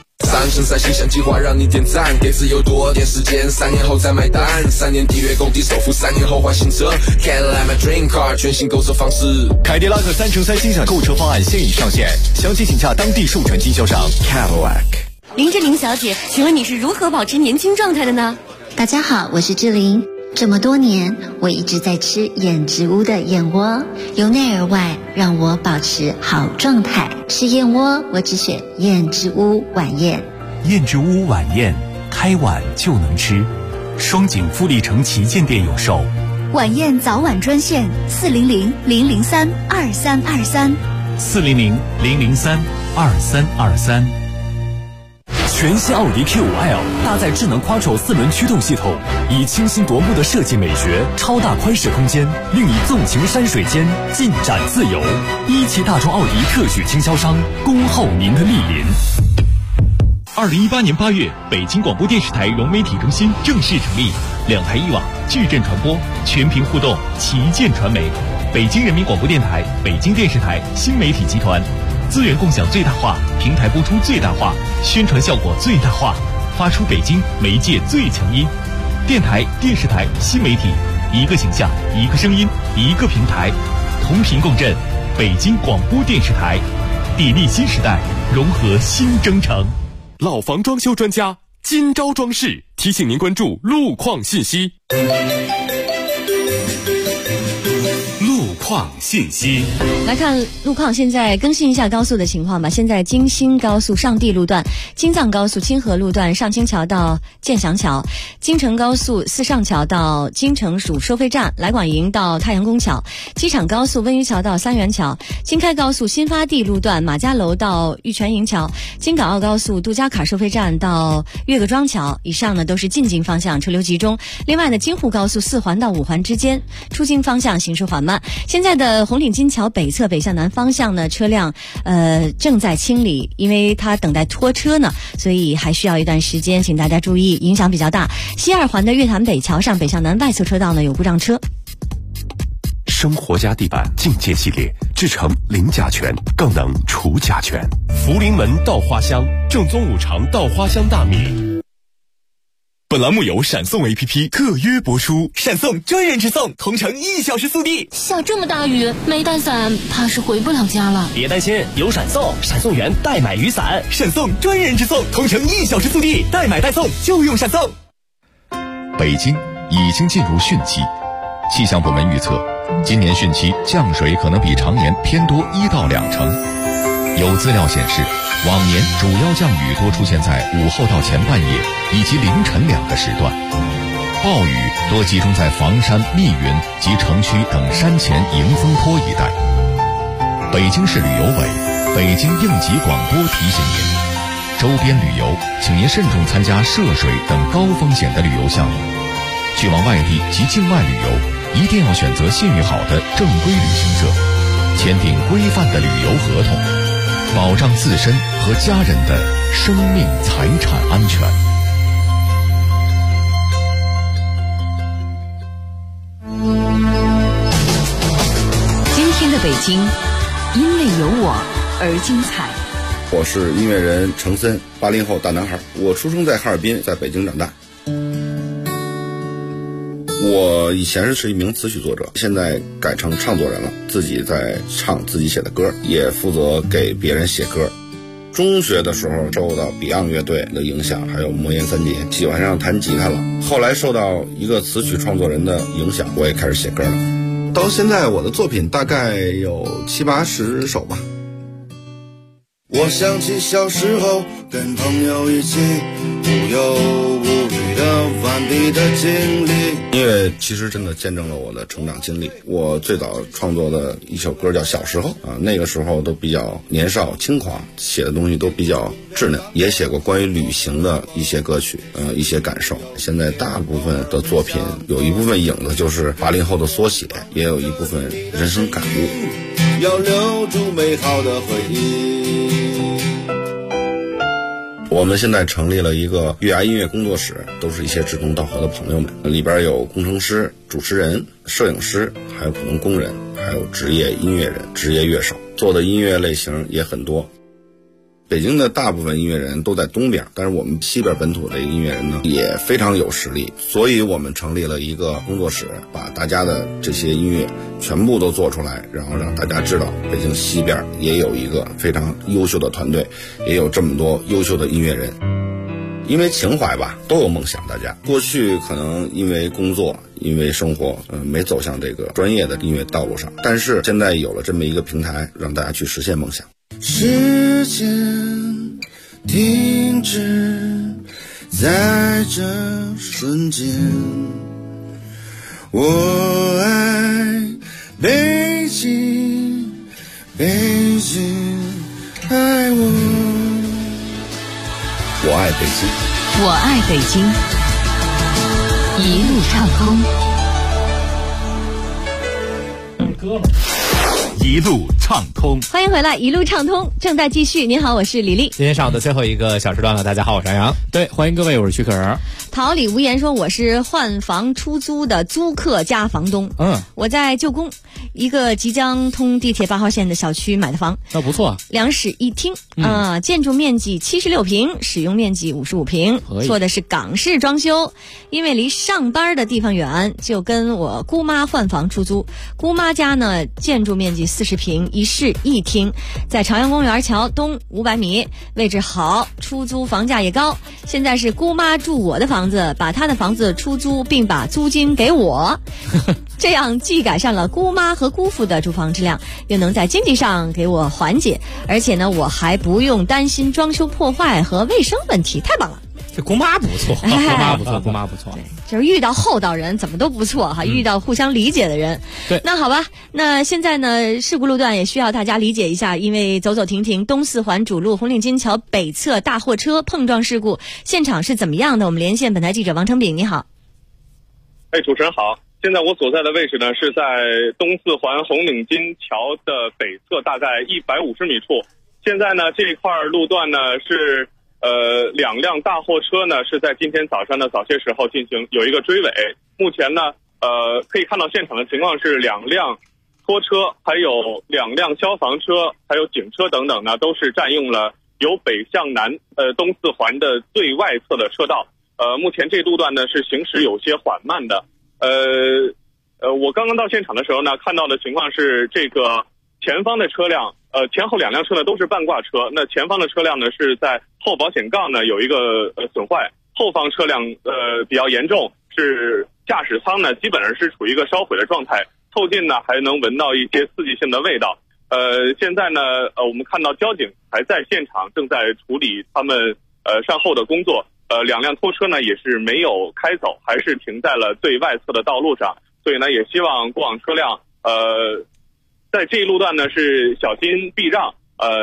单，身在形象计划让你点赞，给自由多点时间，3年后再买单，3年抵约购地首付，3年后换新车 Cadillac my dream car， 全新购车方式。 凯迪拉克3乘3欣赏购车方案现已上线，详情请洽当地授权经销商 Cadillac。 林志玲小姐，请问你是如何保持年轻状态的呢？ 大家好，我是志玲。这么多年，我一直在吃燕之屋的燕窝，由内而外让我保持好状态。吃燕窝，我只选燕之屋晚宴。 燕之屋晚宴，开晚就能吃。双井富力城旗舰店有售。 晚宴早晚专线400-003-2323。 400-003-2323。全新奥迪 Q5L 搭载智能 Quattro 4轮驱动系统，以清新夺目的设计美学、超大宽适空间，令你纵情山水间，尽展自由。17大众奥迪特许经销商，恭候您的莅临。 2018年8月，北京广播电视台融媒体中心正式成立，2台1网，矩阵传播，全屏互动，旗舰传媒，北京人民广播电台、北京电视台新媒体集团。资源共享最大化，平台播出最大化，宣传效果最大化，发出北京媒介最强音。电台、电视台、新媒体，一个形象，一个声音，一个平台，同频共振。北京广播电视台，砥砺新时代，融合新征程。 老房装修专家金招装饰提醒您关注路况信息。路况信息， 来看路况，现在更新一下高速的情况吧。现在京新高速上地路段、京藏高速清河路段上清桥到建祥桥，京承高速四上桥到京承署收费站，来广营到太阳宫桥，机场高速温榆桥到三元桥，京开高速新发地路段马家楼到玉泉营桥，京港澳高速杜家坎收费站到岳各庄桥。以上呢都是进京方向车流集中。另外呢，京沪高速4环到5环之间出京方向行驶缓慢。现在的红岭金桥北侧北向南方向呢，车辆正在清理，因为它等待拖车呢，所以还需要一段时间，请大家注意，影响比较大。西2环的月坛北桥上北向南外侧车道呢有故障车。 生活家地板境界系列，制成零甲醛，更能除甲醛。福临门稻花香，正宗5常稻花香大米。本栏目由闪送 APP 特约播出，闪送专人直送，同城1小时速递。 下这么大雨，没带伞，怕是回不了家了。 别担心，有闪送，闪送员代买雨伞， 闪送专人直送，同城1小时速递，代买代送就用闪送。 北京已经进入汛期，气象部门预测，今年汛期降水可能比常年偏多1到2成。有资料显示，往年主要降雨多出现在午后到前半夜以及凌晨2个时段，暴雨多集中在房山、密云及城区等山前迎风坡一带。北京市旅游委、北京应急广播提醒您，周边旅游请您慎重参加涉水等高风险的旅游项目。去往外地及境外旅游，一定要选择信誉好的正规旅行社，签订规范的旅游合同，保障自身和家人的生命财产安全。 今天的北京，因为有我而精彩。 我是音乐人程森，80后大男孩。我出生在哈尔滨，在北京长大。我以前是一名词曲作者，现在改成唱作人了，自己在唱自己写的歌，也负责给别人写歌。中学的时候受到 Beyond 乐队的影响，还有魔岩3杰，喜欢上弹吉他了。后来受到一个词曲创作人的影响，我也开始写歌了。到现在我的作品大概有70-80首吧。 我想起小时候跟朋友一起无忧无虑的顽皮的经历。 音乐其实真的见证了我的成长经历。我最早创作的一首歌叫《小时候》啊，那个时候都比较年少轻狂，写的东西都比较稚嫩，也写过关于旅行的一些歌曲，一些感受。现在大部分的作品有一部分影子就是80后的缩写，也有一部分人生感悟。 要留住美好的回忆。 我们现在成立了一个月牙音乐工作室，都是一些志同道合的朋友们，里边有工程师、主持人、摄影师，还有普通工人，还有职业音乐人、职业乐手，做的音乐类型也很多。 北京的大部分音乐人都在东边，但是我们西边本土的音乐人呢也非常有实力，所以我们成立了一个工作室，把大家的这些音乐全部都做出来，然后让大家知道北京西边也有一个非常优秀的团队，也有这么多优秀的音乐人。因为情怀吧，都有梦想。大家过去可能因为工作因为生活没走向这个专业的音乐道路上，但是现在有了这么一个平台，让大家去实现梦想。 时间停止在这瞬间，我爱北京，北京爱我。 我爱北京， 我爱北京，一路畅通。 一路畅通， 欢迎回来，一路畅通正在继续。您好，我是李丽。 今天上午的最后一个小时段了，大家好，我是杨洋。 对，欢迎各位，我是徐可儿。 桃李无言说我是换房出租的租客加房东。我在旧宫一个即将通地铁8号线的小区买的房， 那不错 ，2室1厅建筑面积76平，使用面积55平，做的是港式装修。因为离上班的地方远，就跟我姑妈换房出租。姑妈家呢，建筑面积40平，1室1厅，在朝阳公园桥东500米，位置好，出租房价也高。现在是姑妈住我的房子，把她的房子出租，并把租金给我，这样既改善了姑妈和姑父的住房质量，又能在经济上给我缓解，而且呢，我还不用担心装修破坏和卫生问题，太棒了。 这姑妈不错，姑妈不错，姑妈不错。 就是遇到厚道人怎么都不错哈，遇到互相理解的人。 对， 那好吧，那现在呢，事故路段也需要大家理解一下，因为走走停停，东四环主路红领巾桥北侧大货车碰撞事故现场是怎么样的？我们连线本台记者王成炳，你好。 主持人好。现在我所在的位置呢，是在东四环红领巾桥的北侧，大概150米处。现在呢，这一块路段呢是2辆大货车呢是在今天早上的早些时候有一个追尾。目前呢，可以看到现场的情况是2辆拖车，还有2辆消防车，还有警车等等呢，都是占用了由北向南东四环的最外侧的车道。目前这路段呢是行驶有些缓慢的。我刚刚到现场的时候呢，看到的情况是这个前方的车辆，前后2辆车呢都是半挂车。那前方的车辆呢是在后保险杠呢有一个损坏，后方车辆比较严重，是驾驶舱呢基本上是处于一个烧毁的状态，凑近呢还能闻到一些刺激性的味道。现在呢我们看到交警还在现场，正在处理他们善后的工作。2辆拖车呢也是没有开走，还是停在了最外侧的道路上，所以呢也希望过往车辆在这一路段呢是小心避让。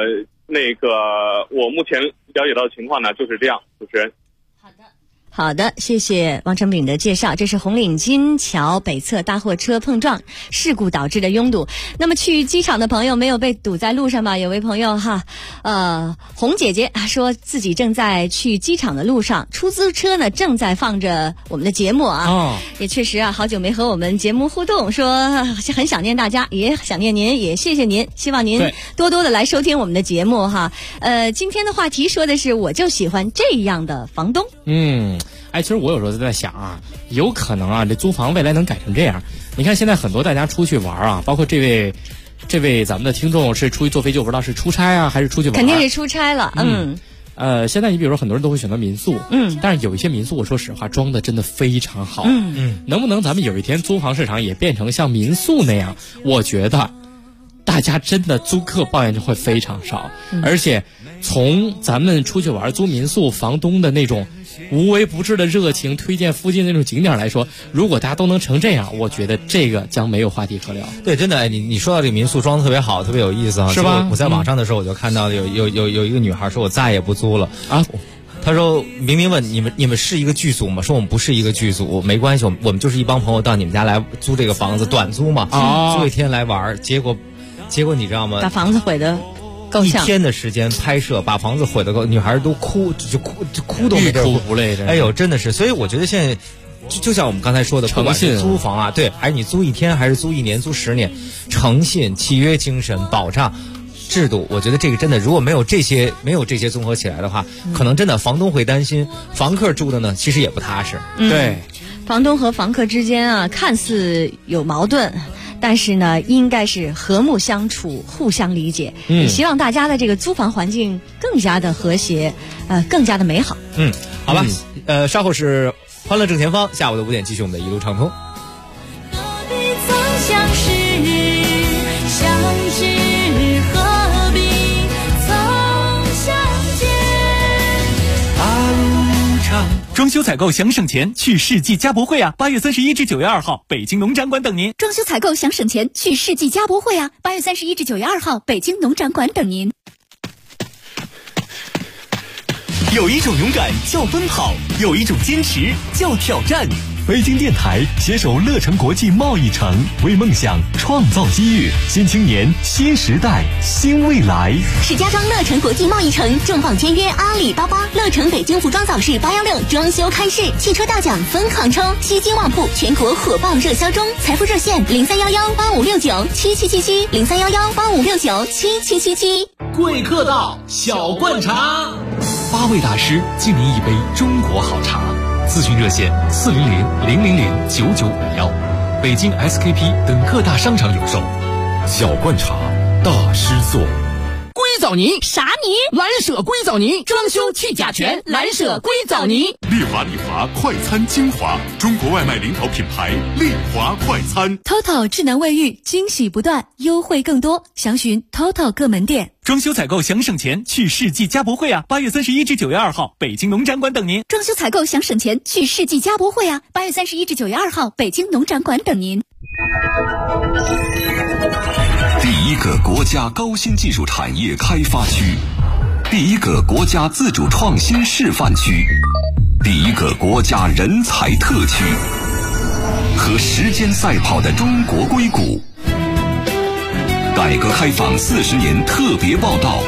我目前了解到的情况呢就是这样。主持人。 好的，谢谢王成炳的介绍。这是红领巾桥北侧大货车碰撞事故导致的拥堵。那么去机场的朋友没有被堵在路上吧？有位朋友红姐姐说自己正在去机场的路上，出租车呢正在放着我们的节目啊。也确实好久没和我们节目互动，说很想念大家，也想念您，也谢谢您，希望您多多的来收听我们的节目哈。今天的话题说的是我就喜欢这样的房东。 其实我有时候在想有可能这租房未来能改成这样。你看现在很多大家出去玩包括这位咱们的听众是出去坐飞机，我不知道是出差还是出去玩。 肯定是出差了。 现在你比如说很多人都会选择民宿，但是有一些民宿我说实话装的真的非常好。能不能咱们有一天租房市场也变成像民宿那样？我觉得大家真的租客抱怨就会非常少，而且从咱们出去玩租民宿房东的那种无微不至的热情，推荐附近那种景点来说，如果大家都能成这样，我觉得这个将没有话题可聊。 对，真的，你说到这个民宿装的特别好，特别有意思是吧？ 我在网上的时候我就看到有一个女孩说我再也不租了他说明明问你们是一个剧组吗？说我们不是一个剧组，没关系，我们就是一帮朋友到你们家来租这个房子，短租嘛，租一天来玩。结果你知道吗？ 把房子毁的够呛。 1天的时间拍摄，把房子毁的够，女孩都哭都没地儿哭不累。 哎呦，真的是，所以我觉得现在就像我们刚才说的，不管是租房对，还是你租1天，还是租1年、租10年，诚信、契约精神、保障。 制度，我觉得这个真的如果没有这些综合起来的话，可能真的房东会担心，房客住的呢其实也不踏实。 对， 房东和房客之间啊，看似有矛盾，但是呢，应该是和睦相处，互相理解。也希望大家的这个租房环境更加的和谐，更加的美好。 好吧，稍后是欢乐正前方，下午的5点继续我们的一路畅通。 装修采购想省钱，去世纪家博会啊！8月31至9月2号，北京农展馆等您。 装修采购想省钱，去世纪家博会啊！8月31至9月2号，北京农展馆等您。 有一种勇敢叫奔跑，有一种坚持叫挑战。北京电台携手乐城国际贸易城，为梦想创造机遇。新青年，新时代，新未来。 石家庄乐城国际贸易城重磅签约阿里巴巴，乐城北京服装早市816装修开市，汽车大奖疯狂抽，西京旺铺全国火爆热销中，财富热线031185697777，031185697777。 贵客到，小灌茶 ，8位大师敬您一杯中国好茶。咨询热线400-000-9951，北京 SKP 等各大商场有售。 小灌茶，大师做。 硅藻泥啥泥？ 蓝舍硅藻泥，装修去甲醛，蓝舍硅藻泥。 丽华快餐精华，中国外卖领导品牌丽华快餐。 TOTO 智能卫浴，惊喜不断，优惠更多，详询 TOTO 各门店。 装修采购想省钱，去世纪家博会啊！8月31至9月2号，北京农展馆等您。 装修采购想省钱，去世纪家博会啊！8月31至9月2号，北京农展馆等您。 第一个国家高新技术产业开发区，第一个国家自主创新示范区，第一个国家人才特区，和时间赛跑的中国硅谷。改革开放40年特别报道